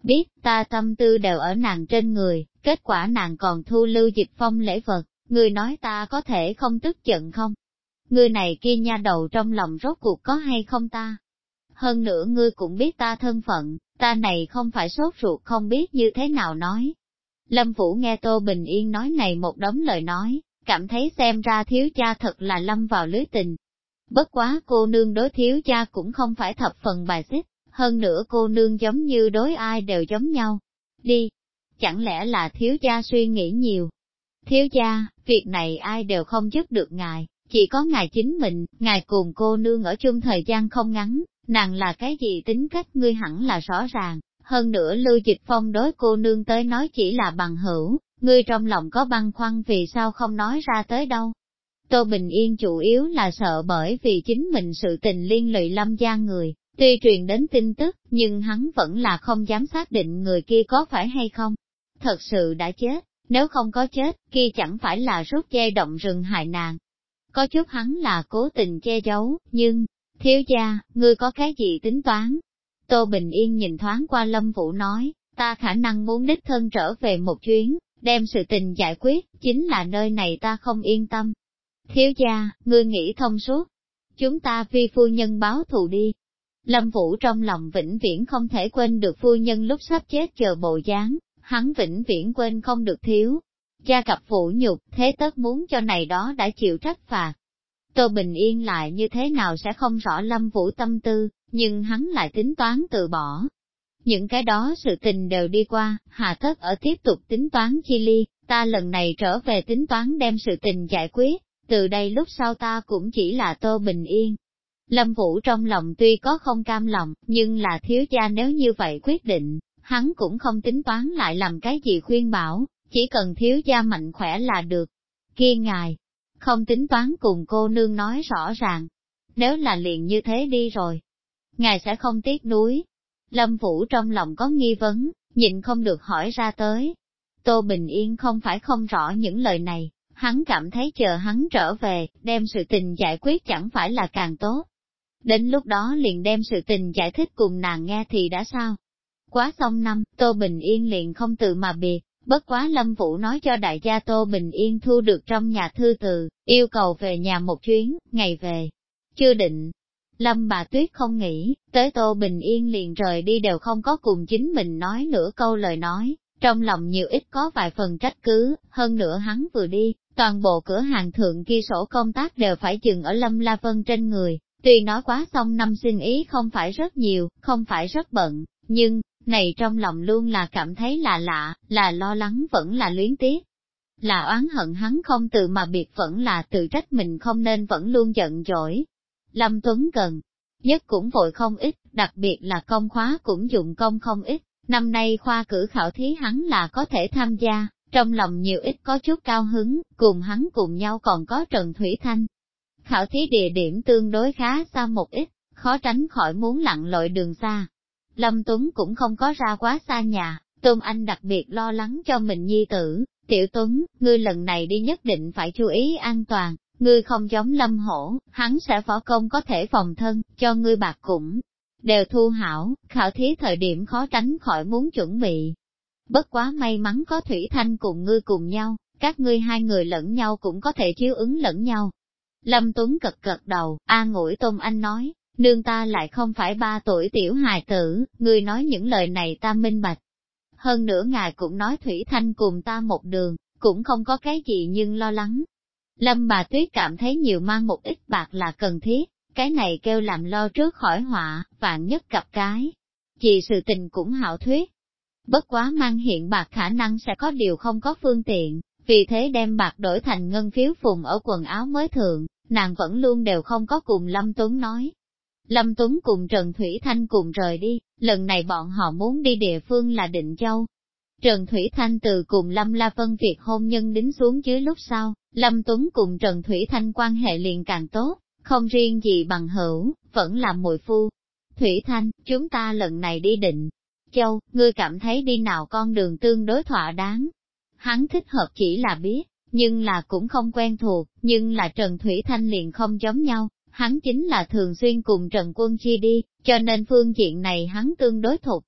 biết ta tâm tư đều ở nàng trên người, kết quả nàng còn thu Lưu Dịch Phong lễ vật, ngươi nói ta có thể không tức giận không? Ngươi này kia nha đầu trong lòng rốt cuộc có hay không ta? Hơn nữa ngươi cũng biết ta thân phận, ta này không phải sốt ruột không biết như thế nào nói. Lâm Vũ nghe Tô Bình Yên nói này một đống lời nói, cảm thấy xem ra thiếu cha thật là lâm vào lưới tình. Bất quá cô nương đối thiếu cha cũng không phải thập phần bài xích, hơn nữa cô nương giống như đối ai đều giống nhau. Đi, chẳng lẽ là thiếu cha suy nghĩ nhiều? Thiếu cha, việc này ai đều không giúp được ngài, chỉ có ngài chính mình, ngài cùng cô nương ở chung thời gian không ngắn, nàng là cái gì tính cách ngươi hẳn là rõ ràng. Hơn nữa Lưu Dịch Phong đối cô nương tới nói chỉ là bằng hữu, ngươi trong lòng có băn khoăn vì sao không nói ra tới đâu. Tô Bình Yên chủ yếu là sợ bởi vì chính mình sự tình liên lụy Lâm gia người, tuy truyền đến tin tức, nhưng hắn vẫn là không dám xác định người kia có phải hay không. Thật sự đã chết, nếu không có chết, kia chẳng phải là rút dây động rừng hại nàng. Có chút hắn là cố tình che giấu, nhưng, thiếu gia, ngươi có cái gì tính toán? Tô Bình Yên nhìn thoáng qua Lâm Vũ nói, ta khả năng muốn đích thân trở về một chuyến, đem sự tình giải quyết, chính là nơi này ta không yên tâm. Thiếu gia, ngươi nghĩ thông suốt, chúng ta vì phu nhân báo thù đi. Lâm Vũ trong lòng vĩnh viễn không thể quên được phu nhân lúc sắp chết chờ bộ dáng, hắn vĩnh viễn quên không được thiếu. Gia cặp phụ nhục, thế tất muốn cho này đó đã chịu trách phạt. Tô Bình Yên lại như thế nào sẽ không rõ Lâm Vũ tâm tư, nhưng hắn lại tính toán từ bỏ. Những cái đó sự tình đều đi qua, hà tất ở tiếp tục tính toán chi ly, ta lần này trở về tính toán đem sự tình giải quyết, từ đây lúc sau ta cũng chỉ là Tô Bình Yên. Lâm Vũ trong lòng tuy có không cam lòng, nhưng là thiếu gia nếu như vậy quyết định, hắn cũng không tính toán lại làm cái gì khuyên bảo, chỉ cần thiếu gia mạnh khỏe là được. Kia ngài, không tính toán cùng cô nương nói rõ ràng, nếu là liền như thế đi rồi, ngài sẽ không tiếc nuối. Lâm Vũ trong lòng có nghi vấn, nhịn không được hỏi ra tới. Tô Bình Yên không phải không rõ những lời này, hắn cảm thấy chờ hắn trở về, đem sự tình giải quyết chẳng phải là càng tốt. Đến lúc đó liền đem sự tình giải thích cùng nàng nghe thì đã sao? Quá xong năm, Tô Bình Yên liền không tự mà biệt, bất quá Lâm Vũ nói cho đại gia Tô Bình Yên thu được trong nhà thư từ, yêu cầu về nhà một chuyến, ngày về. Chưa định. Lâm bà Tuyết không nghĩ, tới Tô Bình Yên liền rời đi đều không có cùng chính mình nói nửa câu lời nói, trong lòng nhiều ít có vài phần trách cứ, hơn nữa hắn vừa đi, toàn bộ cửa hàng thượng kia sổ công tác đều phải dừng ở Lâm La Vân trên người, tuy nói quá xong năm sinh ý không phải rất nhiều, không phải rất bận, nhưng, này trong lòng luôn là cảm thấy là lạ, là lo lắng vẫn là luyến tiếc. Là oán hận hắn không tự mà biệt vẫn là tự trách mình không nên vẫn luôn giận dỗi. Lâm Tuấn gần nhất cũng vội không ít, đặc biệt là công khóa cũng dụng công không ít, năm nay khoa cử khảo thí hắn là có thể tham gia, trong lòng nhiều ít có chút cao hứng, cùng hắn cùng nhau còn có Trần Thủy Thanh. Khảo thí địa điểm tương đối khá xa một ít, khó tránh khỏi muốn lặn lội đường xa. Lâm Tuấn cũng không có ra quá xa nhà, Tôn Anh đặc biệt lo lắng cho mình nhi tử, Tiểu Tuấn, ngươi lần này đi nhất định phải chú ý an toàn, ngươi không giống Lâm Hổ, hắn sẽ võ công có thể phòng thân, cho ngươi bạc cũng đều thu hảo, khảo thí thời điểm khó tránh khỏi muốn chuẩn bị. Bất quá may mắn có Thủy Thanh cùng ngươi cùng nhau, các ngươi hai người lẫn nhau cũng có thể chiếu ứng lẫn nhau. Lâm Tuấn cật cật đầu, an ủi Tôn Anh nói, nương ta lại không phải 3 tuổi tiểu hài tử, ngươi nói những lời này ta minh bạch. Hơn nữa ngài cũng nói Thủy Thanh cùng ta một đường, cũng không có cái gì nhưng lo lắng. Lâm bà Tuyết cảm thấy nhiều mang một ít bạc là cần thiết, cái này kêu làm lo trước khỏi họa, vạn nhất cặp cái. Chỉ sự tình cũng hảo thuyết. Bất quá mang hiện bạc khả năng sẽ có điều không có phương tiện, vì thế đem bạc đổi thành ngân phiếu phùng ở quần áo mới thượng, nàng vẫn luôn đều không có cùng Lâm Tuấn nói. Lâm Tuấn cùng Trần Thủy Thanh cùng rời đi, lần này bọn họ muốn đi địa phương là Định Châu. Trần Thủy Thanh từ cùng Lâm La Vân việc hôn nhân đính xuống dưới lúc sau, Lâm Tuấn cùng Trần Thủy Thanh quan hệ liền càng tốt, không riêng gì bằng hữu, vẫn là muội phu. Thủy Thanh, chúng ta lần này đi Định Châu, ngươi cảm thấy đi nào con đường tương đối thỏa đáng. Hắn thích hợp chỉ là biết, nhưng là cũng không quen thuộc, nhưng là Trần Thủy Thanh liền không giống nhau. Hắn chính là thường xuyên cùng Trần Quân Chi đi, cho nên phương diện này hắn tương đối thục.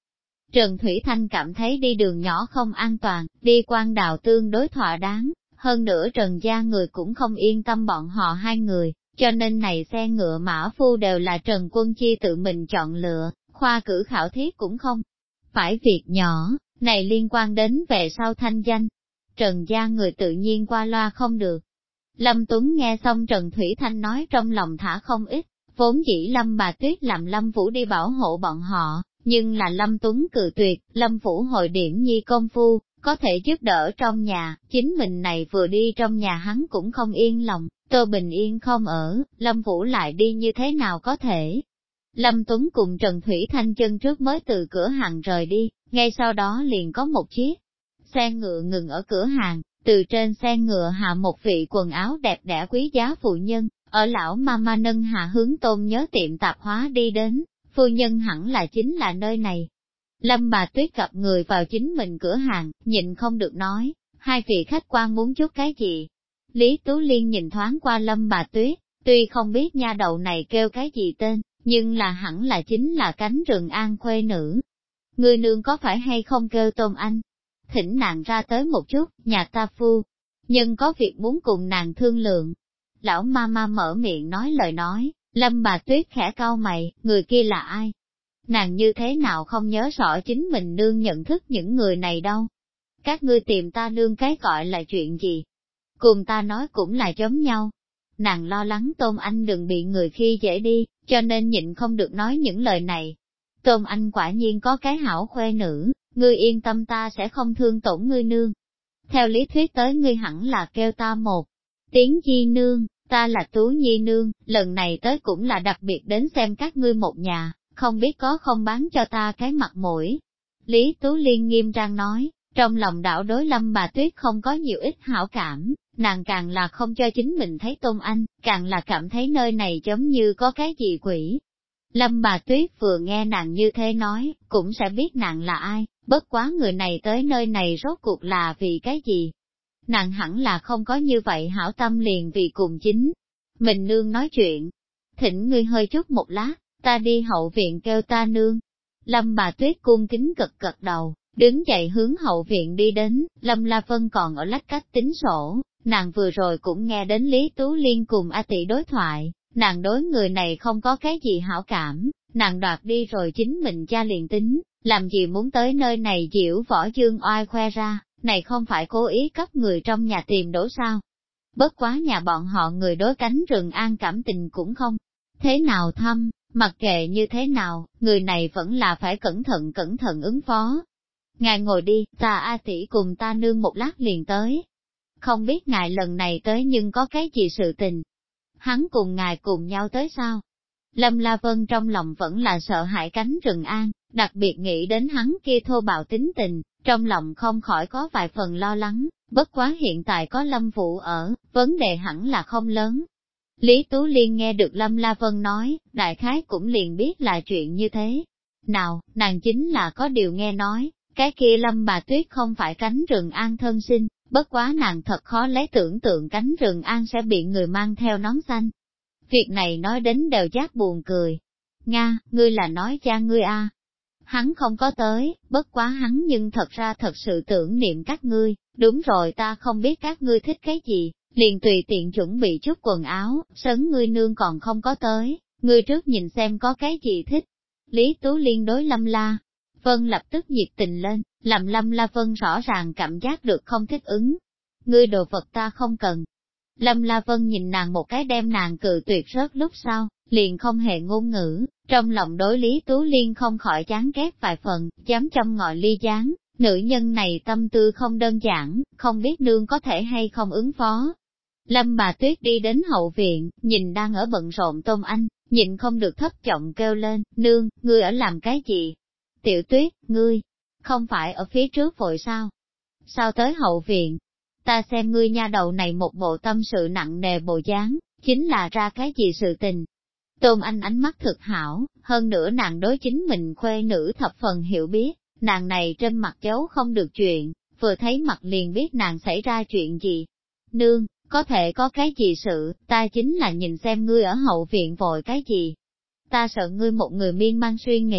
Trần Thủy Thanh cảm thấy đi đường nhỏ không an toàn, đi quan đạo tương đối thỏa đáng, hơn nữa Trần gia người cũng không yên tâm bọn họ hai người, cho nên này xe ngựa mã phu đều là Trần Quân Chi tự mình chọn lựa, khoa cử khảo thí cũng không phải việc nhỏ, này liên quan đến về sau thanh danh. Trần gia người tự nhiên qua loa không được. Lâm Tuấn nghe xong Trần Thủy Thanh nói trong lòng thả không ít, vốn dĩ Lâm bà Tuyết làm Lâm Vũ đi bảo hộ bọn họ, nhưng là Lâm Tuấn cự tuyệt, Lâm Vũ hồi điểm nhi công phu, có thể giúp đỡ trong nhà, chính mình này vừa đi trong nhà hắn cũng không yên lòng, Tô Bình Yên không ở, Lâm Vũ lại đi như thế nào có thể. Lâm Tuấn cùng Trần Thủy Thanh chân trước mới từ cửa hàng rời đi, ngay sau đó liền có một chiếc xe ngựa ngừng ở cửa hàng, từ trên xe ngựa hạ một vị quần áo đẹp đẽ quý giá phụ nhân, ở lão mama nâng hạ hướng Tôn Nhớ tiệm tạp hóa đi đến, phu nhân hẳn là chính là nơi này. Lâm bà Tuyết gặp người vào chính mình cửa hàng, nhịn không được nói, hai vị khách quan muốn chút cái gì. Lý Tú Liên nhìn thoáng qua Lâm bà Tuyết, tuy không biết nha đầu này kêu cái gì tên, nhưng là hẳn là chính là cánh rừng an khuê nữ. Người nương có phải hay không kêu Tôn Anh? Thỉnh nàng ra tới một chút, nhà ta phu, nhưng có việc muốn cùng nàng thương lượng. Lão mama mở miệng nói lời nói, Lâm bà Tuyết khẽ cau mày, người kia là ai? Nàng như thế nào không nhớ rõ chính mình nương nhận thức những người này đâu. Các ngươi tìm ta nương cái gọi là chuyện gì? Cùng ta nói cũng là giống nhau. Nàng lo lắng Tôn Anh đừng bị người khi dễ đi, cho nên nhịn không được nói những lời này. Tôn Anh quả nhiên có cái hảo khuê nữ, ngươi yên tâm ta sẽ không thương tổn ngươi nương. Theo lý thuyết tới ngươi hẳn là kêu ta một tiếng Di nương, ta là Tú Nhi nương, lần này tới cũng là đặc biệt đến xem các ngươi một nhà, không biết có không bán cho ta cái mặt mũi. Lý Tú Liên nghiêm trang nói, trong lòng đảo đối Lâm bà Tuyết không có nhiều ít hảo cảm, nàng càng là không cho chính mình thấy Tôn Anh, càng là cảm thấy nơi này giống như có cái gì quỷ. Lâm bà Tuyết vừa nghe nàng như thế nói, cũng sẽ biết nàng là ai, bất quá người này tới nơi này rốt cuộc là vì cái gì. Nàng hẳn là không có như vậy hảo tâm liền vì cùng chính. Mình nương nói chuyện, thỉnh ngươi hơi chút một lát, ta đi hậu viện kêu ta nương. Lâm bà Tuyết cung kính gật gật đầu, đứng dậy hướng hậu viện đi đến, Lâm La Vân còn ở lách cách tính sổ, nàng vừa rồi cũng nghe đến Lý Tú Liên cùng A Tỷ đối thoại, nàng đối người này không có cái gì hảo cảm, nàng đoạt đi rồi chính mình cha liền tính, làm gì muốn tới nơi này diễu võ dương oai khoe ra, này không phải cố ý cấp người trong nhà tìm đổ sao. Bất quá nhà bọn họ người đối cánh rừng an cảm tình cũng không thế nào thâm, mặc kệ như thế nào, người này vẫn là phải cẩn thận ứng phó. Ngài ngồi đi, ta A Tỷ cùng ta nương một lát liền tới. Không biết ngài lần này tới nhưng có cái gì sự tình. Hắn cùng ngài cùng nhau tới sao? Lâm La Vân trong lòng vẫn là sợ hãi cánh rừng an, đặc biệt nghĩ đến hắn kia thô bạo tính tình, trong lòng không khỏi có vài phần lo lắng, bất quá hiện tại có Lâm Vũ ở, vấn đề hẳn là không lớn. Lý Tú Liên nghe được Lâm La Vân nói, đại khái cũng liền biết là chuyện như thế. Nào, nàng chính là có điều nghe nói, cái kia Lâm bà Tuyết không phải cánh rừng an thân sinh, bất quá nàng thật khó lấy tưởng tượng cánh rừng an sẽ bị người mang theo nón xanh. Việc này nói đến đều giác buồn cười. Nga, ngươi là nói cha ngươi a? Hắn không có tới, bất quá hắn nhưng thật ra thật sự tưởng niệm các ngươi, đúng rồi ta không biết các ngươi thích cái gì, liền tùy tiện chuẩn bị chút quần áo, sấn ngươi nương còn không có tới, ngươi trước nhìn xem có cái gì thích. Lý Tú Liên đối Lâm La Vân lập tức nhiệt tình lên, làm Lâm La Vân rõ ràng cảm giác được không thích ứng. Ngươi đồ vật ta không cần. Lâm La Vân nhìn nàng một cái đem nàng cự tuyệt rớt lúc sau, liền không hề ngôn ngữ, trong lòng đối Lý Tú Liên không khỏi chán ghét vài phần, dám châm ngòi ly gián, nữ nhân này tâm tư không đơn giản, không biết nương có thể hay không ứng phó. Lâm bà Tuyết đi đến hậu viện, nhìn đang ở bận rộn Tôn Anh, nhịn không được thấp giọng kêu lên, nương, ngươi ở làm cái gì? Tiểu Tuyết, ngươi, không phải ở phía trước vội sao? Sao tới hậu viện? Ta xem ngươi nha đầu này một bộ tâm sự nặng nề bộ dáng, chính là ra cái gì sự tình. Tôn Anh ánh mắt thực hảo, hơn nữa nàng đối chính mình khuê nữ thập phần hiểu biết, nàng này trên mặt giấu không được chuyện, vừa thấy mặt liền biết nàng xảy ra chuyện gì. Nương, có thể có cái gì sự, ta chính là nhìn xem ngươi ở hậu viện vội cái gì. Ta sợ ngươi một người miên man suy nghĩ,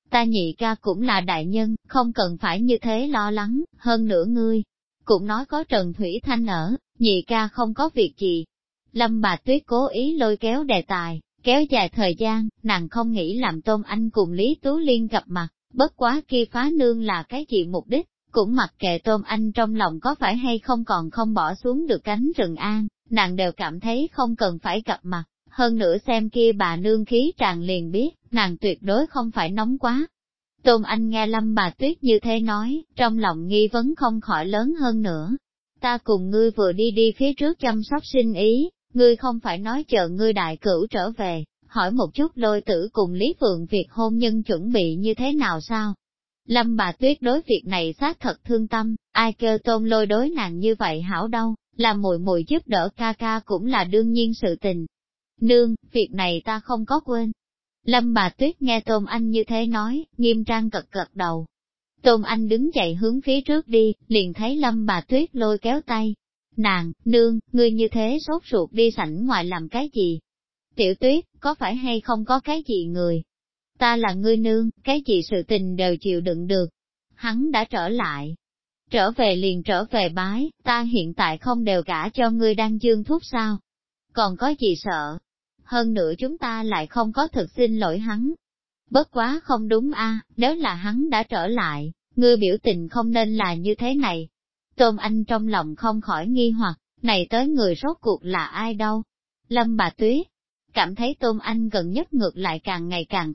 ta nhị ca cũng là đại nhân, không cần phải như thế lo lắng, hơn nữa ngươi. Cũng nói có Trần Thủy Thanh ở, nhị ca không có việc gì. Lâm Bà Tuyết cố ý lôi kéo đề tài, kéo dài thời gian, nàng không nghĩ làm Tôn Anh cùng Lý Tú Liên gặp mặt, bất quá kia phá nương là cái gì mục đích, cũng mặc kệ Tôn Anh trong lòng có phải hay không còn không bỏ xuống được cánh rừng an, nàng đều cảm thấy không cần phải gặp mặt, hơn nữa xem kia bà nương khí tràn liền biết, nàng tuyệt đối không phải nóng quá. Tôn Anh nghe Lâm Bà Tuyết như thế nói, trong lòng nghi vấn không khỏi lớn hơn nữa. Ta cùng ngươi vừa đi phía trước chăm sóc sinh ý, ngươi không phải nói chờ ngươi đại cửu trở về, hỏi một chút Lôi Tử cùng Lý Phượng việc hôn nhân chuẩn bị như thế nào sao? Lâm Bà Tuyết đối việc này xác thật thương tâm, ai kêu Tôn Lôi đối nàng như vậy hảo đâu, làm muội muội giúp đỡ ca ca cũng là đương nhiên sự tình. Nương, việc này ta không có quên. Lâm Bà Tuyết nghe Tôn Anh như thế nói, nghiêm trang gật gật đầu. Tôn Anh đứng dậy hướng phía trước đi, liền thấy Lâm Bà Tuyết lôi kéo tay. Nàng, nương, ngươi như thế sốt ruột đi sảnh ngoài làm cái gì? Tiểu Tuyết, có phải hay không có cái gì người? Ta là ngươi nương, cái gì sự tình đều chịu đựng được. Hắn đã trở lại. Trở về liền trở về bái, ta hiện tại không đều gả cho ngươi đang dương thuốc sao? Còn có gì sợ? Hơn nữa chúng ta lại không có thực xin lỗi hắn. Bất quá không đúng a, nếu là hắn đã trở lại, ngươi biểu tình không nên là như thế này. Tôn Anh trong lòng không khỏi nghi hoặc, này tới người rốt cuộc là ai đâu? Lâm Bà Tuyết cảm thấy Tôn Anh gần nhất ngược lại càng ngày càng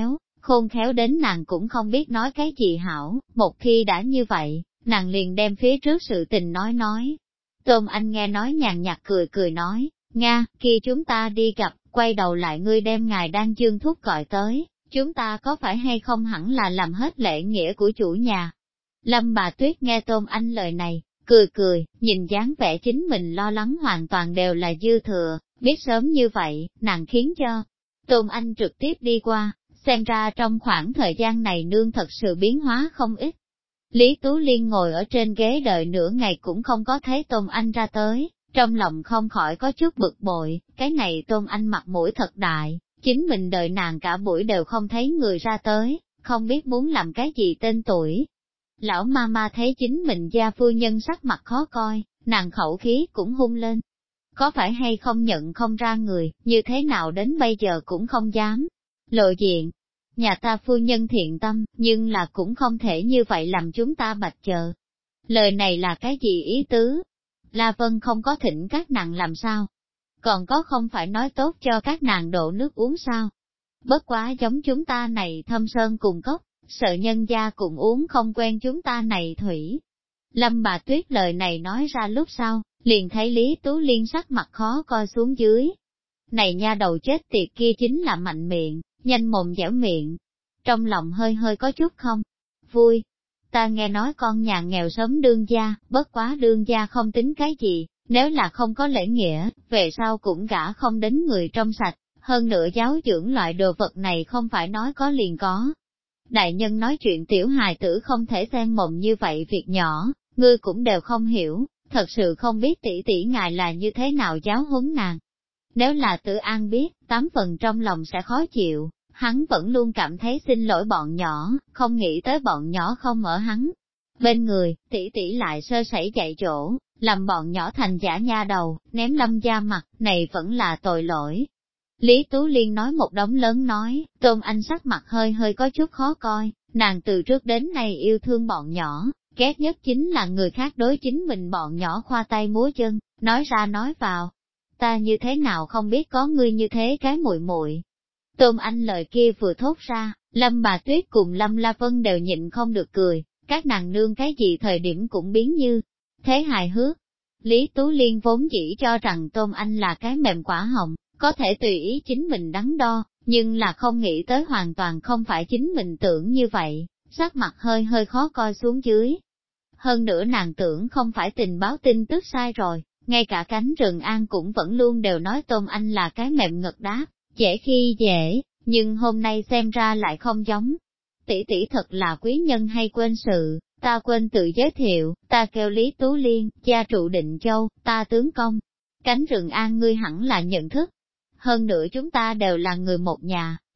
khôn khéo đến nàng cũng không biết nói cái gì hảo, một khi đã như vậy, nàng liền đem phía trước sự tình nói. Tôn Anh nghe nói nhàn nhạt cười nói, Nga, khi chúng ta đi gặp, quay đầu lại ngươi đem ngài đang dương thuốc gọi tới, chúng ta có phải hay không hẳn là làm hết lễ nghĩa của chủ nhà. Lâm Bà Tuyết nghe Tôn Anh lời này, cười, nhìn dáng vẻ chính mình lo lắng hoàn toàn đều là dư thừa, biết sớm như vậy, nàng khiến cho Tôn Anh trực tiếp đi qua, xem ra trong khoảng thời gian này nương thật sự biến hóa không ít. Lý Tú Liên ngồi ở trên ghế đợi nửa ngày cũng không có thấy Tôn Anh ra tới, trong lòng không khỏi có chút bực bội, cái này Tôn Anh mặt mũi thật đại, chính mình đợi nàng cả buổi đều không thấy người ra tới, không biết muốn làm cái gì tên tuổi. Lão ma thấy chính mình gia phu nhân sắc mặt khó coi, nàng khẩu khí cũng hung lên. Có phải hay không nhận không ra người, như thế nào đến bây giờ cũng không dám lộ diện. Nhà ta phu nhân thiện tâm, nhưng là cũng không thể như vậy làm chúng ta bạch chờ. Lời này là cái gì ý tứ? La Vân không có thỉnh các nàng làm sao? Còn có không phải nói tốt cho các nàng đổ nước uống sao? Bất quá giống chúng ta này thâm sơn cùng cốc, sợ nhân gia cùng uống không quen chúng ta này thủy. Lâm Bà Tuyết lời này nói ra lúc sau, liền thấy Lý Tú Liên sắc mặt khó coi xuống dưới. Này nha đầu chết tiệt kia chính là mạnh miệng, nhanh mồm dẻo miệng. Trong lòng hơi có chút không vui. Ta nghe nói con nhà nghèo sớm đương gia, bất quá đương gia không tính cái gì, nếu là không có lễ nghĩa, về sau cũng gả không đến người trong sạch, hơn nữa giáo dưỡng loại đồ vật này không phải nói có liền có. Đại nhân nói chuyện tiểu hài tử không thể xen mồm như vậy việc nhỏ, ngươi cũng đều không hiểu, thật sự không biết tỷ tỷ ngài là như thế nào giáo huấn nàng. Nếu là Tử An biết, 8 phần trong lòng sẽ khó chịu, hắn vẫn luôn cảm thấy xin lỗi bọn nhỏ, không nghĩ tới bọn nhỏ không ở hắn bên người, tỷ tỷ lại sơ sẩy dạy chỗ, làm bọn nhỏ thành giả nha đầu, ném Lâm gia mặt, này vẫn là tội lỗi. Lý Tú Liên nói một đống lớn nói, Tôn Anh sắc mặt hơi có chút khó coi, nàng từ trước đến nay yêu thương bọn nhỏ, ghét nhất chính là người khác đối chính mình bọn nhỏ khoa tay múa chân, nói ra nói vào. Ta như thế nào không biết có ngươi như thế cái muội muội. Tôn Anh lời kia vừa thốt ra, Lâm Bà Tuyết cùng Lâm La Vân đều nhịn không được cười, các nàng nương cái gì thời điểm cũng biến như thế hài hước. Lý Tú Liên vốn chỉ cho rằng Tôn Anh là cái mềm quả hồng, có thể tùy ý chính mình đắn đo, nhưng là không nghĩ tới hoàn toàn không phải chính mình tưởng như vậy, sắc mặt hơi khó coi xuống dưới. Hơn nữa nàng tưởng không phải tình báo tin tức sai rồi, ngay cả cánh rừng an cũng vẫn luôn đều nói Tôn Anh là cái mềm ngực đáp, dễ khi dễ, nhưng hôm nay xem ra lại không giống. Tỷ tỷ thật là quý nhân hay quên sự, ta quên tự giới thiệu, ta kêu Lý Tú Liên, gia trụ Định Châu, ta tướng công. Cánh rừng an ngươi hẳn là nhận thức. Hơn nữa chúng ta đều là người một nhà,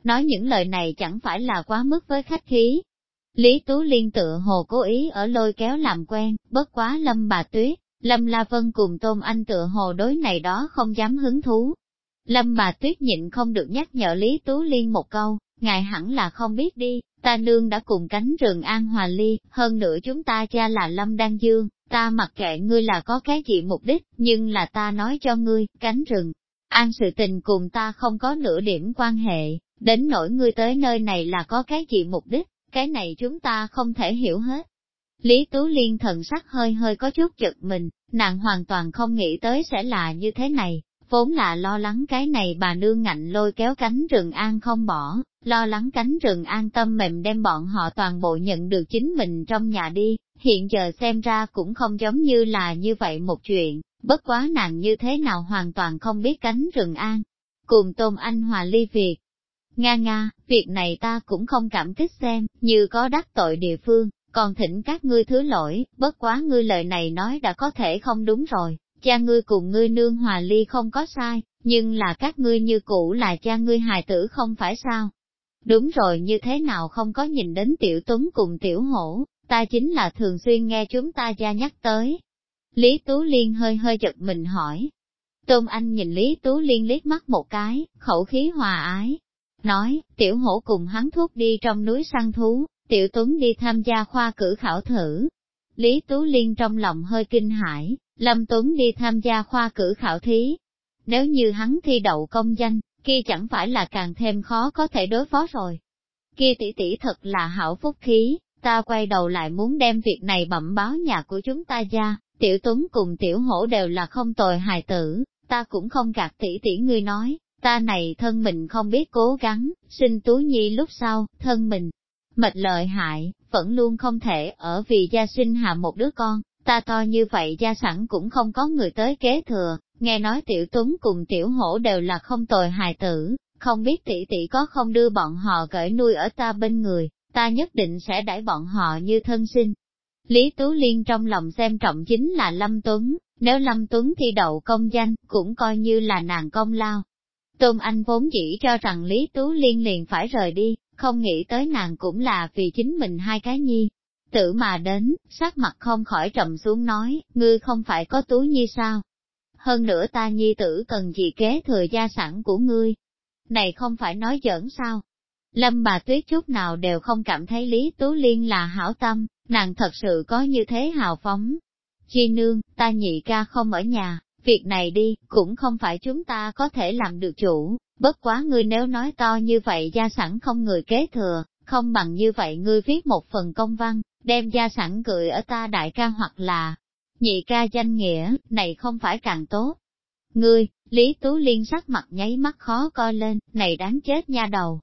Nói những lời này chẳng phải là quá mức với khách khí. Lý Tú Liên tựa hồ cố ý ở lôi kéo làm quen, bất quá Lâm bà Tuyết, Lâm La Vân cùng Tôn Anh tựa hồ đối này đó không dám hứng thú. Lâm bà Tuyết nhịn không được nhắc nhở Lý Tú Liên một câu, ngài hẳn là không biết đi, ta nương đã cùng cánh rừng An Hòa ly, hơn nữa chúng ta cha là Lâm Đan Dương, ta mặc kệ ngươi là có cái gì mục đích, nhưng là ta nói cho ngươi, cánh rừng An sự tình cùng ta không có nửa điểm quan hệ, đến nỗi ngươi tới nơi này là có cái gì mục đích, cái này chúng ta không thể hiểu hết. Lý Tú Liên thần sắc hơi hơi có chút giật mình, nàng hoàn toàn không nghĩ tới sẽ là như thế này, vốn là lo lắng cái này bà nương ngạnh lôi kéo cánh rừng An không bỏ, lo lắng cánh rừng An tâm mềm đem bọn họ toàn bộ nhận được chính mình trong nhà đi, hiện giờ xem ra cũng không giống như là như vậy một chuyện, bất quá nàng như thế nào hoàn toàn không biết cánh rừng An. Cùng Tôn Anh Hòa ly việc. Nga, việc này ta cũng không cảm kích xem, như có đắc tội địa phương, còn thỉnh các ngươi thứ lỗi, bất quá ngươi lời này nói đã có thể không đúng rồi, cha ngươi cùng ngươi nương hòa ly không có sai, nhưng là các ngươi như cũ là cha ngươi hài tử không phải sao? Đúng rồi, như thế nào không có nhìn đến Tiểu Tuấn cùng Tiểu Hổ, ta chính là thường xuyên nghe chúng ta gia nhắc tới. Lý Tú Liên hơi hơi giật mình hỏi. Tôn Anh nhìn Lý Tú Liên liếc mắt một cái, khẩu khí hòa ái. Nói, Tiểu Hổ cùng hắn thuốc đi trong núi săn thú, Tiểu Tuấn đi tham gia khoa cử khảo thử. Lý Tú Liên trong lòng hơi kinh hãi, Lâm Tuấn đi tham gia khoa cử khảo thí. Nếu như hắn thi đậu công danh, kia chẳng phải là càng thêm khó có thể đối phó rồi. Kia tỷ tỷ thật là hảo phúc khí, ta quay đầu lại muốn đem việc này bẩm báo nhà của chúng ta ra, Tiểu Tuấn cùng Tiểu Hổ đều là không tồi hài tử, ta cũng không gạt tỷ tỷ ngươi nói, ta này thân mình không biết cố gắng, sinh Tú Nhi lúc sau, thân mình mệt lợi hại, vẫn luôn không thể ở vì gia sinh hạ một đứa con, ta to như vậy gia sản cũng không có người tới kế thừa, nghe nói Tiểu Tuấn cùng Tiểu Hổ đều là không tồi hài tử, không biết tỷ tỷ có không đưa bọn họ gửi nuôi ở ta bên người, ta nhất định sẽ đãi bọn họ như thân sinh. Lý Tú Liên trong lòng xem trọng chính là Lâm Tuấn, nếu Lâm Tuấn thi đậu công danh, cũng coi như là nàng công lao. Tôn Anh vốn dĩ cho rằng Lý Tú Liên liền phải rời đi, không nghĩ tới nàng cũng là vì chính mình hai cái nhi. Tử mà đến, sắc mặt không khỏi trầm xuống nói, ngươi không phải có Tú Nhi sao? Hơn nữa ta nhi tử cần gì kế thừa gia sản của ngươi? Này không phải nói giỡn sao? Lâm bà Tuyết chút nào đều không cảm thấy Lý Tú Liên là hảo tâm, nàng thật sự có như thế hào phóng. Chi nương, ta nhị ca không ở nhà, việc này đi, cũng không phải chúng ta có thể làm được chủ, bất quá ngươi nếu nói to như vậy gia sản không người kế thừa, không bằng như vậy ngươi viết một phần công văn, đem gia sản gửi ở ta đại ca hoặc là nhị ca danh nghĩa, này không phải càng tốt. Ngươi, Lý Tú Liên sắc mặt nháy mắt khó coi lên, này đáng chết nha đầu.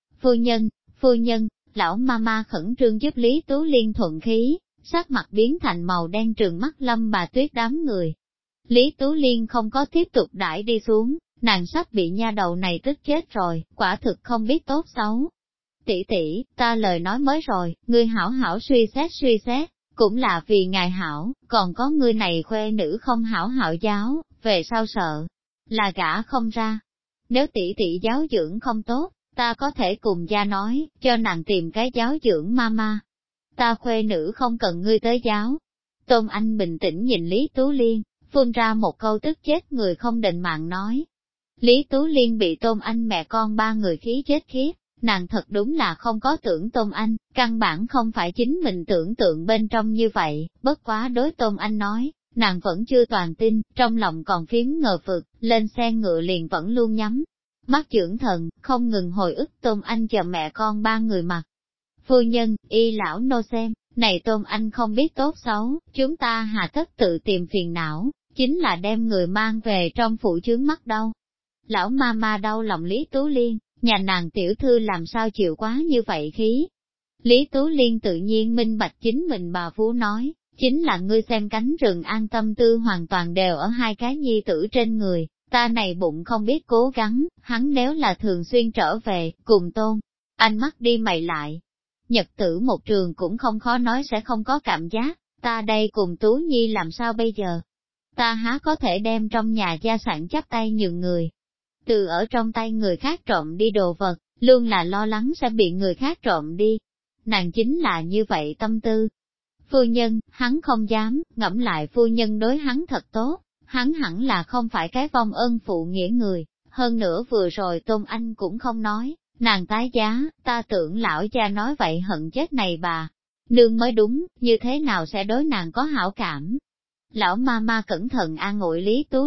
Phu nhân, lão mama khẩn trương giúp Lý Tú Liên thuận khí, sắc mặt biến thành màu đen trừng mắt Lâm bà Tuyết đám người. Lý Tú Liên không có tiếp tục đãi đi xuống, nàng sắp bị nha đầu này tức chết rồi, quả thực không biết tốt xấu. Tỷ tỷ, ta lời nói mới rồi, ngươi hảo hảo suy xét, cũng là vì ngài hảo, còn có ngươi này khuê nữ không hảo hảo giáo, về sau sợ, là gả không ra. Nếu tỷ tỷ giáo dưỡng không tốt, ta có thể cùng gia nói, cho nàng tìm cái giáo dưỡng mama. Ta khuê nữ không cần ngươi tới giáo. Tôn Anh bình tĩnh nhìn Lý Tú Liên, phun ra một câu tức chết người không định mạng nói. Lý Tú Liên bị Tôn Anh mẹ con ba người khí chết khiếp, nàng thật đúng là không có tưởng Tôn Anh, căn bản không phải chính mình tưởng tượng bên trong như vậy, bất quá đối Tôn Anh nói, nàng vẫn chưa toàn tin, trong lòng còn phiếm ngờ vực, lên xe ngựa liền vẫn luôn nhắm. Mắt dưỡng thần, không ngừng hồi ức Tôn Anh chờ mẹ con ba người mặt. Phu nhân, y lão nô xem, này Tôn Anh không biết tốt xấu, chúng ta hà tất tự tìm phiền não, chính là đem người mang về trong phủ chướng mắt đâu. Lão ma đau lòng Lý Tú Liên, nhà nàng tiểu thư làm sao chịu quá như vậy khí. Lý Tú Liên tự nhiên minh bạch chính mình bà vú nói, chính là ngươi xem cánh rừng An tâm tư hoàn toàn đều ở hai cái nhi tử trên người, ta này bụng không biết cố gắng, hắn nếu là thường xuyên trở về, cùng Tôn Anh mắt đi mày lại. Nhật tử một trường cũng không khó nói sẽ không có cảm giác, ta đây cùng Tú Nhi làm sao bây giờ? Ta há có thể đem trong nhà gia sản chắp tay nhường người. Từ ở trong tay người khác trộm đi đồ vật, luôn là lo lắng sẽ bị người khác trộm đi. Nàng chính là như vậy tâm tư. Phu nhân, hắn không dám, ngẫm lại phu nhân đối hắn thật tốt, hắn hẳn là không phải cái vong ân phụ nghĩa người, hơn nữa vừa rồi Tôn Anh cũng không nói, nàng tái giá, ta tưởng lão cha nói vậy hận chết này bà. Nương mới đúng, như thế nào sẽ đối nàng có hảo cảm. Lão ma ma cẩn thận an ủi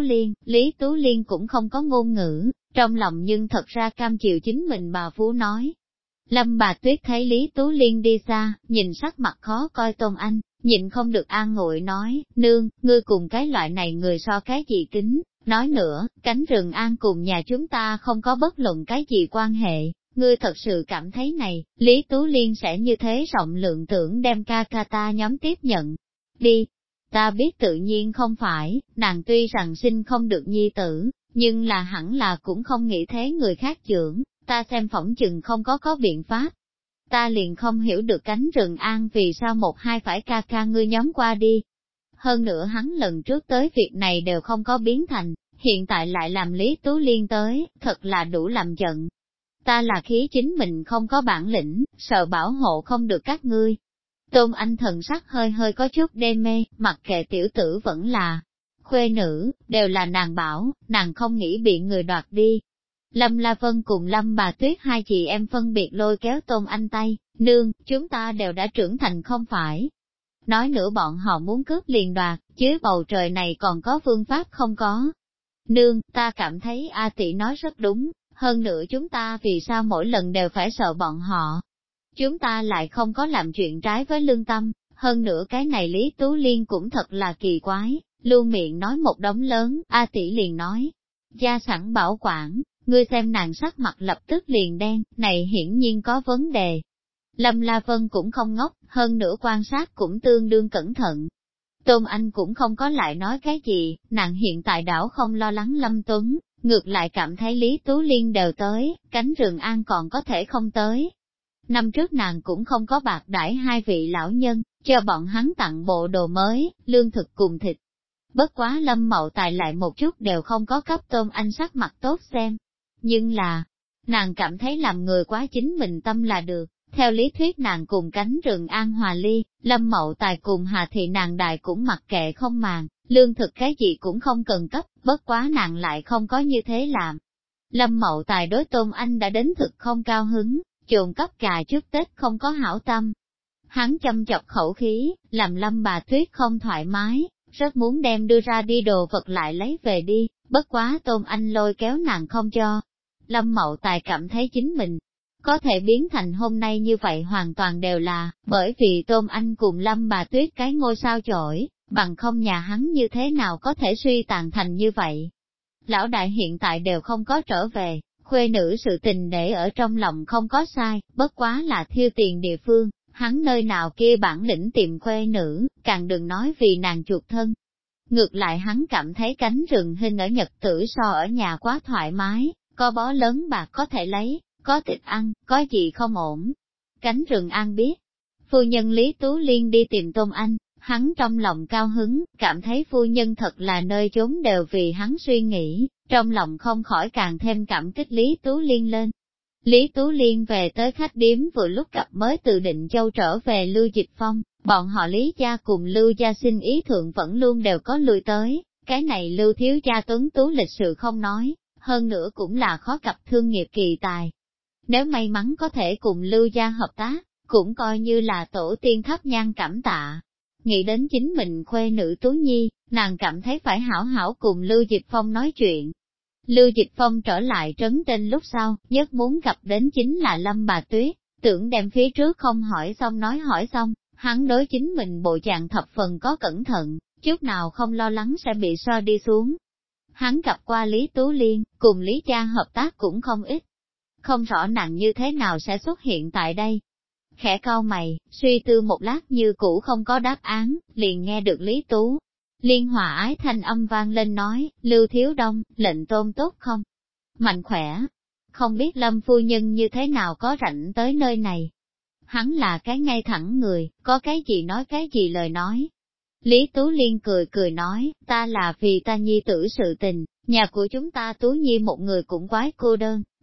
Lý Tú Liên cũng không có ngôn ngữ, trong lòng nhưng thật ra cam chịu chính mình bà Phú nói. Lâm bà Tuyết thấy Lý Tú Liên đi xa, nhìn sắc mặt khó coi Tôn Anh, nhịn không được an ủi nói, nương, ngươi cùng cái loại này người so cái gì kính, nói nữa, cánh rừng an cùng nhà chúng ta không có bất luận cái gì quan hệ, ngươi thật sự cảm thấy này, Lý Tú Liên sẽ như thế rộng lượng tưởng đem ca ca ta nhóm tiếp nhận. Đi, ta biết tự nhiên không phải, nàng tuy rằng sinh không được nhi tử, nhưng là hẳn là cũng không nghĩ thế người khác trưởng, ta xem phỏng chừng không có biện pháp. Ta liền không hiểu được cánh rừng an vì sao một hai phải ca ca ngươi nhóm qua đi. Hơn nữa hắn lần trước tới việc này đều không có biến thành, hiện tại lại làm Lý Tú Liên tới, thật là đủ làm giận. Ta là khí chính mình không có bản lĩnh, sợ bảo hộ không được các ngươi. Tôn Anh thần sắc hơi hơi có chút đê mê, mặc kệ tiểu tử vẫn là khuê nữ, đều là nàng bảo, nàng không nghĩ bị người đoạt đi. Lâm La Vân cùng Lâm bà Tuyết hai chị em phân biệt lôi kéo Tôn Anh tay, nương, chúng ta đều đã trưởng thành không phải. Nói nữa bọn họ muốn cướp liền đoạt, chứ bầu trời này còn có phương pháp không có. Nương, ta cảm thấy A tỷ nói rất đúng, hơn nữa chúng ta vì sao mỗi lần đều phải sợ bọn họ. Chúng ta lại không có làm chuyện trái với lương tâm, hơn nữa cái này Lý Tú Liên cũng thật là kỳ quái, luôn miệng nói một đống lớn, A tỷ liền nói. Gia sẵn bảo quản, ngươi xem nàng sắc mặt lập tức liền đen, này hiển nhiên có vấn đề. Lâm La Vân cũng không ngốc, hơn nữa quan sát cũng tương đương cẩn thận. Tôn Anh cũng không có lại nói cái gì, nàng hiện tại đảo không lo lắng Lâm Tuấn, ngược lại cảm thấy Lý Tú Liên đều tới, cánh rừng an còn có thể không tới. Năm trước nàng cũng không có bạc đãi hai vị lão nhân, cho bọn hắn tặng bộ đồ mới, lương thực cùng thịt. Bất quá Lâm Mậu Tài lại một chút đều không có cấp Tôn Anh sắc mặt tốt xem. Nhưng là, nàng cảm thấy làm người quá chính mình tâm là được. Theo lý thuyết nàng cùng cánh rừng an hòa ly, Lâm Mậu Tài cùng Hà Thị nàng đại cũng mặc kệ không màng, lương thực cái gì cũng không cần cấp, bất quá nàng lại không có như thế làm. Lâm Mậu Tài đối Tôn Anh đã đến thực không cao hứng, chồn cấp cà trước Tết không có hảo tâm. Hắn châm chọc khẩu khí, làm Lâm bà Tuyết không thoải mái, rất muốn đem đưa ra đi đồ vật lại lấy về đi, bất quá Tôn Anh lôi kéo nàng không cho. Lâm Mậu Tài cảm thấy chính mình có thể biến thành hôm nay như vậy hoàn toàn đều là bởi vì Tôn Anh cùng Lâm bà Tuyết cái ngôi sao chổi, bằng không nhà hắn như thế nào có thể suy tàn thành như vậy. Lão đại hiện tại đều không có trở về, khuê nữ sự tình để ở trong lòng không có sai, bất quá là thiêu tiền địa phương, hắn nơi nào kia bản lĩnh tìm khuê nữ, càng đừng nói vì nàng chuột thân. Ngược lại hắn cảm thấy cánh rừng hình ở Nhật Tử so ở nhà quá thoải mái, có bó lớn bạc có thể lấy, có thịt ăn, có gì không ổn. Cánh rừng an biết, phu nhân Lý Tú Liên đi tìm Tôn Anh, hắn trong lòng cao hứng, cảm thấy phu nhân thật là nơi chốn đều vì hắn suy nghĩ, trong lòng không khỏi càng thêm cảm kích Lý Tú Liên lên. Lý Tú Liên về tới khách điếm vừa lúc gặp mới từ Định Châu trở về Lưu Dịch Phong, bọn họ Lý gia cùng Lưu gia xin ý thượng vẫn luôn đều có lui tới, cái này Lưu thiếu gia tuấn tú lịch sự không nói, hơn nữa cũng là khó gặp thương nghiệp kỳ tài. Nếu may mắn có thể cùng Lưu gia hợp tác, cũng coi như là tổ tiên thắp nhang cảm tạ. Nghĩ đến chính mình khuê nữ Tú Nhi, nàng cảm thấy phải hảo hảo cùng Lưu Dịch Phong nói chuyện. Lưu Dịch Phong trở lại trấn trên lúc sau, nhất muốn gặp đến chính là Lâm bà Tuyết, tưởng đem phía trước không hỏi xong nói hỏi xong, hắn đối chính mình bộ dạng thập phần có cẩn thận, chút nào không lo lắng sẽ bị so đi xuống. Hắn gặp qua Lý Tú Liên, cùng Lý gia hợp tác cũng không ít. Không rõ nàng như thế nào sẽ xuất hiện tại đây. Khẽ cau mày, suy tư một lát như cũ không có đáp án, liền nghe được Lý Tú Liên hòa ái thanh âm vang lên nói, Lưu Thiếu Đông, lệnh tôn tốt không? Mạnh khỏe. Không biết Lâm phu nhân như thế nào có rảnh tới nơi này. Hắn là cái ngay thẳng người, có cái gì nói cái gì lời nói. Lý Tú Liên cười cười nói, ta là vì ta nhi tử sự tình, nhà của chúng ta Tú Nhi một người cũng quái cô đơn,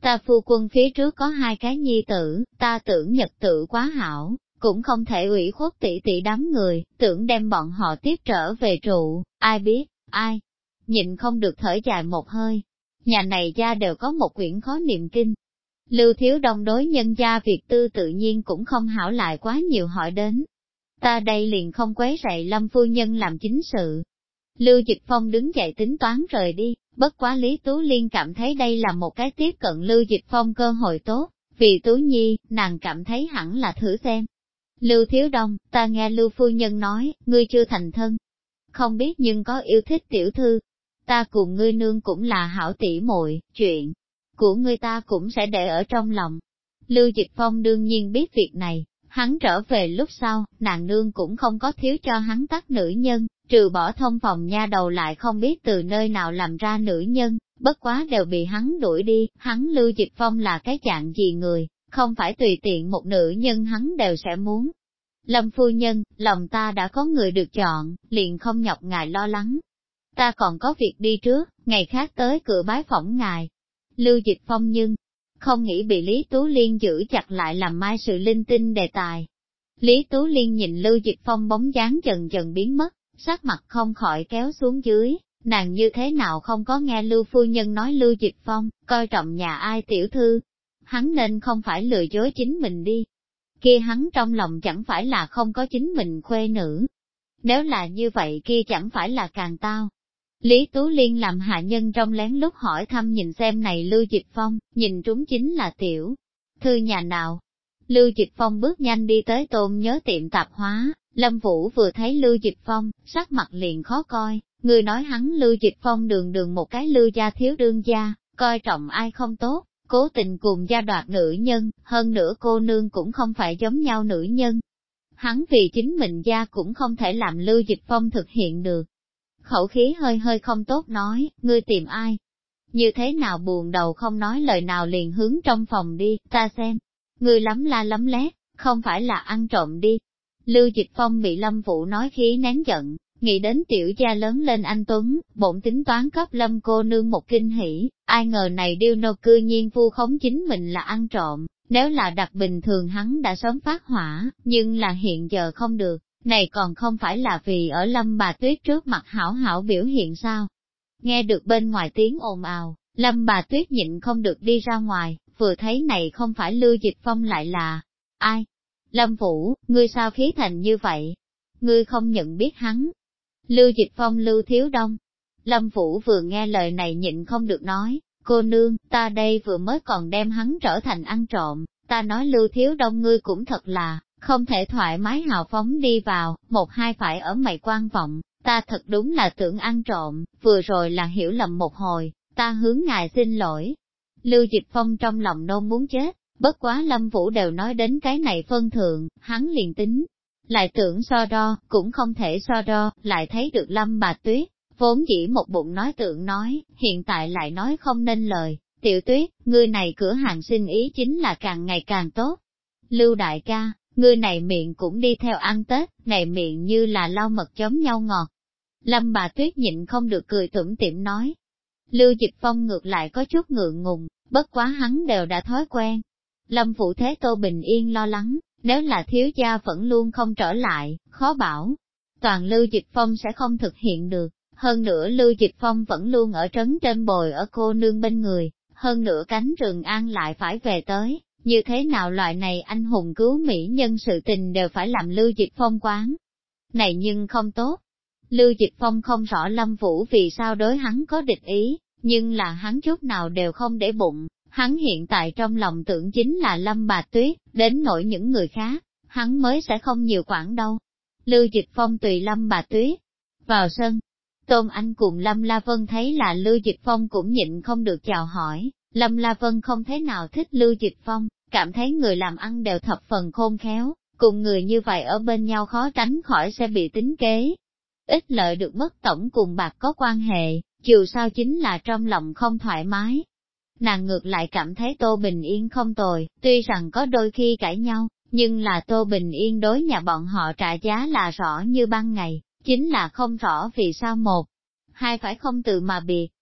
Ta phu quân phía trước có 2 cái nhi tử, ta tưởng nhật tự quá hảo, cũng không thể ủy khuất tỷ tỷ đám người, tưởng đem bọn họ tiếp trở về trụ, ai biết, ai, nhịn không được thở dài một hơi. Nhà này gia đều có một quyển khó niệm kinh. Lưu Thiếu Đông đối nhân gia việc tư tự nhiên cũng không hảo lại quá nhiều hỏi đến. Ta đây liền không quấy rầy Lâm phu nhân làm chính sự. Lưu Dịch Phong đứng dậy tính toán rời đi, bất quá Lý Tú Liên cảm thấy đây là một cái tiếp cận Lưu Dịch Phong cơ hội tốt, vì Tú Nhi, nàng cảm thấy hẳn là thử xem. Lưu Thiếu Đông, ta nghe Lưu phu nhân nói, ngươi chưa thành thân. Không biết nhưng có yêu thích tiểu thư. Ta cùng ngươi nương cũng là hảo tỷ muội, chuyện của ngươi ta cũng sẽ để ở trong lòng. Lưu Dịch Phong đương nhiên biết việc này, hắn trở về lúc sau, nàng nương cũng không có thiếu cho hắn tắt nữ nhân, trừ bỏ thông phòng nha đầu lại không biết từ nơi nào làm ra nữ nhân, bất quá đều bị hắn đuổi đi, hắn Lưu Dịch Phong là cái dạng gì người, không phải tùy tiện một nữ nhân hắn đều sẽ muốn. Lâm phu nhân, lòng ta đã có người được chọn, liền không nhọc ngài lo lắng. Ta còn có việc đi trước, ngày khác tới cửa bái phỏng ngài. Lưu Dịch Phong nhưng không nghĩ bị Lý Tú Liên giữ chặt lại làm mai sự linh tinh đề tài. Lý Tú Liên nhìn Lưu Dịch Phong bóng dáng dần dần biến mất, sắc mặt không khỏi kéo xuống dưới, nàng như thế nào không có nghe Lưu phu nhân nói Lưu Dịch Phong, coi trọng nhà ai tiểu thư. Hắn nên không phải lừa dối chính mình đi. Kia hắn trong lòng chẳng phải là không có chính mình khuê nữ. Nếu là như vậy kia chẳng phải là càng tao. Lý Tú Liên làm hạ nhân trong lén lút hỏi thăm nhìn xem này Lưu Dịch Phong, nhìn trúng chính là tiểu thư nhà nào. Lưu Dịch Phong bước nhanh đi tới Tôn Nhớ tiệm tạp hóa, Lâm Vũ vừa thấy Lưu Dịch Phong, sắc mặt liền khó coi, người nói hắn Lưu Dịch Phong đường đường một cái Lưu gia thiếu đương gia, coi trọng ai không tốt, cố tình cùng gia đoạt nữ nhân, hơn nữa cô nương cũng không phải giống nhau nữ nhân. Hắn vì chính mình gia cũng không thể làm Lưu Dịch Phong thực hiện được. Khẩu khí hơi hơi không tốt nói, ngươi tìm ai? Như thế nào buồn đầu không nói lời nào liền hướng trong phòng đi, ta xem. Ngươi lắm la lắm lét, không phải là ăn trộm đi. Lưu Dịch Phong bị Lâm Vũ nói khí nén giận, nghĩ đến tiểu gia lớn lên anh Tuấn, bổn tính toán cấp Lâm cô nương một kinh hỉ, ai ngờ này điêu nô cư nhiên vu khống chính mình là ăn trộm, nếu là đặt bình thường hắn đã sớm phát hỏa, nhưng là hiện giờ không được. Này còn không phải là vì ở Lâm Bà Tuyết trước mặt hảo hảo biểu hiện sao? Nghe được bên ngoài tiếng ồn ào, Lâm Bà Tuyết nhịn không được đi ra ngoài, vừa thấy này không phải Lưu Dịch Phong lại là ai? Lâm Vũ, ngươi sao khí thành như vậy? Ngươi không nhận biết hắn. Lưu Dịch Phong Lưu Thiếu Đông. Lâm Vũ vừa nghe lời này nhịn không được nói, cô nương, ta đây vừa mới còn đem hắn trở thành ăn trộm, ta nói Lưu Thiếu Đông ngươi cũng thật là không thể thoải mái hào phóng đi vào, một hai phải ở mày quan vọng, ta thật đúng là tưởng ăn trộm, vừa rồi là hiểu lầm một hồi, ta hướng ngài xin lỗi. Lưu Dịch Phong trong lòng nôn muốn chết, bất quá Lâm Vũ đều nói đến cái này phân thượng, hắn liền tính. Lại tưởng so đo, cũng không thể so đo, lại thấy được Lâm Bà Tuyết, vốn chỉ một bụng nói tượng nói, hiện tại lại nói không nên lời, Tiểu Tuyết, ngươi này cửa hàng sinh ý chính là càng ngày càng tốt. Lưu đại ca, ngươi này miệng cũng đi theo ăn Tết, này miệng như là lau mật giống nhau ngọt. Lâm Bà Tuyết nhịn không được cười tủm tỉm nói. Lưu Dịch Phong ngược lại có chút ngượng ngùng, bất quá hắn đều đã thói quen. Lâm Phụ Thế Tô bình yên lo lắng, nếu là thiếu gia vẫn luôn không trở lại, khó bảo. Toàn Lưu Dịch Phong sẽ không thực hiện được, hơn nữa Lưu Dịch Phong vẫn luôn ở trấn trên bồi ở cô nương bên người, hơn nữa cánh rừng an lại phải về tới. Như thế nào loại này anh hùng cứu mỹ nhân sự tình đều phải làm Lưu Dịch Phong quán. Này nhưng không tốt. Lưu Dịch Phong không rõ Lâm Vũ vì sao đối hắn có địch ý, nhưng là hắn chút nào đều không để bụng, hắn hiện tại trong lòng tưởng chính là Lâm Bà Tuyết, đến nỗi những người khác, hắn mới sẽ không nhiều quản đâu. Lưu Dịch Phong tùy Lâm Bà Tuyết vào sân. Tôn Anh cùng Lâm La Vân thấy là Lưu Dịch Phong cũng nhịn không được chào hỏi. Lâm La Vân không thế nào thích Lưu Dịch Phong, cảm thấy người làm ăn đều thập phần khôn khéo, cùng người như vậy ở bên nhau khó tránh khỏi sẽ bị tính kế. Ít lợi được mất tổng cùng bạc có quan hệ, dù sao chính là trong lòng không thoải mái. Nàng ngược lại cảm thấy Tô Bình Yên không tồi, tuy rằng có đôi khi cãi nhau, nhưng là Tô Bình Yên đối nhà bọn họ trả giá là rõ như ban ngày, chính là không rõ vì sao một, hai phải không từ mà biệt.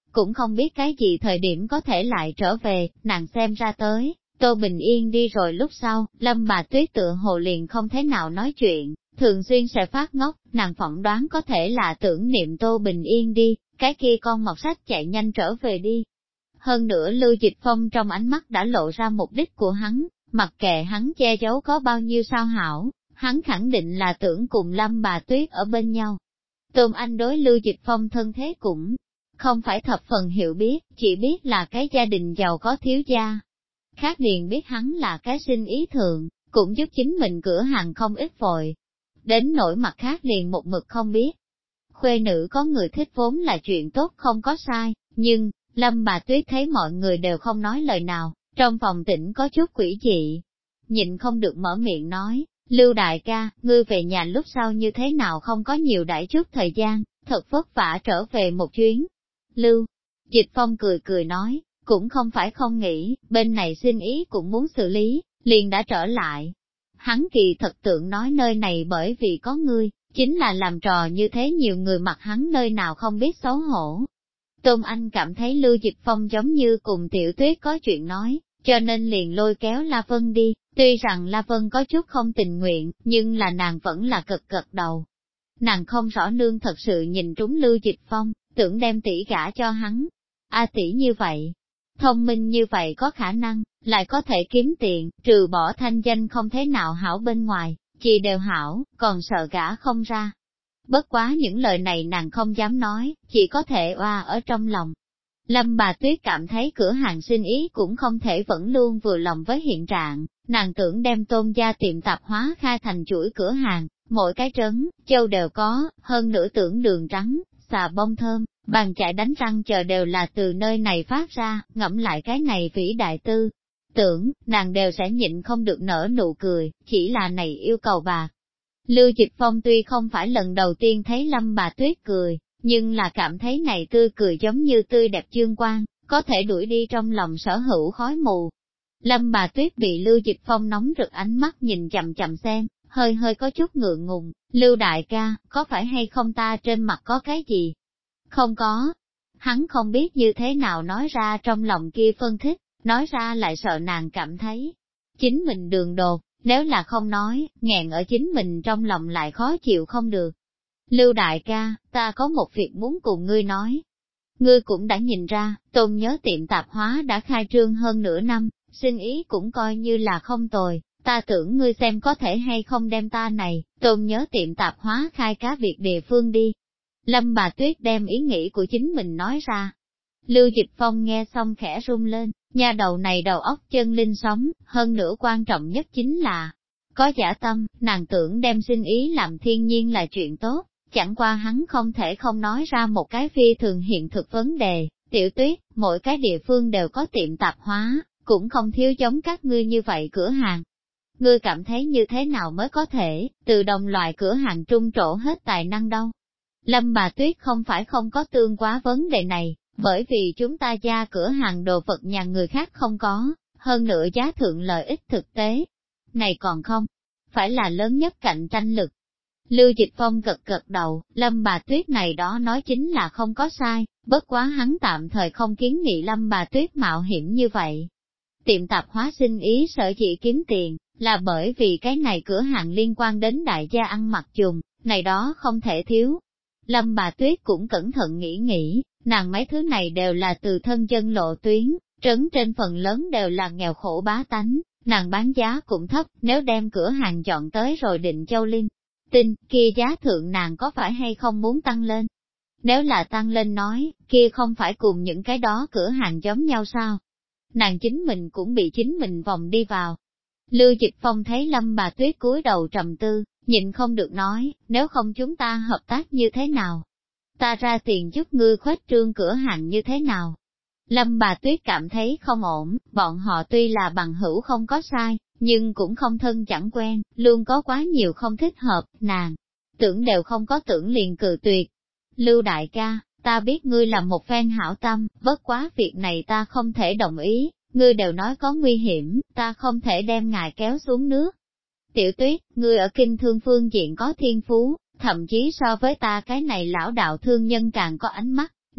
cũng không biết cái gì thời điểm có thể lại trở về, nàng xem ra tới. Tô Bình Yên đi rồi lúc sau, Lâm bà Tuyết tựa hồ liền không thế nào nói chuyện, thường xuyên sẽ phát ngốc, nàng phỏng đoán có thể là tưởng niệm Tô Bình Yên đi, cái kia con mọt sách chạy nhanh trở về đi. Hơn nữa Lưu Dịch Phong trong ánh mắt đã lộ ra mục đích của hắn, mặc kệ hắn che giấu có bao nhiêu sao hảo, hắn khẳng định là tưởng cùng Lâm bà Tuyết ở bên nhau. Tôn Anh đối Lưu Dịch Phong thân thế cũng không phải thập phần hiểu biết, chỉ biết là cái gia đình giàu có thiếu gia. Khác liền biết hắn là cái sinh ý thượng, cũng giúp chính mình cửa hàng không ít vội. Đến nỗi mặt khác liền một mực không biết. Khuê nữ có người thích vốn là chuyện tốt không có sai, nhưng, Lâm bà Tuyết thấy mọi người đều không nói lời nào, trong phòng tĩnh có chút quỷ dị. Nhịn không được mở miệng nói, Lưu đại ca, ngươi về nhà lúc sau như thế nào không có nhiều đãi chút thời gian, thật vất vả trở về một chuyến. Lưu Dịch Phong cười cười nói, cũng không phải không nghĩ, bên này xin ý cũng muốn xử lý, liền đã trở lại. Hắn kỳ thật tượng nói nơi này bởi vì có ngươi, chính là làm trò như thế nhiều người mặc hắn nơi nào không biết xấu hổ. Tôn Anh cảm thấy Lưu Dịch Phong giống như cùng Tiểu Tuyết có chuyện nói, cho nên liền lôi kéo La Vân đi, tuy rằng La Vân có chút không tình nguyện, nhưng là nàng vẫn là cực gật đầu. Nàng không rõ nương thật sự nhìn trúng Lưu Dịch Phong, tưởng đem tỷ gả cho hắn. Tỷ như vậy, thông minh như vậy có khả năng, lại có thể kiếm tiền, trừ bỏ thanh danh không thế nào hảo bên ngoài, chỉ đều hảo, còn sợ gả không ra. Bất quá những lời này nàng không dám nói, chỉ có thể oa ở trong lòng. Lâm bà Tuyết cảm thấy cửa hàng sinh ý cũng không thể vẫn luôn vừa lòng với hiện trạng, nàng tưởng đem Tôn gia tiệm tạp hóa khai thành chuỗi cửa hàng, mỗi cái trấn, châu đều có, hơn nữa tưởng đường trắng, xà bông thơm, bàn chải đánh răng chờ đều là từ nơi này phát ra, ngẫm lại cái này vĩ đại tư. Tưởng, nàng đều sẽ nhịn không được nở nụ cười, chỉ là này yêu cầu bạc. Lưu Dịch Phong tuy không phải lần đầu tiên thấy Lâm bà Tuyết cười, nhưng là cảm thấy này tươi cười giống như tươi đẹp dương quang, có thể đuổi đi trong lòng sở hữu khói mù. Lâm bà Tuyết bị Lưu Dịch Phong nóng rực ánh mắt nhìn chậm chậm xem, hơi hơi có chút ngượng ngùng, Lưu đại ca, có phải hay không ta trên mặt có cái gì? Không có. Hắn không biết như thế nào nói ra trong lòng kia phân tích, nói ra lại sợ nàng cảm thấy chính mình đường đột, nếu là không nói, nghẹn ở chính mình trong lòng lại khó chịu không được. Lưu đại ca, ta có một việc muốn cùng ngươi nói. Ngươi cũng đã nhìn ra, Tôn nhớ tiệm tạp hóa đã khai trương hơn nửa năm, sinh ý cũng coi như là không tồi, ta tưởng ngươi xem có thể hay không đem ta này, Tôn nhớ tiệm tạp hóa khai cá việc địa phương đi. Lâm bà Tuyết đem ý nghĩ của chính mình nói ra. Lưu Dịch Phong nghe xong khẽ run lên, nha đầu này đầu óc chân linh sống, hơn nữa quan trọng nhất chính là, có dã tâm, nàng tưởng đem sinh ý làm thiên nhiên là chuyện tốt, chẳng qua hắn không thể không nói ra một cái phi thường hiện thực vấn đề, Tiểu Tuyết, mỗi cái địa phương đều có tiệm tạp hóa, cũng không thiếu giống các ngươi như vậy cửa hàng. Ngươi cảm thấy như thế nào mới có thể, từ đồng loại cửa hàng trung trổ hết tài năng đâu? Lâm bà Tuyết không phải không có tương quá vấn đề này, bởi vì chúng ta gia cửa hàng đồ vật nhà người khác không có, hơn nữa giá thượng lợi ích thực tế. Này còn không, phải là lớn nhất cạnh tranh lực. Lưu Dịch Phong gật gật đầu, Lâm bà Tuyết này đó nói chính là không có sai, bất quá hắn tạm thời không kiến nghị Lâm bà Tuyết mạo hiểm như vậy. Tiệm tạp hóa sinh ý sở dĩ kiếm tiền, là bởi vì cái này cửa hàng liên quan đến đại gia ăn mặc dùng, này đó không thể thiếu. Lâm bà Tuyết cũng cẩn thận nghĩ, nàng mấy thứ này đều là từ thân dân lộ tuyến, trấn trên phần lớn đều là nghèo khổ bá tánh, nàng bán giá cũng thấp, nếu đem cửa hàng chọn tới rồi Định Châu Linh Tinh, kia giá thượng nàng có phải hay không muốn tăng lên? Nếu là tăng lên nói, kia không phải cùng những cái đó cửa hàng giống nhau sao? Nàng chính mình cũng bị chính mình vòng đi vào. Lưu Dịch Phong thấy Lâm bà Tuyết cúi đầu trầm tư, nhịn không được nói, nếu không chúng ta hợp tác như thế nào? Ta ra tiền giúp ngươi khuếch trương cửa hàng như thế nào? Lâm bà Tuyết cảm thấy không ổn, bọn họ tuy là bằng hữu không có sai, nhưng cũng không thân chẳng quen, luôn có quá nhiều không thích hợp, nàng. Tưởng đều không có tưởng liền cự tuyệt. Lưu đại ca, ta biết ngươi là một phen hảo tâm, bất quá việc này ta không thể đồng ý, ngươi đều nói có nguy hiểm, ta không thể đem ngài kéo xuống nước. Tiểu Tuyết, ngươi ở kinh thương phương diện có thiên phú, thậm chí so với ta cái này lão đạo thương nhân càng có ánh mắt,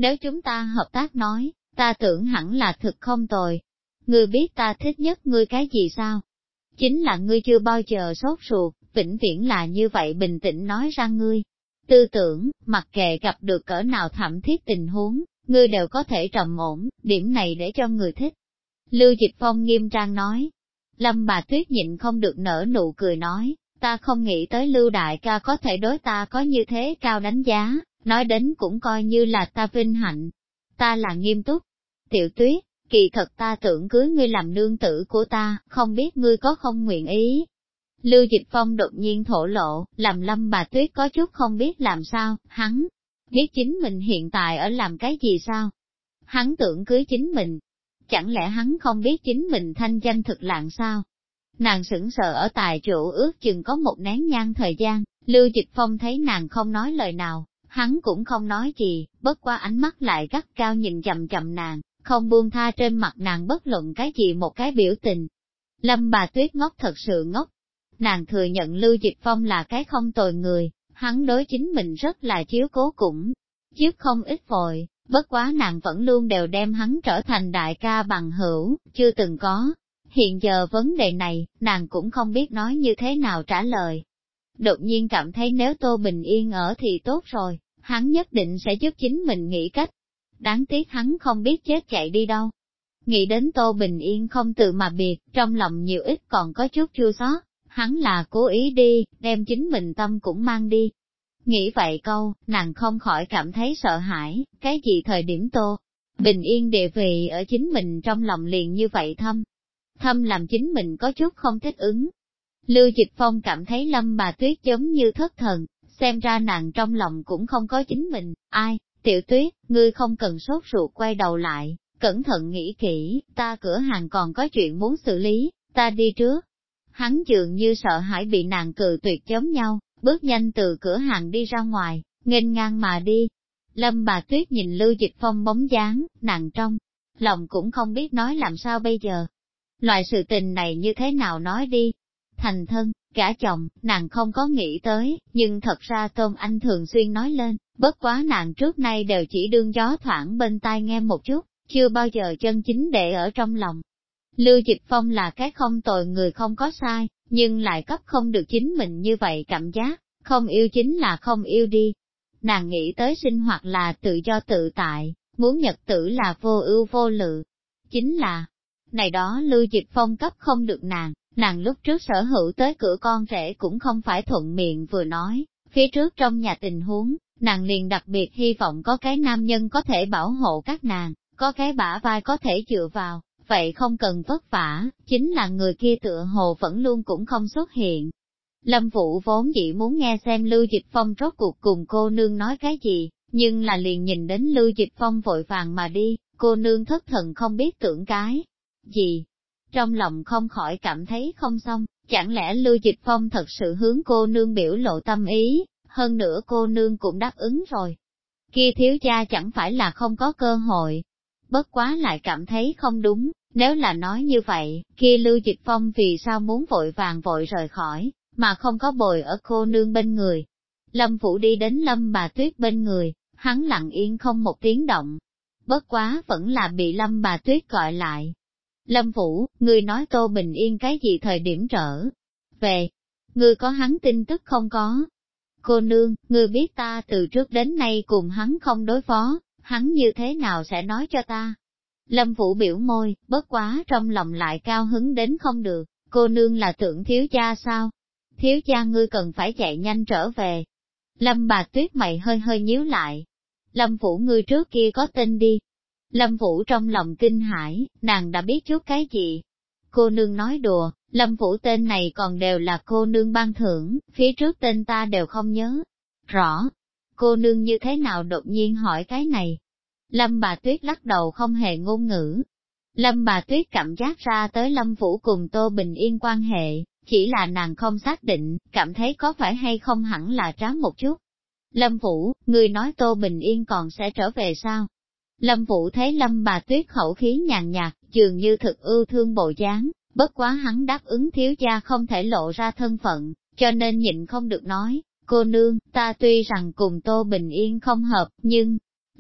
nếu chúng ta hợp tác nói, ta tưởng hẳn là thực không tồi. Ngươi biết ta thích nhất ngươi cái gì sao? Chính là ngươi chưa bao giờ sốt ruột, vĩnh viễn là như vậy bình tĩnh nói ra ngươi. Tư tưởng, mặc kệ gặp được cỡ nào thảm thiết tình huống, ngươi đều có thể trầm ổn, điểm này để cho người thích. Lưu Dịch Phong nghiêm trang nói. Lâm Bà Tuyết nhịn không được nở nụ cười nói, ta không nghĩ tới Lưu đại ca có thể đối ta có như thế cao đánh giá, nói đến cũng coi như là ta vinh hạnh. Ta là nghiêm túc. Tiểu Tuyết, kỳ thật ta tưởng cưới ngươi làm nương tử của ta, không biết ngươi có không nguyện ý. Lưu Dịch Phong đột nhiên thổ lộ, làm Lâm Bà Tuyết có chút không biết làm sao, hắn biết chính mình hiện tại ở làm cái gì sao? Hắn tưởng cưới chính mình. Chẳng lẽ hắn không biết chính mình thanh danh thực lạng sao? Nàng sững sờ ở tại chỗ ước chừng có một nén nhang thời gian, Lưu Dịch Phong thấy nàng không nói lời nào, hắn cũng không nói gì, bất qua ánh mắt lại gắt cao nhìn chằm chằm nàng, không buông tha trên mặt nàng bất luận cái gì một cái biểu tình. Lâm Bà Tuyết ngốc thật sự ngốc. Nàng thừa nhận Lưu Dịch Phong là cái không tồi người, hắn đối chính mình rất là chiếu cố cũng chiếu không ít vội, bất quá nàng vẫn luôn đều đem hắn trở thành đại ca bằng hữu, chưa từng có. Hiện giờ vấn đề này, nàng cũng không biết nói như thế nào trả lời. Đột nhiên cảm thấy nếu Tô Bình Yên ở thì tốt rồi, hắn nhất định sẽ giúp chính mình nghĩ cách. Đáng tiếc hắn không biết chết chạy đi đâu. Nghĩ đến Tô Bình Yên không tự mà biệt, trong lòng nhiều ít còn có chút chua xót, hắn là cố ý đi, đem chính mình tâm cũng mang đi. Nghĩ vậy câu, nàng không khỏi cảm thấy sợ hãi, cái gì thời điểm Tô Bình Yên địa vị ở chính mình trong lòng liền như vậy thâm làm chính mình có chút không thích ứng. Lưu Dịch Phong cảm thấy Lâm Bà Tuyết giống như thất thần, xem ra nàng trong lòng cũng không có chính mình, ai, Tiểu Tuyết, ngươi không cần sốt ruột quay đầu lại, cẩn thận nghĩ kỹ, ta cửa hàng còn có chuyện muốn xử lý, ta đi trước. Hắn dường như sợ hãi bị nàng cự tuyệt giống nhau, bước nhanh từ cửa hàng đi ra ngoài, nghênh ngang mà đi. Lâm Bà Tuyết nhìn Lưu Dịch Phong bóng dáng, nàng trong lòng cũng không biết nói làm sao bây giờ. Loại sự tình này như thế nào nói đi? Thành thân, gả chồng, nàng không có nghĩ tới, nhưng thật ra Tôn Anh thường xuyên nói lên, bất quá nàng trước nay đều chỉ đương gió thoảng bên tai nghe một chút, chưa bao giờ chân chính để ở trong lòng. Lưu Dịch Phong là cái không tồi người không có sai, nhưng lại cấp không được chính mình như vậy cảm giác, không yêu chính là không yêu đi. Nàng nghĩ tới sinh hoạt là tự do tự tại, muốn nhật tử là vô ưu vô lự. Chính là, này đó Lưu Dịch Phong cấp không được nàng lúc trước sở hữu tới cửa con rể cũng không phải thuận miệng vừa nói, phía trước trong nhà tình huống, nàng liền đặc biệt hy vọng có cái nam nhân có thể bảo hộ các nàng, có cái bả vai có thể dựa vào, vậy không cần vất vả, chính là người kia tựa hồ vẫn luôn cũng không xuất hiện. Lâm Vũ vốn dĩ muốn nghe xem Lưu Dịch Phong rốt cuộc cùng cô nương nói cái gì, nhưng là liền nhìn đến Lưu Dịch Phong vội vàng mà đi, cô nương thất thần không biết tưởng cái gì. Trong lòng không khỏi cảm thấy không xong, chẳng lẽ Lưu Dịch Phong thật sự hướng cô nương biểu lộ tâm ý, hơn nữa cô nương cũng đáp ứng rồi. Kia thiếu gia chẳng phải là không có cơ hội. Bất quá lại cảm thấy không đúng, nếu là nói như vậy, kia Lưu Dịch Phong vì sao muốn vội vàng vội rời khỏi, mà không có bồi ở cô nương bên người. Lâm Vũ đi đến Lâm Bà Tuyết bên người, hắn lặng yên không một tiếng động. Bất quá vẫn là bị Lâm Bà Tuyết gọi lại. Lâm Vũ, ngươi nói Tô Bình Yên cái gì thời điểm trở về? Ngươi có hắn tin tức không có? Cô nương, ngươi biết ta từ trước đến nay cùng hắn không đối phó, hắn như thế nào sẽ nói cho ta? Lâm Vũ biểu môi, bất quá trong lòng lại cao hứng đến không được, cô nương là tưởng thiếu gia sao? Thiếu gia ngươi cần phải chạy nhanh trở về. Lâm Bà Tuyết mày hơi hơi nhíu lại. Lâm Vũ ngươi trước kia có tin đi. Lâm Vũ trong lòng kinh hãi, nàng đã biết chút cái gì. Cô nương nói đùa, Lâm Vũ tên này còn đều là cô nương ban thưởng, phía trước tên ta đều không nhớ. Rõ, cô nương như thế nào đột nhiên hỏi cái này? Lâm Bà Tuyết lắc đầu không hề ngôn ngữ. Lâm Bà Tuyết cảm giác ra tới Lâm Vũ cùng Tô Bình Yên quan hệ, chỉ là nàng không xác định, cảm thấy có phải hay không hẳn là trá một chút. Lâm Vũ, người nói Tô Bình Yên còn sẽ trở về sao? Lâm Vũ thấy Lâm Bà Tuyết khẩu khí nhàn nhạt, dường như thực ưu thương bộ dáng, bất quá hắn đáp ứng thiếu gia không thể lộ ra thân phận, cho nên nhịn không được nói, cô nương, ta tuy rằng cùng Tô Bình Yên không hợp, nhưng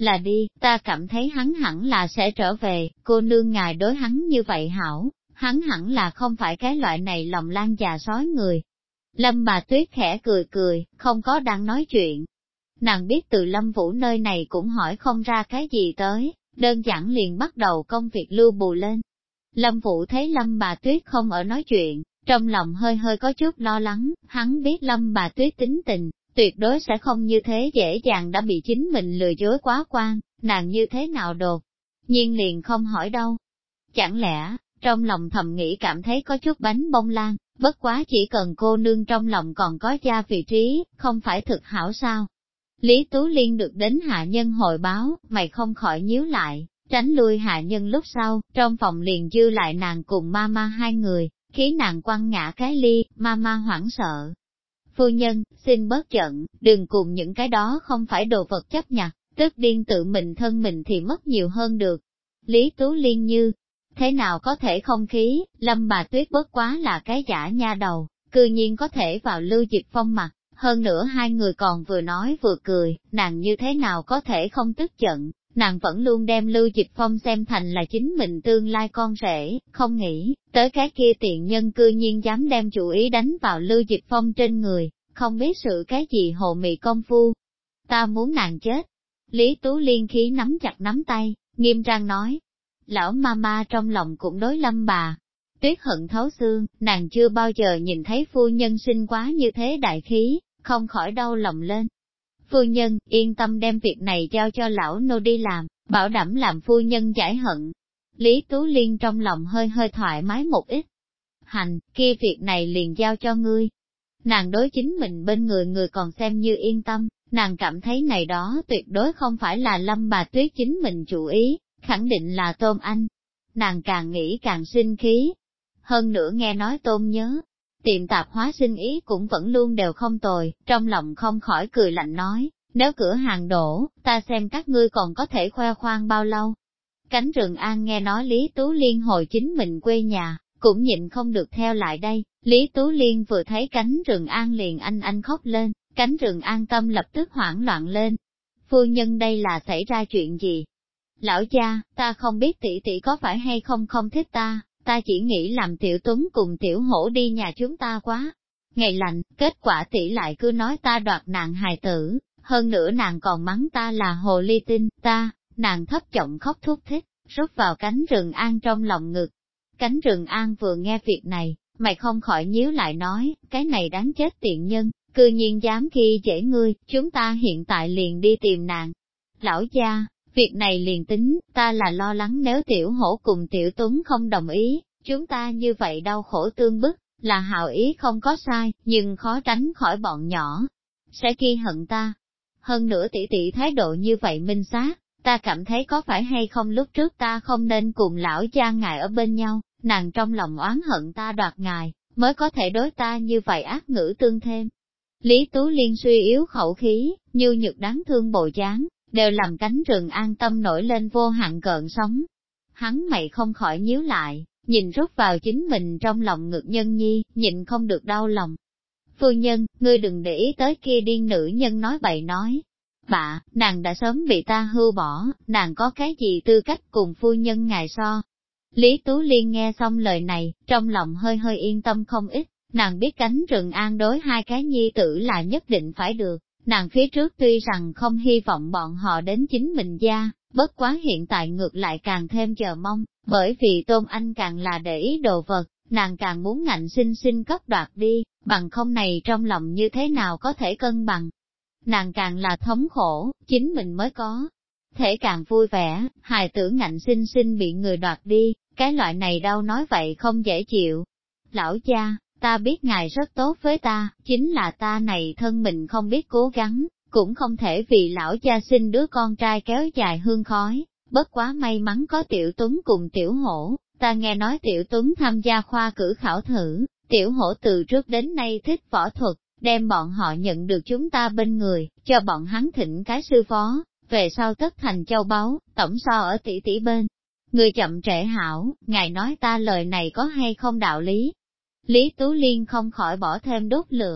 Là đi, ta cảm thấy hắn hẳn là sẽ trở về, cô nương ngài đối hắn như vậy hảo, hắn hẳn là không phải cái loại này lòng lan già sói người. Lâm bà Tuyết khẽ cười cười, không có đang nói chuyện. Nàng biết từ Lâm Vũ nơi này cũng hỏi không ra cái gì tới, đơn giản liền bắt đầu công việc lưu bù lên. Lâm Vũ thấy Lâm bà Tuyết không ở nói chuyện, trong lòng hơi hơi có chút lo lắng, hắn biết Lâm bà Tuyết tính tình, tuyệt đối sẽ không như thế dễ dàng đã bị chính mình lừa dối quá quan, nàng như thế nào đột nhiên liền không hỏi đâu. Chẳng lẽ, trong lòng thầm nghĩ cảm thấy có chút bánh bông lan, bất quá chỉ cần cô nương trong lòng còn có gia vị trí, không phải thực hảo sao. Lý Tú Liên được đến hạ nhân hội báo, mày không khỏi nhíu lại, tránh lui hạ nhân lúc sau, trong phòng liền dư lại nàng cùng mama hai người, khí nàng quăng ngã cái ly, mama hoảng sợ. Phu nhân, xin bớt giận, đừng cùng những cái đó không phải đồ vật chấp nhặt, tức điên tự mình thân mình thì mất nhiều hơn được. Lý Tú Liên như, thế nào có thể không khí, Lâm bà Tuyết bất quá là cái giả nha đầu, cư nhiên có thể vào Lưu Dịch Phong mặt, hơn nữa hai người còn vừa nói vừa cười, nàng như thế nào có thể không tức giận, nàng vẫn luôn đem Lưu Dịch Phong xem thành là chính mình tương lai con rể, không nghĩ, tới cái kia tiện nhân cư nhiên dám đem chủ ý đánh vào Lưu Dịch Phong trên người, không biết sự cái gì hồ mị công phu. Ta muốn nàng chết. Lý Tú Liên khí nắm chặt nắm tay, nghiêm trang nói. Lão mama trong lòng cũng đối Lâm bà Tuyết hận thấu xương, nàng chưa bao giờ nhìn thấy phu nhân sinh quá như thế đại khí, không khỏi đau lòng lên. Phu nhân, yên tâm đem việc này giao cho lão nô đi làm, bảo đảm làm phu nhân giải hận. Lý Tú Liên trong lòng hơi hơi thoải mái một ít. Hành, kia việc này liền giao cho ngươi. Nàng đối chính mình bên người người còn xem như yên tâm, nàng cảm thấy này đó tuyệt đối không phải là Lâm bà Tuyết chính mình chủ ý, khẳng định là Tôn Anh. Nàng càng nghĩ càng sinh khí. Hơn nữa nghe nói Tôn nhớ, tiệm tạp hóa sinh ý cũng vẫn luôn đều không tồi, trong lòng không khỏi cười lạnh nói, nếu cửa hàng đổ, ta xem các ngươi còn có thể khoe khoang bao lâu. Cánh Rừng An nghe nói Lý Tú Liên hồi chính mình quê nhà, cũng nhịn không được theo lại đây, Lý Tú Liên vừa thấy Cánh Rừng An liền anh khóc lên, Cánh Rừng An tâm lập tức hoảng loạn lên. Phu nhân đây là xảy ra chuyện gì? Lão gia, ta không biết tỷ tỷ có phải hay không thích ta chỉ nghĩ làm Tiểu Tuấn cùng Tiểu Hổ đi nhà chúng ta quá. Ngày lành, kết quả tỷ lại cứ nói ta đoạt nàng hài tử, hơn nữa nàng còn mắng ta là hồ ly tinh, nàng thấp giọng khóc thút thít, rút vào Cánh Rừng An trong lòng ngực. Cánh Rừng An vừa nghe việc này, mày không khỏi nhíu lại nói, cái này đáng chết tiện nhân, cư nhiên dám khi dễ ngươi, chúng ta hiện tại liền đi tìm nàng. Lão gia, việc này liền tính, ta là lo lắng nếu Tiểu Hổ cùng Tiểu Tuấn không đồng ý, chúng ta như vậy đau khổ tương bức, là hào ý không có sai, nhưng khó tránh khỏi bọn nhỏ, sẽ ghi hận ta. Hơn nữa tỷ tỷ thái độ như vậy minh xác, ta cảm thấy có phải hay không lúc trước ta không nên cùng lão cha ngài ở bên nhau, nàng trong lòng oán hận ta đoạt ngài, mới có thể đối ta như vậy ác ngữ tương thêm. Lý Tú Liên suy yếu khẩu khí, như nhược đáng thương bộ dáng, đều làm Cánh Rừng An tâm nổi lên vô hạn gợn sóng. Hắn mày không khỏi nhíu lại, nhìn rút vào chính mình trong lòng ngực nhân nhi, nhịn không được đau lòng. Phu nhân, ngươi đừng để ý tới kia điên nữ nhân nói bậy nói. Bạ, nàng đã sớm bị ta hưu bỏ, nàng có cái gì tư cách cùng phu nhân ngài so. Lý Tú Liên nghe xong lời này, trong lòng hơi hơi yên tâm không ít, nàng biết Cánh Rừng An đối hai cái nhi tử là nhất định phải được. Nàng phía trước tuy rằng không hy vọng bọn họ đến chính mình gia, bất quá hiện tại ngược lại càng thêm chờ mong, bởi vì Tôn Anh càng là để ý đồ vật, nàng càng muốn ngạnh sinh sinh cấp đoạt đi, bằng không này trong lòng như thế nào có thể cân bằng. Nàng càng là thống khổ, chính mình mới có thể càng vui vẻ, hài tử ngạnh sinh sinh bị người đoạt đi, cái loại này đau nói vậy không dễ chịu. Lão cha, ta biết ngài rất tốt với ta, chính là ta này thân mình không biết cố gắng, cũng không thể vì lão cha sinh đứa con trai kéo dài hương khói, bất quá may mắn có Tiểu Tuấn cùng Tiểu Hổ, ta nghe nói Tiểu Tuấn tham gia khoa cử khảo thử, Tiểu Hổ từ trước đến nay thích võ thuật, đem bọn họ nhận được chúng ta bên người, cho bọn hắn thỉnh cái sư phó, về sau tất thành châu báu, tổng so ở tỷ tỷ bên. Người chậm trễ hảo, ngài nói ta lời này có hay không đạo lý? Lý Tú Liên không khỏi bỏ thêm đốt lửa,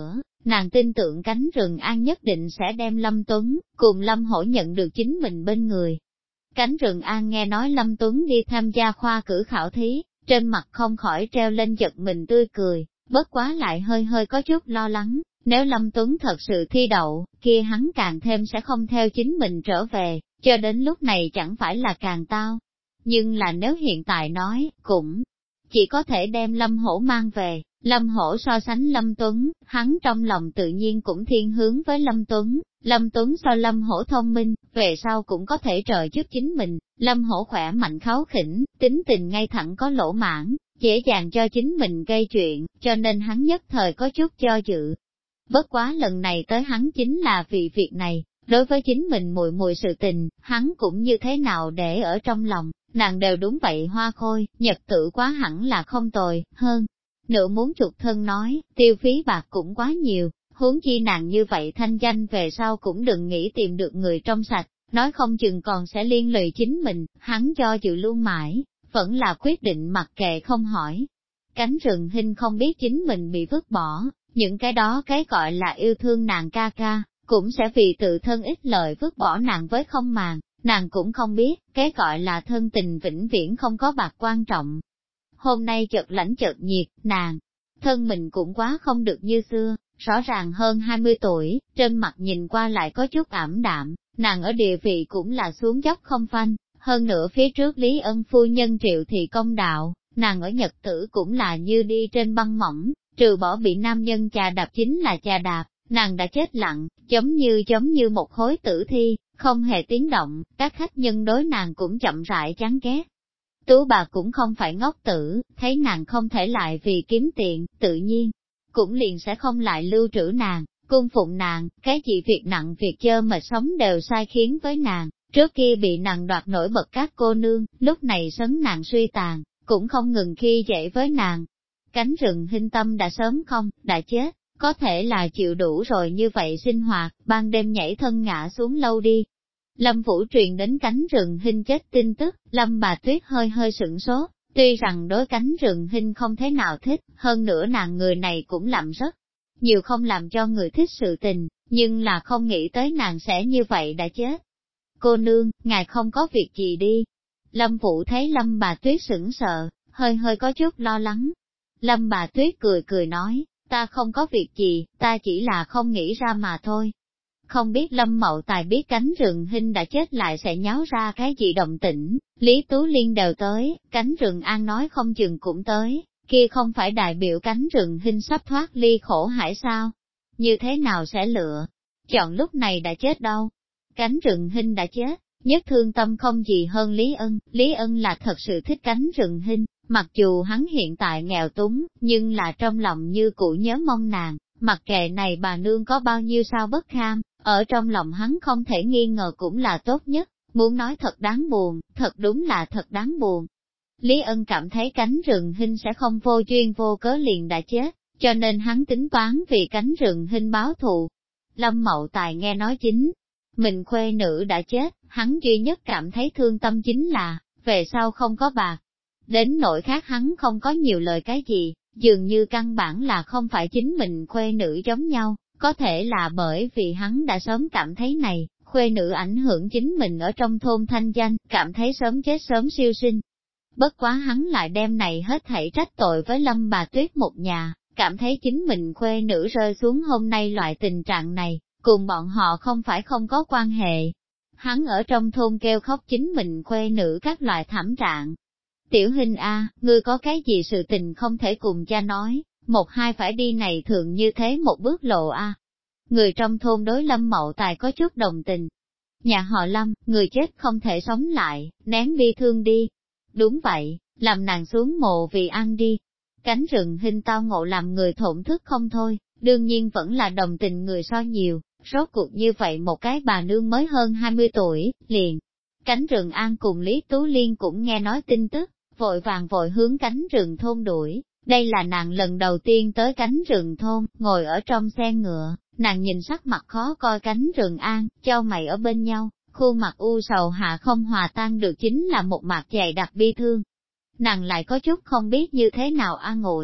Nàng tin tưởng cánh rừng An nhất định sẽ đem Lâm Tuấn, cùng Lâm Hổ nhận được chính mình bên người. Cánh rừng An nghe nói Lâm Tuấn đi tham gia khoa cử khảo thí, trên mặt không khỏi treo lên giật mình tươi cười, bất quá lại hơi hơi có chút lo lắng, nếu Lâm Tuấn thật sự thi đậu, kia hắn càng thêm sẽ không theo chính mình trở về, cho đến lúc này chẳng phải là càng tao. Nhưng là nếu hiện tại nói, cũng chỉ có thể đem Lâm Hổ mang về. Lâm Hổ so sánh Lâm Tuấn, hắn trong lòng tự nhiên cũng thiên hướng với Lâm Tuấn. Lâm Tuấn so Lâm Hổ thông minh, về sau cũng có thể trợ giúp chính mình. Lâm Hổ khỏe mạnh kháu khỉnh, tính tình ngay thẳng có lỗ mãn, dễ dàng cho chính mình gây chuyện, cho nên hắn nhất thời có chút cho dự. Bất quá lần này tới hắn chính là vì việc này, đối với chính mình muội muội sự tình, hắn cũng như thế nào để ở trong lòng, nàng đều đúng vậy hoa khôi, nhật tử quá hẳn là không tồi, hơn. Nữa muốn chuộc thân nói, tiêu phí bạc cũng quá nhiều, huống chi nàng như vậy thanh danh về sau cũng đừng nghĩ tìm được người trong sạch, nói không chừng còn sẽ liên lụy chính mình, hắn cho dự luôn mãi, vẫn là quyết định mặc kệ không hỏi. Cánh rừng Hinh không biết chính mình bị vứt bỏ, những cái đó cái gọi là yêu thương nàng ca ca, cũng sẽ vì tự thân ích lợi vứt bỏ nàng với không màng, nàng cũng không biết, cái gọi là thân tình vĩnh viễn không có bạc quan trọng. Hôm nay chợt lãnh chợt nhiệt, nàng, thân mình cũng quá không được như xưa, rõ ràng hơn 20 tuổi, trên mặt nhìn qua lại có chút ảm đạm, nàng ở địa vị cũng là xuống dốc không phanh, hơn nữa phía trước Lý Ân phu nhân Triệu Thị công đạo, nàng ở nhật tử cũng là như đi trên băng mỏng, trừ bỏ bị nam nhân chà đạp chính là chà đạp, nàng đã chết lặng, giống như một khối tử thi, không hề tiếng động, các khách nhân đối nàng cũng chậm rãi chán ghét. Tú bà cũng không phải ngốc tử, thấy nàng không thể lại vì kiếm tiền, tự nhiên, cũng liền sẽ không lại lưu trữ nàng, cung phụng nàng, cái gì việc nặng việc chơ mà sống đều sai khiến với nàng, trước kia bị nàng đoạt nổi bật các cô nương, lúc này sấn nàng suy tàn, cũng không ngừng khi dễ với nàng. Cánh rừng Hinh tâm đã sớm không, đã chết, có thể là chịu đủ rồi như vậy sinh hoạt, ban đêm nhảy thân ngã xuống lâu đi. Lâm Vũ truyền đến cánh rừng Hinh chết tin tức, Lâm bà Tuyết hơi hơi sửng sốt, tuy rằng đối cánh rừng Hinh không thế nào thích, hơn nữa nàng người này cũng làm rất nhiều không làm cho người thích sự tình, nhưng là không nghĩ tới nàng sẽ như vậy đã chết. Cô nương, ngài không có việc gì đi. Lâm Vũ thấy Lâm bà Tuyết sững sờ, hơi hơi có chút lo lắng. Lâm bà Tuyết cười cười nói, ta không có việc gì, ta chỉ là không nghĩ ra mà thôi. Không biết Lâm Mậu Tài biết cánh rừng Hinh đã chết lại sẽ nháo ra cái gì động tĩnh, Lý Tú Liên đều tới, cánh rừng An nói không chừng cũng tới, kia không phải đại biểu cánh rừng Hinh sắp thoát ly khổ hải sao? Như thế nào sẽ lựa? Chọn lúc này đã chết đâu? Cánh rừng Hinh đã chết, nhất thương tâm không gì hơn Lý Ân là thật sự thích cánh rừng Hinh, mặc dù hắn hiện tại nghèo túng, nhưng là trong lòng như cũ nhớ mong nàng, mặc kệ này bà nương có bao nhiêu sao bất kham, ở trong lòng hắn không thể nghi ngờ cũng là tốt nhất, muốn nói thật đáng buồn, thật đúng là thật đáng buồn. Lý Ân cảm thấy cánh rừng Hinh sẽ không vô duyên vô cớ liền đã chết, cho nên hắn tính toán vì cánh rừng Hinh báo thù. Lâm Mậu Tài nghe nói chính, mình khuê nữ đã chết, hắn duy nhất cảm thấy thương tâm chính là, về sau không có bạc. Đến nỗi khác hắn không có nhiều lời cái gì, dường như căn bản là không phải chính mình khuê nữ giống nhau, có thể là bởi vì hắn đã sớm cảm thấy này, khuê nữ ảnh hưởng chính mình ở trong thôn thanh danh, cảm thấy sớm chết sớm siêu sinh. Bất quá hắn lại đem này hết thảy trách tội với Lâm bà Tuyết một nhà, cảm thấy chính mình khuê nữ rơi xuống hôm nay loại tình trạng này, cùng bọn họ không phải không có quan hệ. Hắn ở trong thôn kêu khóc chính mình khuê nữ các loại thảm trạng. Tiểu Hinh a, ngươi có cái gì sự tình không thể cùng cha nói, một hai phải đi này thường như thế một bước lộ a. Người trong thôn đối Lâm Mậu Tài có chút đồng tình. Nhà họ Lâm, người chết không thể sống lại, nén bi thương đi. Đúng vậy, làm nàng xuống mộ vì ăn đi. Cánh rừng Hinh tao ngộ làm người thổn thức không thôi, đương nhiên vẫn là đồng tình người so nhiều, rốt cuộc như vậy một cái bà nương mới hơn 20 tuổi, liền. Cánh rừng An cùng Lý Tú Liên cũng nghe nói tin tức, vội vàng vội hướng cánh rừng thôn đuổi. Đây là nàng lần đầu tiên tới cánh rừng thôn, ngồi ở trong xe ngựa, nàng nhìn sắc mặt khó coi cánh rừng An, chau mày ở bên nhau, khuôn mặt u sầu hạ không hòa tan được chính là một mặt dày đặc bi thương. Nàng lại có chút không biết như thế nào an ủi,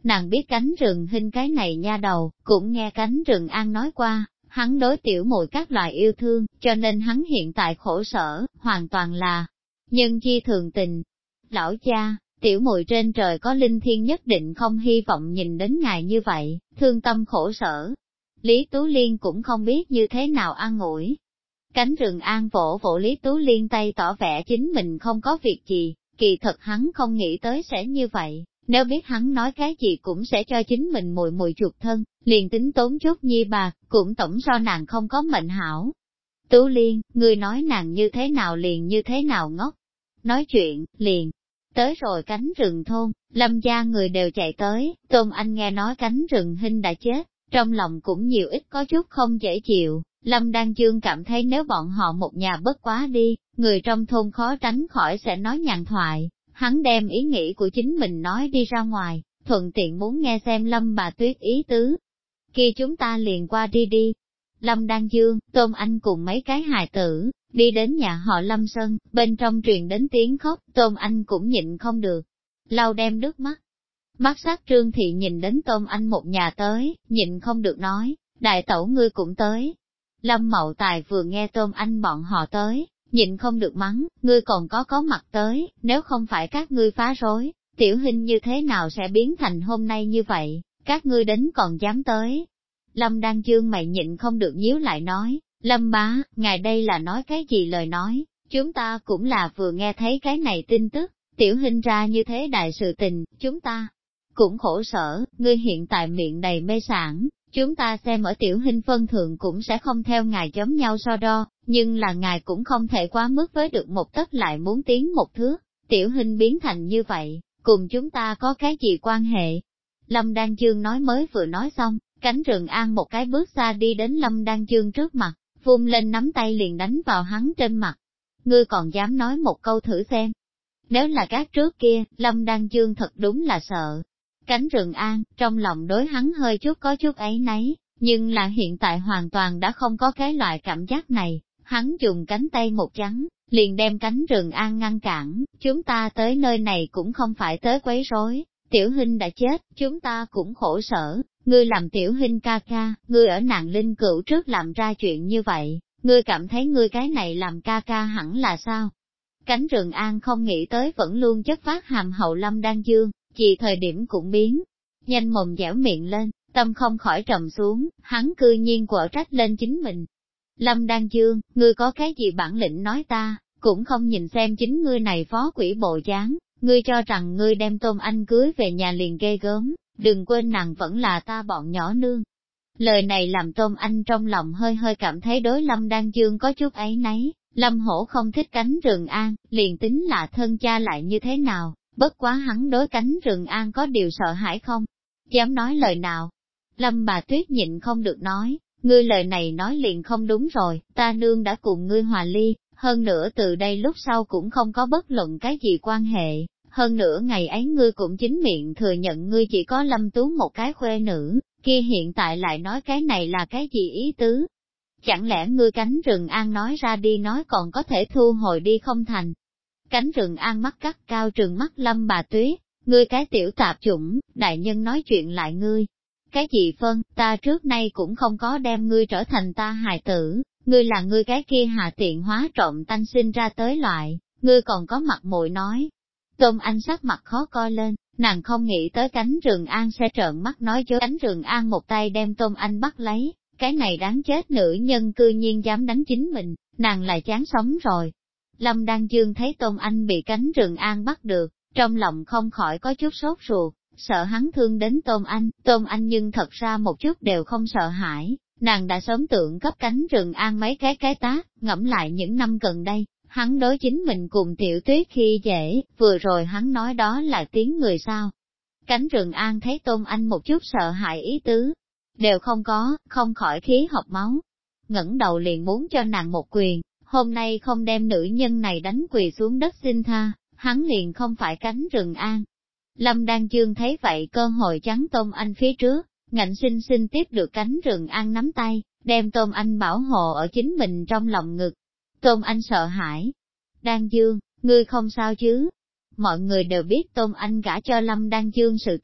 Nàng biết cánh rừng hình cái này nha đầu, cũng nghe cánh rừng an nói qua, hắn đối tiểu muội các loại yêu thương, cho nên hắn hiện tại khổ sở, hoàn toàn là nhân chi thường tình. Lão cha, tiểu muội trên trời có linh thiên nhất định không hy vọng nhìn đến ngài như vậy, thương tâm khổ sở. Lý Tú Liên cũng không biết như thế nào an ủi. Cánh rừng an vỗ vỗ Lý Tú Liên tay tỏ vẻ chính mình không có việc gì, kỳ thật hắn không nghĩ tới sẽ như vậy, nếu biết hắn nói cái gì cũng sẽ cho chính mình mùi mùi chuột thân, liền tính tốn chút nhi bạc, cũng tổng so nàng không có mệnh hảo. Tú Liên, ngươi nói nàng như thế nào liền như thế nào ngốc. Nói chuyện, liền. Tới rồi cánh rừng thôn, Lâm gia người đều chạy tới, Tôn Anh nghe nói cánh rừng hình đã chết, trong lòng cũng nhiều ít có chút không dễ chịu. Lâm Đan Dương cảm thấy nếu bọn họ một nhà bất quá đi, người trong thôn khó tránh khỏi sẽ nói nhàn thoại. Hắn đem ý nghĩ của chính mình nói đi ra ngoài, thuận tiện muốn nghe xem Lâm bà Tuyết ý tứ. Khi chúng ta liền qua đi đi. Lâm Đan Dương, Tôn Anh cùng mấy cái hài tử, đi đến nhà họ Lâm Sơn, bên trong truyền đến tiếng khóc, Tôn Anh cũng nhịn không được. Lau đem nước mắt. Mắt sắc Trương Thị nhìn đến Tôn Anh một nhà tới, nhịn không được nói, đại tẩu ngươi cũng tới. Lâm Mậu Tài vừa nghe Tôn Anh bọn họ tới, nhịn không được mắng, ngươi còn có mặt tới, nếu không phải các ngươi phá rối, tiểu hình như thế nào sẽ biến thành hôm nay như vậy, các ngươi đến còn dám tới. Lâm Đan Dương mày nhịn không được nhíu lại nói, Lâm bá, ngài đây là nói cái gì lời nói, chúng ta cũng là vừa nghe thấy cái này tin tức, tiểu hình ra như thế đại sự tình, chúng ta cũng khổ sở, ngươi hiện tại miệng đầy mê sản. Chúng ta xem ở tiểu hình phân thượng cũng sẽ không theo ngài giống nhau so đo, nhưng là ngài cũng không thể quá mức với được một tấc lại muốn tiến một thước, tiểu hình biến thành như vậy, cùng chúng ta có cái gì quan hệ? Lâm Đan Dương nói mới vừa nói xong, cánh rừng an một cái bước xa đi đến Lâm Đan Dương trước mặt, vung lên nắm tay liền đánh vào hắn trên mặt. Ngươi còn dám nói một câu thử xem. Nếu là các trước kia, Lâm Đan Dương thật đúng là sợ. Cánh rừng an, trong lòng đối hắn hơi chút có chút ấy nấy, nhưng là hiện tại hoàn toàn đã không có cái loại cảm giác này, hắn dùng cánh tay một trắng, liền đem cánh rừng an ngăn cản, chúng ta tới nơi này cũng không phải tới quấy rối, tiểu hình đã chết, chúng ta cũng khổ sở, ngươi làm tiểu hình ca ca, ngươi ở nàng linh cữu trước làm ra chuyện như vậy, ngươi cảm thấy ngươi cái này làm ca ca hẳn là sao? Cánh rừng an không nghĩ tới vẫn luôn chất phát hàm hậu Lâm Đan Dương. Chỉ thời điểm cũng biến, nhanh mồm dẻo miệng lên, tâm không khỏi trầm xuống, hắn cư nhiên quở trách lên chính mình. Lâm Đan Dương, ngươi có cái gì bản lĩnh nói ta, cũng không nhìn xem chính ngươi này phó quỷ bộ dáng, ngươi cho rằng ngươi đem Tôn Anh cưới về nhà liền ghê gớm, đừng quên nàng vẫn là ta bọn nhỏ nương. Lời này làm Tôn Anh trong lòng hơi hơi cảm thấy đối Lâm Đan Dương có chút áy náy, Lâm Hổ không thích cánh rừng an, liền tính là thân cha lại như thế nào. Bất quá hắn đối cánh rừng an có điều sợ hãi không? Dám nói lời nào? Lâm bà Tuyết nhịn không được nói, ngươi lời này nói liền không đúng rồi, ta nương đã cùng ngươi hòa ly, hơn nữa từ đây lúc sau cũng không có bất luận cái gì quan hệ, hơn nữa ngày ấy ngươi cũng chính miệng thừa nhận ngươi chỉ có Lâm Tú một cái khuê nữ, kia hiện tại lại nói cái này là cái gì ý tứ? Chẳng lẽ ngươi cánh rừng an nói ra đi nói còn có thể thu hồi đi không thành? Cánh rừng an mắt cắt cao trừng mắt Lâm bà Tuyết, ngươi cái tiểu tạp chủng, đại nhân nói chuyện lại ngươi. Cái gì phân, ta trước nay cũng không có đem ngươi trở thành ta hài tử, ngươi là ngươi cái kia hạ tiện hóa trộm tanh sinh ra tới loại, ngươi còn có mặt mũi nói. Tôn Anh sắc mặt khó coi lên, nàng không nghĩ tới cánh rừng an sẽ trợn mắt nói cho cánh rừng an một tay đem Tôn Anh bắt lấy, cái này đáng chết nữ nhân cư nhiên dám đánh chính mình, nàng lại chán sống rồi. Lâm Đan Dương thấy Tôn Anh bị cánh rừng an bắt được, trong lòng không khỏi có chút sốt ruột, sợ hắn thương đến Tôn Anh nhưng thật ra một chút đều không sợ hãi, nàng đã sớm tưởng cấp cánh rừng an mấy cái tác, ngẫm lại những năm gần đây, hắn đối chính mình cùng Tiểu Tuyết khi dễ, vừa rồi hắn nói đó là tiếng người sao. Cánh rừng an thấy Tôn Anh một chút sợ hãi ý tứ, đều không có, không khỏi khí học máu, ngẩng đầu liền muốn cho nàng một quyền. Hôm nay không đem nữ nhân này đánh quỳ xuống đất xin tha, hắn liền không phải cánh rừng an. Lâm Đan Dương thấy vậy cơ hội chắn Tôn Anh phía trước, ngạnh sinh sinh tiếp được cánh rừng an nắm tay, đem Tôn Anh bảo hộ ở chính mình trong lòng ngực. Tôn Anh sợ hãi. Đan Dương, ngươi không sao chứ? Mọi người đều biết Tôn Anh gả cho Lâm Đan Dương sự tình,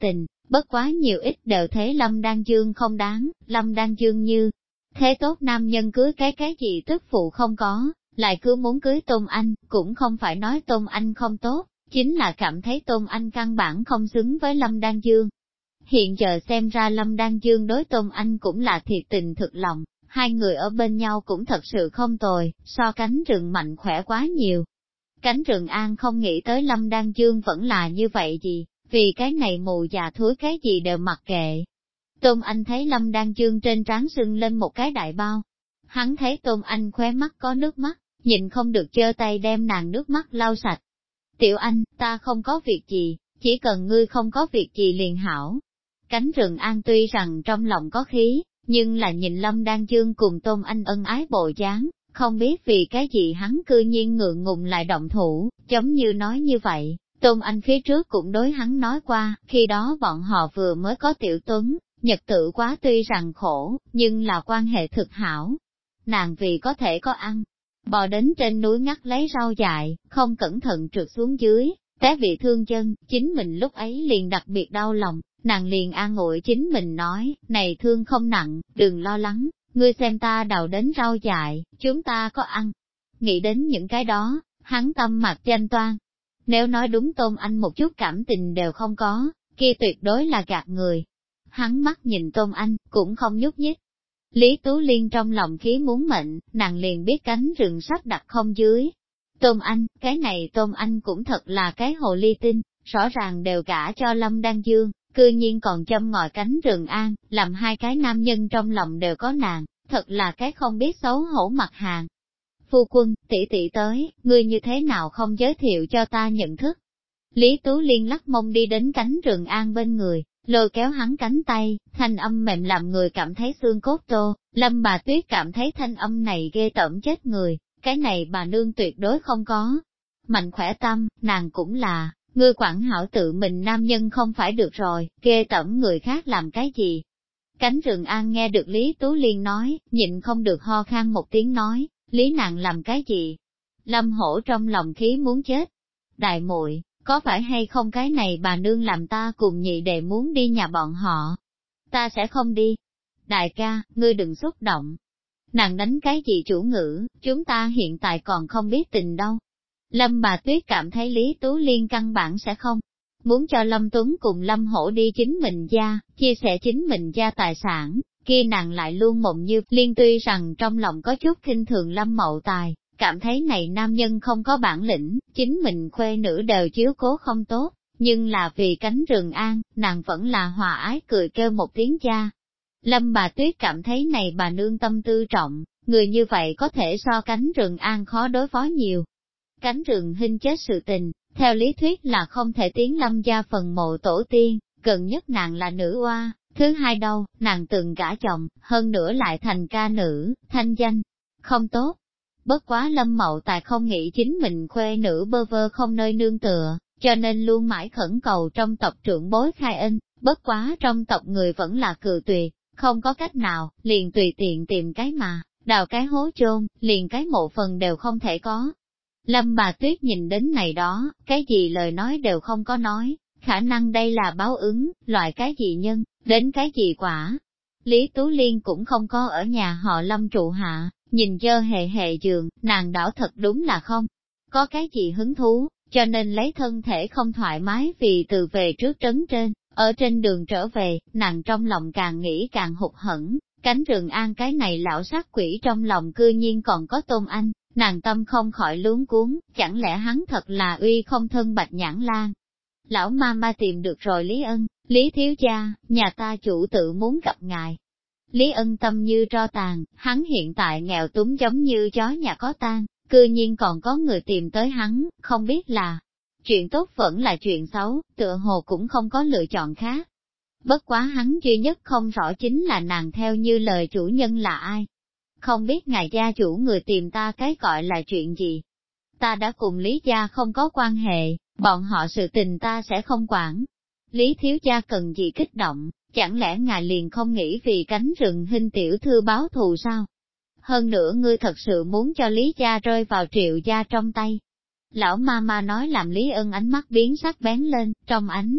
Bất quá nhiều ít đều thế Lâm Đan Dương không đáng, Lâm Đan Dương như thế tốt nam nhân cưới cái gì tức phụ không có, lại cứ muốn cưới Tôn Anh, cũng không phải nói Tôn Anh không tốt, chính là cảm thấy Tôn Anh căn bản không xứng với Lâm Đan Dương. Hiện giờ xem ra Lâm Đan Dương đối Tôn Anh cũng là thiệt tình thực lòng, hai người ở bên nhau cũng thật sự không tồi, so cánh rừng mạnh khỏe quá nhiều. Cánh rừng An không nghĩ tới Lâm Đan Dương vẫn là như vậy gì, vì cái này mù già thúi cái gì đều mặc kệ. Tôn Anh thấy Lâm Đan Dương trên trán sưng lên một cái đại bao. Hắn thấy Tôn Anh khóe mắt có nước mắt, nhìn không được giơ tay đem nàng nước mắt lau sạch. Tiểu Anh, ta không có việc gì, chỉ cần ngươi không có việc gì liền hảo. Cánh rừng An tuy rằng trong lòng có khí, nhưng là nhìn Lâm Đan Dương cùng Tôn Anh ân ái bộ dáng, không biết vì cái gì hắn cư nhiên ngượng ngùng lại động thủ, giống như nói như vậy. Tôn Anh phía trước cũng đối hắn nói qua, khi đó bọn họ vừa mới có Tiểu Tuấn, nhật tử quá tuy rằng khổ, nhưng là quan hệ thực hảo. Nàng vì có thể có ăn, bò đến trên núi ngắt lấy rau dại, không cẩn thận trượt xuống dưới, té bị thương chân, chính mình lúc ấy liền đặc biệt đau lòng, nàng liền an ủi chính mình nói, này thương không nặng, đừng lo lắng, ngươi xem ta đào đến rau dại, chúng ta có ăn. Nghĩ đến những cái đó, hắn tâm mặt chanh toan. Nếu nói đúng Tôn Anh một chút cảm tình đều không có, kia tuyệt đối là gạt người. Hắn mắt nhìn Tôn Anh, cũng không nhúc nhích. Lý Tú Liên trong lòng khí muốn mệnh, nàng liền biết cánh rừng sắp đặt không dưới. Tôn Anh, cái này Tôn Anh cũng thật là cái hồ ly tinh, rõ ràng đều gả cho Lâm Đan Dương, cư nhiên còn châm ngòi cánh rừng An, làm hai cái nam nhân trong lòng đều có nàng, thật là cái không biết xấu hổ mặt hàng. Phu quân, tỷ tỷ tới, ngươi như thế nào không giới thiệu cho ta nhận thức? Lý Tú Liên lắc mông đi đến cánh rừng An bên người, lôi kéo hắn cánh tay, thanh âm mềm làm người cảm thấy xương cốt tô. Lâm bà Tuyết cảm thấy thanh âm này ghê tởm chết người, cái này bà nương tuyệt đối không có. Mạnh khỏe tâm, nàng cũng là, ngươi quản hảo tự mình nam nhân không phải được rồi, ghê tởm người khác làm cái gì? Cánh rừng An nghe được Lý Tú Liên nói, nhịn không được ho khan một tiếng nói, Lý nàng làm cái gì? Lâm Hổ trong lòng khí muốn chết. Đại muội, có phải hay không cái này bà nương làm ta cùng nhị đệ muốn đi nhà bọn họ? Ta sẽ không đi. Đại ca, ngươi đừng xúc động. Nàng đánh cái gì chủ ngữ, chúng ta hiện tại còn không biết tình đâu. Lâm bà Tuyết cảm thấy Lý Tú Liên căn bản sẽ không muốn cho Lâm Tuấn cùng Lâm Hổ đi chính mình gia, chia sẻ chính mình gia tài sản, kia nàng lại luôn mộng như Liên tuy rằng trong lòng có chút khinh thường Lâm Mậu Tài, cảm thấy này nam nhân không có bản lĩnh, chính mình khuê nữ đều chiếu cố không tốt, nhưng là vì cánh rừng An, nàng vẫn là hòa ái cười kêu một tiếng gia. Lâm bà Tuyết cảm thấy này bà nương tâm tư trọng, người như vậy có thể so cánh rừng An khó đối phó nhiều. Cánh rừng Hinh chết sự tình, theo lý thuyết là không thể tiến Lâm gia phần mộ tổ tiên, gần nhất nàng là nữ oa, thứ hai đâu, nàng từng gả chồng, hơn nữa lại thành ca nữ, thanh danh không tốt. Bất quá Lâm Mậu Tài không nghĩ chính mình khuê nữ bơ vơ không nơi nương tựa, cho nên luôn mãi khẩn cầu trong tộc trưởng bối khai ân, bất quá trong tộc người vẫn là cự tuyệt, không có cách nào, liền tùy tiện tìm cái mà, đào cái hố chôn, liền cái mộ phần đều không thể có. Lâm bà Tuyết nhìn đến này đó, cái gì lời nói đều không có nói, khả năng đây là báo ứng, loại cái gì nhân, đến cái gì quả. Lý Tú Liên cũng không có ở nhà họ Lâm trụ hạ, nhìn dơ hề hề giường, nàng đảo thật đúng là không có cái gì hứng thú, cho nên lấy thân thể không thoải mái vì từ về trước trấn trên, ở trên đường trở về, nàng trong lòng càng nghĩ càng hụt hẫng, cánh rừng An cái này lão sát quỷ trong lòng cư nhiên còn có Tôn Anh, nàng tâm không khỏi luống cuốn, chẳng lẽ hắn thật là uy không thân Bạch Nhãn Lan. Lão ma ma tìm được rồi Lý Ân, Lý thiếu gia, nhà ta chủ tự muốn gặp ngài. Lý Ân tâm như tro tàn, hắn hiện tại nghèo túng giống như chó nhà có tang, cư nhiên còn có người tìm tới hắn, không biết là chuyện tốt vẫn là chuyện xấu, tựa hồ cũng không có lựa chọn khác. Bất quá hắn duy nhất không rõ chính là nàng theo như lời chủ nhân là ai. Không biết ngài gia chủ người tìm ta cái gọi là chuyện gì. Ta đã cùng Lý gia không có quan hệ, bọn họ sự tình ta sẽ không quản. Lý thiếu gia cần gì kích động, chẳng lẽ ngài liền không nghĩ vì cánh rừng Hinh tiểu thư báo thù sao? Hơn nữa ngươi thật sự muốn cho Lý gia rơi vào Triệu gia trong tay. Lão ma ma nói làm Lý Ân ánh mắt biến sắc bén lên, trong ánh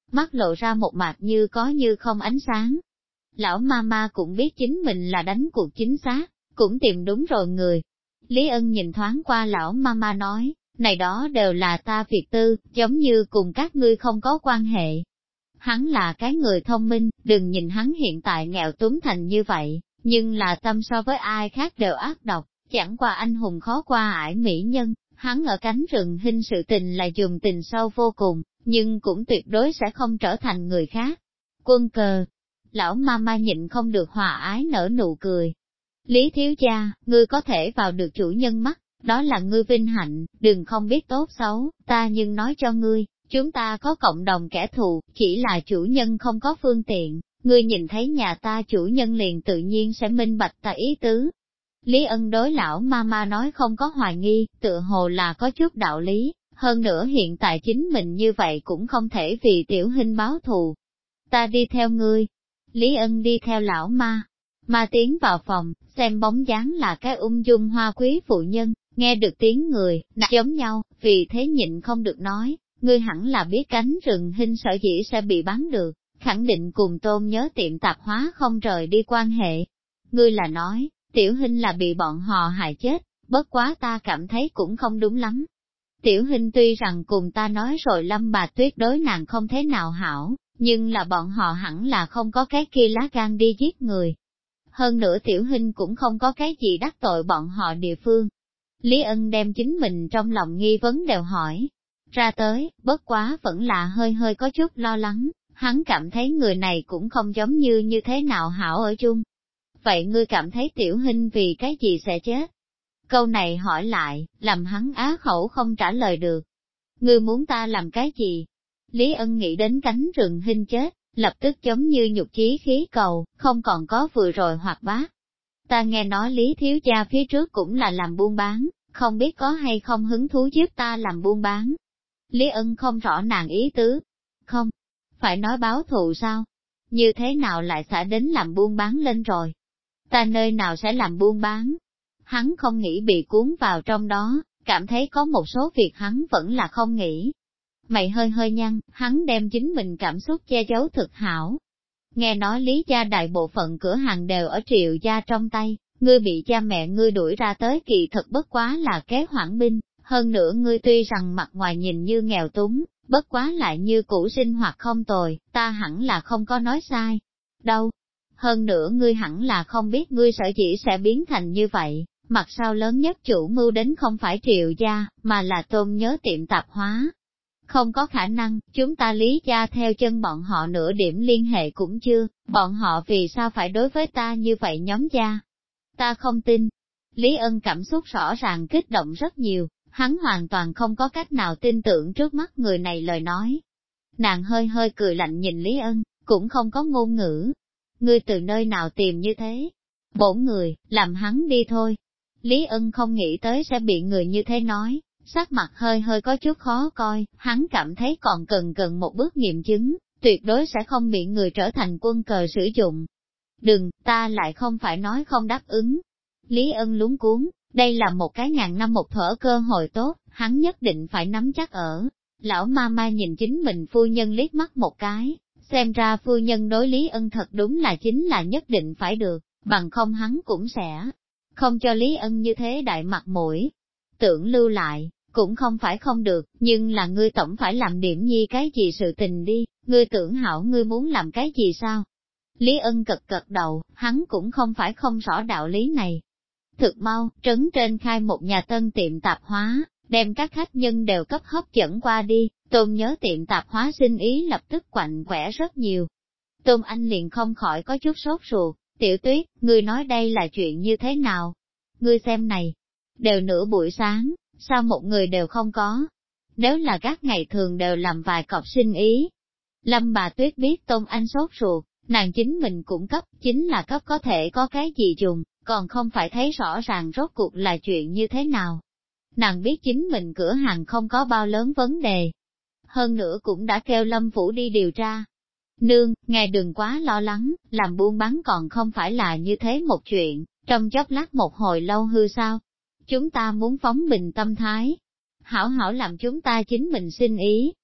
mắt lộ ra một mặt như có như không ánh sáng. Lão Mama cũng biết chính mình là đánh cuộc chính xác, cũng tìm đúng rồi người. Lý Ân nhìn thoáng qua lão Mama nói, này đó đều là ta việc tư, giống như cùng các ngươi không có quan hệ. Hắn là cái người thông minh, đừng nhìn hắn hiện tại nghèo túng thành như vậy, nhưng là tâm so với ai khác đều ác độc, chẳng qua anh hùng khó qua ải mỹ nhân, hắn ở cánh rừng hình sự tình là dùng tình sâu vô cùng, nhưng cũng tuyệt đối sẽ không trở thành người khác. Quân cờ, lão Mama nhịn không được hòa ái nở nụ cười. Lý thiếu gia, ngươi có thể vào được chủ nhân mắt, đó là ngươi vinh hạnh, đừng không biết tốt xấu, ta nhưng nói cho ngươi, chúng ta có cộng đồng kẻ thù, chỉ là chủ nhân không có phương tiện, ngươi nhìn thấy nhà ta chủ nhân liền tự nhiên sẽ minh bạch ta ý tứ. Lý Ân đối lão Mama nói không có hoài nghi, tựa hồ là có chút đạo lý, hơn nữa hiện tại chính mình như vậy cũng không thể vì tiểu hình báo thù. Ta đi theo ngươi. Lý Ân đi theo lão Ma tiến vào phòng, xem bóng dáng là cái ung dung hoa quý phụ nhân, nghe được tiếng người, nạt giống nhau, vì thế nhịn không được nói, ngươi hẳn là biết cánh rừng hình sở dĩ sẽ bị bắn được, khẳng định cùng Tôn Nhớ tiệm tạp hóa không rời đi quan hệ. Ngươi là nói, tiểu hình là bị bọn họ hại chết, bất quá ta cảm thấy cũng không đúng lắm. Tiểu hình tuy rằng cùng ta nói rồi Lâm bà Tuyết đối nàng không thế nào hảo, nhưng là bọn họ hẳn là không có cái kia lá gan đi giết người. Hơn nữa tiểu hình cũng không có cái gì đắc tội bọn họ địa phương. Lý Ân đem chính mình trong lòng nghi vấn đều hỏi ra tới, bất quá vẫn là hơi có chút lo lắng, hắn cảm thấy người này cũng không giống như thế nào hảo ở chung. Vậy ngươi cảm thấy tiểu hình vì cái gì sẽ chết? Câu này hỏi lại, làm hắn á khẩu không trả lời được. Ngươi muốn ta làm cái gì? Lý Ân nghĩ đến cánh rừng hình chết, lập tức giống như nhục chí khí cầu, không còn có vừa rồi hoạt bát. Ta nghe nói Lý thiếu gia phía trước cũng là làm buôn bán, không biết có hay không hứng thú giúp ta làm buôn bán. Lý Ân không rõ nàng ý tứ. Không, phải nói báo thù sao? Như thế nào lại xả đến làm buôn bán lên rồi? Ta nơi nào sẽ làm buôn bán? Hắn không nghĩ bị cuốn vào trong đó, cảm thấy có một số việc hắn vẫn là không nghĩ. Mày hơi nhăn, hắn đem chính mình cảm xúc che giấu thực hảo. Nghe nói Lý gia đại bộ phận cửa hàng đều ở Triệu gia trong tay, ngươi bị cha mẹ ngươi đuổi ra tới kỳ thật bất quá là kế hoãn binh, hơn nữa ngươi tuy rằng mặt ngoài nhìn như nghèo túng, bất quá lại như cũ sinh hoạt không tồi, ta hẳn là không có nói sai. Đâu? Hơn nữa ngươi hẳn là không biết ngươi sở dĩ sẽ biến thành như vậy, mặt sau lớn nhất chủ mưu đến không phải Triệu gia, mà là Tôn Nhớ tiệm tạp hóa. Không có khả năng, chúng ta Lý gia theo chân bọn họ nửa điểm liên hệ cũng chưa, bọn họ vì sao phải đối với ta như vậy nhóm gia? Ta không tin. Lý Ân cảm xúc rõ ràng kích động rất nhiều, hắn hoàn toàn không có cách nào tin tưởng trước mắt người này lời nói. Nàng hơi cười lạnh nhìn Lý Ân, cũng không có ngôn ngữ. Ngươi từ nơi nào tìm như thế? Bổn người, làm hắn đi thôi. Lý Ân không nghĩ tới sẽ bị người như thế nói. Sắc mặt hơi có chút khó coi, hắn cảm thấy còn cần một bước nghiệm chứng, tuyệt đối sẽ không bị người trở thành quân cờ sử dụng. Đừng, ta lại không phải nói không đáp ứng. Lý Ân luống cuốn, đây là một cái ngàn năm một thở cơ hội tốt, hắn nhất định phải nắm chắc ở. Lão Mama nhìn chính mình phu nhân liếc mắt một cái, xem ra phu nhân đối Lý Ân thật đúng là chính là nhất định phải được, bằng không hắn cũng sẽ không cho Lý Ân như thế đại mặt mũi. Tưởng lưu lại, cũng không phải không được, nhưng là ngươi tổng phải làm điểm nhi cái gì sự tình đi, ngươi tưởng hảo ngươi muốn làm cái gì sao? Lý Ân cật đầu, hắn cũng không phải không rõ đạo lý này. Thực mau, trấn trên khai một nhà tân tiệm tạp hóa, đem các khách nhân đều cấp hấp dẫn qua đi, Tôn Nhớ tiệm tạp hóa sinh ý lập tức quạnh quẻ rất nhiều. Tôn Anh liền không khỏi có chút sốt ruột, Tiểu Tuyết, ngươi nói đây là chuyện như thế nào? Ngươi xem này, đều nửa buổi sáng, sao một người đều không có? Nếu là các ngày thường đều làm vài cọc sinh ý. Lâm bà Tuyết biết Tôn Anh sốt ruột, nàng chính mình cũng cấp, chính là cấp có thể có cái gì dùng, còn không phải thấy rõ ràng rốt cuộc là chuyện như thế nào. Nàng biết chính mình cửa hàng không có bao lớn vấn đề. Hơn nữa cũng đã kêu Lâm Phủ đi điều tra. Nương, ngài đừng quá lo lắng, làm buôn bán còn không phải là như thế một chuyện, trong chốc lát một hồi lâu hư sao. Chúng ta muốn phóng bình tâm thái, hảo hảo làm chúng ta chính mình xin ý.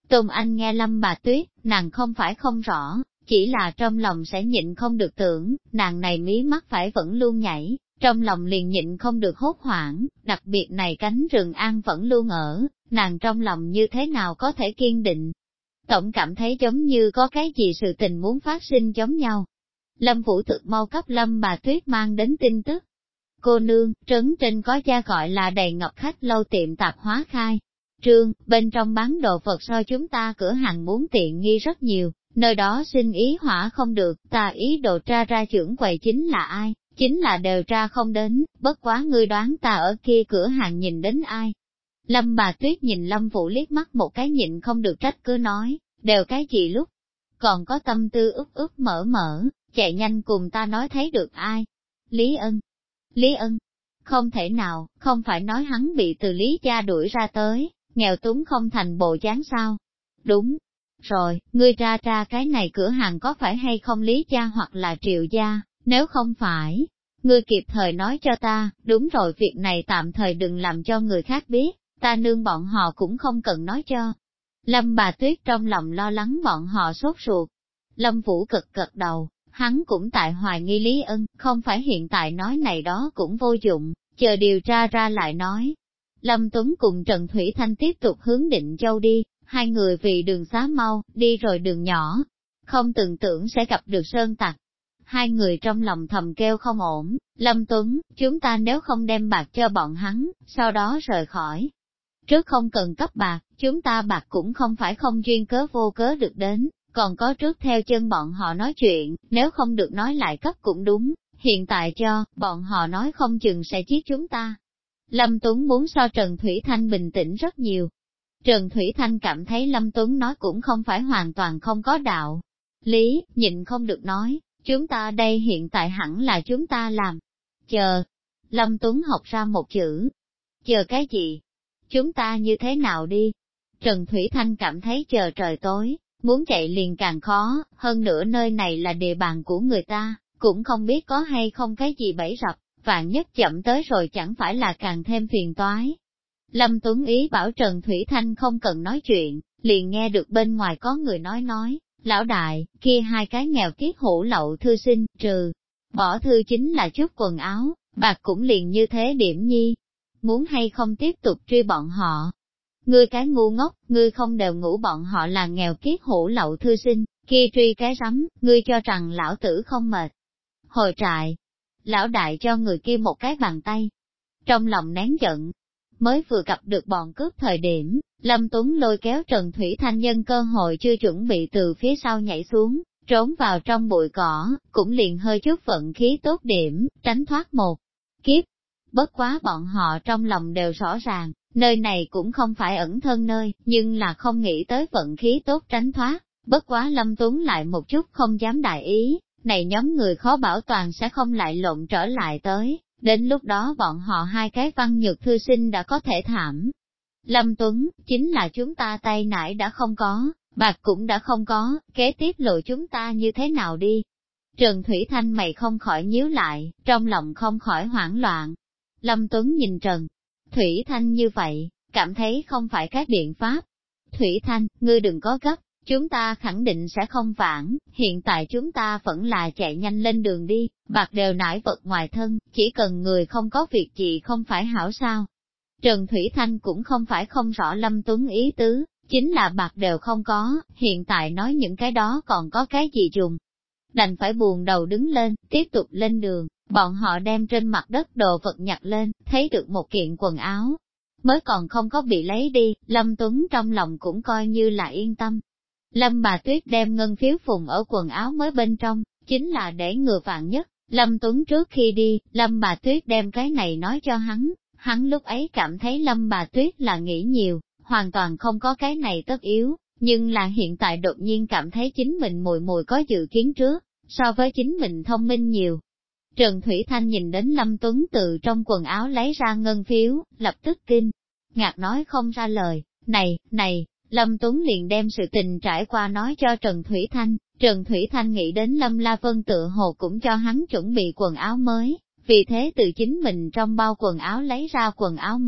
Tôn Anh nghe Lâm Bà Tuyết, nàng không phải không rõ, chỉ là trong lòng sẽ nhịn không được tưởng, nàng này mí mắt phải vẫn luôn nhảy, trong lòng liền nhịn không được hốt hoảng, đặc biệt này cánh rừng an vẫn luôn ở, nàng trong lòng như thế nào có thể kiên định. Tổng cảm thấy giống như có cái gì sự tình muốn phát sinh giống nhau. Lâm Vũ thực mau cấp Lâm Bà Tuyết mang đến tin tức. Cô nương, trấn trên có gia gọi là đầy ngập khách lâu tiệm tạp hóa khai trương, bên trong bán đồ vật so chúng ta cửa hàng muốn tiện nghi rất nhiều, nơi đó sinh ý hỏa không được, ta ý đồ tra ra trưởng quầy chính là ai, chính là đều tra không đến, bất quá ngươi đoán ta ở kia cửa hàng nhìn đến ai. Lâm Bà Tuyết nhìn Lâm Vũ liếc mắt một cái nhịn không được trách cứ nói, đều cái gì lúc, còn có tâm tư úp úp mở mở, chạy nhanh cùng ta nói thấy được ai. Lý Ân. Lý Ân. Không thể nào, không phải nói hắn bị từ Lý gia đuổi ra tới, nghèo túng không thành bộ dáng sao? Đúng. Rồi, ngươi ra cái này cửa hàng có phải hay không Lý gia hoặc là Triệu gia, nếu không phải, ngươi kịp thời nói cho ta, đúng rồi việc này tạm thời đừng làm cho người khác biết, ta nương bọn họ cũng không cần nói cho. Lâm Bà Tuyết trong lòng lo lắng bọn họ sốt ruột. Lâm Vũ cực cực đầu, hắn cũng tại hoài nghi Lý Ân, không phải hiện tại nói này đó cũng vô dụng, chờ điều tra ra lại nói. Lâm Tuấn cùng Trần Thủy Thanh tiếp tục hướng Định Châu đi, hai người vì đường xá mau, đi rồi đường nhỏ, không tưởng tượng sẽ gặp được sơn tặc. Hai người trong lòng thầm kêu không ổn, Lâm Tuấn, chúng ta nếu không đem bạc cho bọn hắn, sau đó rời khỏi. Trước không cần cấp bạc, chúng ta bạc cũng không phải không duyên cớ vô cớ được đến, còn có trước theo chân bọn họ nói chuyện, nếu không được nói lại cấp cũng đúng, hiện tại cho, bọn họ nói không chừng sẽ giết chúng ta. Lâm Tuấn muốn so Trần Thủy Thanh bình tĩnh rất nhiều. Trần Thủy Thanh cảm thấy Lâm Tuấn nói cũng không phải hoàn toàn không có đạo. Lý, nhịn không được nói, chúng ta đây hiện tại hẳn là chúng ta làm. Chờ. Lâm Tuấn học ra một chữ. Chờ cái gì? Chúng ta như thế nào đi? Trần Thủy Thanh cảm thấy chờ trời tối, muốn chạy liền càng khó, hơn nữa nơi này là địa bàn của người ta, cũng không biết có hay không cái gì bẫy rập, vạn nhất chậm tới rồi chẳng phải là càng thêm phiền toái. Lâm Tuấn ý bảo Trần Thủy Thanh không cần nói chuyện, liền nghe được bên ngoài có người nói, lão đại, kia hai cái nghèo kiết hủ lậu thư sinh, trừ, bỏ thư chính là chút quần áo, bạc cũng liền như thế điểm nhi. Muốn hay không tiếp tục truy bọn họ? Ngươi cái ngu ngốc, ngươi không đều ngủ bọn họ là nghèo kiết hủ lậu thư sinh, kia truy cái rắm, ngươi cho rằng lão tử không mệt. Hồi trại, lão đại cho người kia một cái bàn tay. Trong lòng nén giận, mới vừa gặp được bọn cướp thời điểm, Lâm Tuấn lôi kéo Trần Thủy Thanh nhân cơ hội chưa chuẩn bị từ phía sau nhảy xuống, trốn vào trong bụi cỏ, cũng liền hơi chút vận khí tốt điểm, tránh thoát một kiếp. Bất quá bọn họ trong lòng đều rõ ràng, nơi này cũng không phải ẩn thân nơi, nhưng là không nghĩ tới vận khí tốt tránh thoát, bất quá Lâm Tuấn lại một chút không dám đại ý, này nhóm người khó bảo toàn sẽ không lại lộn trở lại tới, đến lúc đó bọn họ hai cái văn nhược thư sinh đã có thể thảm. Lâm Tuấn, chính là chúng ta tay nải đã không có, bạc cũng đã không có, kế tiếp lộ chúng ta như thế nào đi? Trần Thủy Thanh mày không khỏi nhíu lại, trong lòng không khỏi hoảng loạn. Lâm Tuấn nhìn Trần Thủy Thanh như vậy, cảm thấy không phải cái biện pháp. Thủy Thanh, ngươi đừng có gấp, chúng ta khẳng định sẽ không vãn, hiện tại chúng ta vẫn là chạy nhanh lên đường đi, bạc đều nải vật ngoài thân, chỉ cần người không có việc gì không phải hảo sao. Trần Thủy Thanh cũng không phải không rõ Lâm Tuấn ý tứ, chính là bạc đều không có, hiện tại nói những cái đó còn có cái gì dùng. Đành phải buồn đầu đứng lên, tiếp tục lên đường, bọn họ đem trên mặt đất đồ vật nhặt lên, thấy được một kiện quần áo. Mới còn không có bị lấy đi, Lâm Tuấn trong lòng cũng coi như là yên tâm. Lâm Bà Tuyết đem ngân phiếu phùng ở quần áo mới bên trong, chính là để ngừa vạn nhất. Lâm Tuấn trước khi đi, Lâm Bà Tuyết đem cái này nói cho hắn lúc ấy cảm thấy Lâm Bà Tuyết là nghĩ nhiều, hoàn toàn không có cái này tất yếu, nhưng là hiện tại đột nhiên cảm thấy chính mình mùi mùi có dự kiến trước, so với chính mình thông minh nhiều. Trần Thủy Thanh nhìn đến Lâm Tuấn từ trong quần áo lấy ra ngân phiếu, lập tức kinh ngạc nói không ra lời, này, Lâm Tuấn liền đem sự tình trải qua nói cho Trần Thủy Thanh. Trần Thủy Thanh nghĩ đến Lâm La Vân tựa hồ cũng cho hắn chuẩn bị quần áo mới, vì thế từ chính mình trong bao quần áo lấy ra quần áo mới,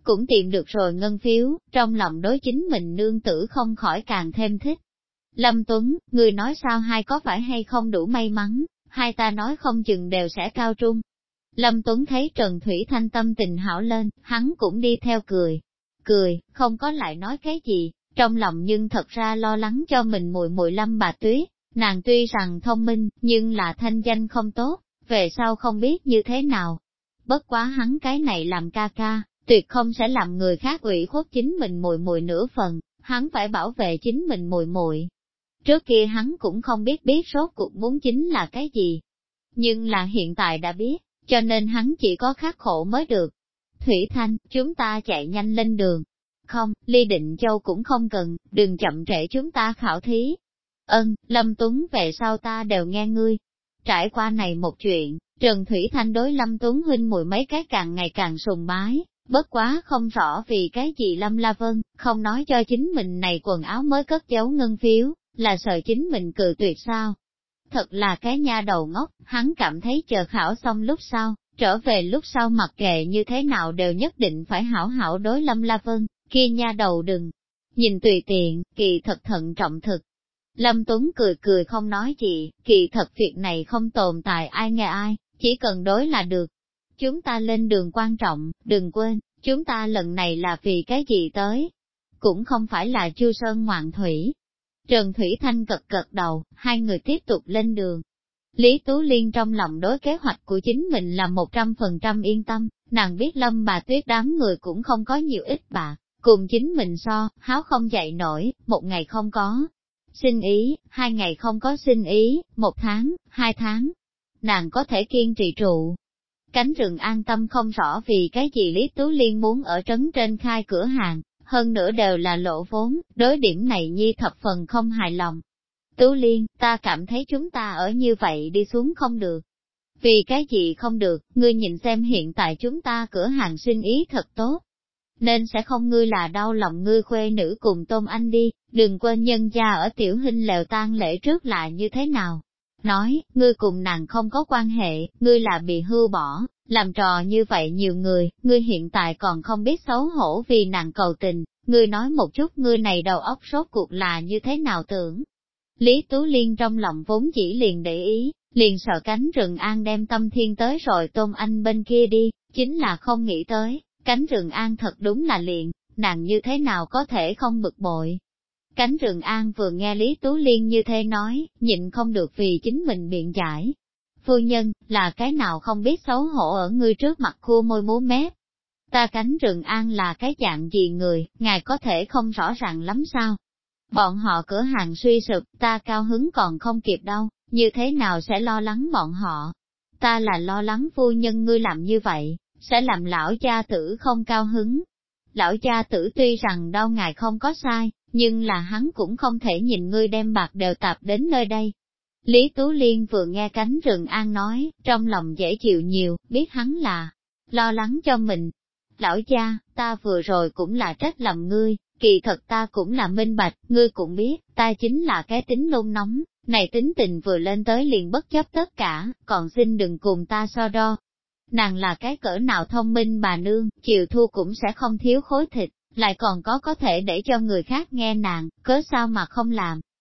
cũng tìm được rồi ngân phiếu, trong lòng đối chính mình nương tử không khỏi càng thêm thích. Lâm Tuấn, người nói sao hai có phải hay không đủ may mắn, hai ta nói không chừng đều sẽ cao trung. Lâm Tuấn thấy Trần Thủy Thanh tâm tình hảo lên, hắn cũng đi theo cười. Cười, không có lại nói cái gì, trong lòng nhưng thật ra lo lắng cho mình muội muội Lâm Bà Tuyết, nàng tuy rằng thông minh, nhưng là thanh danh không tốt, về sau không biết như thế nào. Bất quá hắn cái này làm ca ca, tuyệt không sẽ làm người khác ủy khuất chính mình muội muội nửa phần, hắn phải bảo vệ chính mình muội muội. Trước kia hắn cũng không biết rốt cuộc muốn chính là cái gì, nhưng là hiện tại đã biết, cho nên hắn chỉ có khắc khổ mới được. Thủy Thanh, chúng ta chạy nhanh lên đường. Không, Ly Định Châu cũng không cần, đừng chậm trễ chúng ta khảo thí. Lâm Tuấn về sau ta đều nghe ngươi. Trải qua này một chuyện, Trần Thủy Thanh đối Lâm Tuấn huynh muội mấy cái càng ngày càng sùng bái, bất quá không rõ vì cái gì Lâm La Vân, không nói cho chính mình này quần áo mới cất giấu ngân phiếu, là sợ chính mình cự tuyệt sao. Thật là cái nha đầu ngốc, hắn cảm thấy chờ khảo xong lúc sau, trở về lúc sau mặc kệ như thế nào đều nhất định phải hảo hảo đối Lâm La Vân, kia nha đầu đừng nhìn tùy tiện, kỳ thật thận trọng thực. Lâm Tuấn cười cười không nói gì, kỳ thật việc này không tồn tại ai nghe ai, chỉ cần đối là được. Chúng ta lên đường quan trọng, đừng quên, chúng ta lần này là vì cái gì tới? Cũng không phải là Chu Sơn ngoạn thủy. Trần Thủy Thanh gật gật đầu, hai người tiếp tục lên đường. Lý Tú Liên trong lòng đối kế hoạch của chính mình là 100% yên tâm, nàng biết Lâm Bà Tuyết đám người cũng không có nhiều ít bạc, cùng chính mình so, háo không dậy nổi, một ngày không có xin ý, 2 ngày không có xin ý, 1 tháng, 2 tháng, nàng có thể kiên trì trụ. Cánh rừng an tâm không rõ vì cái gì Lý Tú Liên muốn ở trấn trên khai cửa hàng, hơn nữa đều là lộ vốn, đối điểm này Nhi thập phần không hài lòng. Tú Liên, ta cảm thấy chúng ta ở như vậy đi xuống không được. Vì cái gì không được, ngươi nhìn xem hiện tại chúng ta cửa hàng sinh ý thật tốt. Nên sẽ không ngươi là đau lòng ngươi khuê nữ cùng Tôn Anh đi, đừng quên nhân gia ở tiểu hình lều tang lễ trước là như thế nào. Nói, ngươi cùng nàng không có quan hệ, ngươi là bị hưu bỏ, làm trò như vậy nhiều người, ngươi hiện tại còn không biết xấu hổ vì nàng cầu tình, ngươi nói một chút ngươi này đầu óc rốt cuộc là như thế nào tưởng. Lý Tú Liên trong lòng vốn chỉ liền để ý, liền sợ cánh rừng an đem tâm thiên tới rồi Tôn Anh bên kia đi, chính là không nghĩ tới, cánh rừng an thật đúng là liền, nàng như thế nào có thể không bực bội. Cánh rừng an vừa nghe Lý Tú Liên như thế nói, nhịn không được vì chính mình biện giải. Phu nhân, là cái nào không biết xấu hổ ở ngươi trước mặt khua môi múa mép. Ta cánh rừng an là cái dạng gì người, ngài có thể không rõ ràng lắm sao? Bọn họ cửa hàng suy sụp, ta cao hứng còn không kịp đâu, như thế nào sẽ lo lắng bọn họ? Ta là lo lắng phu nhân ngươi làm như vậy, sẽ làm lão gia tử không cao hứng. Lão gia tử tuy rằng đau ngài không có sai, nhưng là hắn cũng không thể nhìn ngươi đem bạc đều tạp đến nơi đây. Lý Tú Liên vừa nghe cánh rừng an nói, trong lòng dễ chịu nhiều, biết hắn là lo lắng cho mình. Lão gia, ta vừa rồi cũng là trách lầm ngươi, kỳ thật ta cũng là minh bạch, ngươi cũng biết, ta chính là cái tính nôn nóng, này tính tình vừa lên tới liền bất chấp tất cả, còn xin đừng cùng ta so đo. Nàng là cái cỡ nào thông minh bà nương, chiều thua cũng sẽ không thiếu khối thịt, lại còn có thể để cho người khác nghe nàng, cớ sao mà không làm.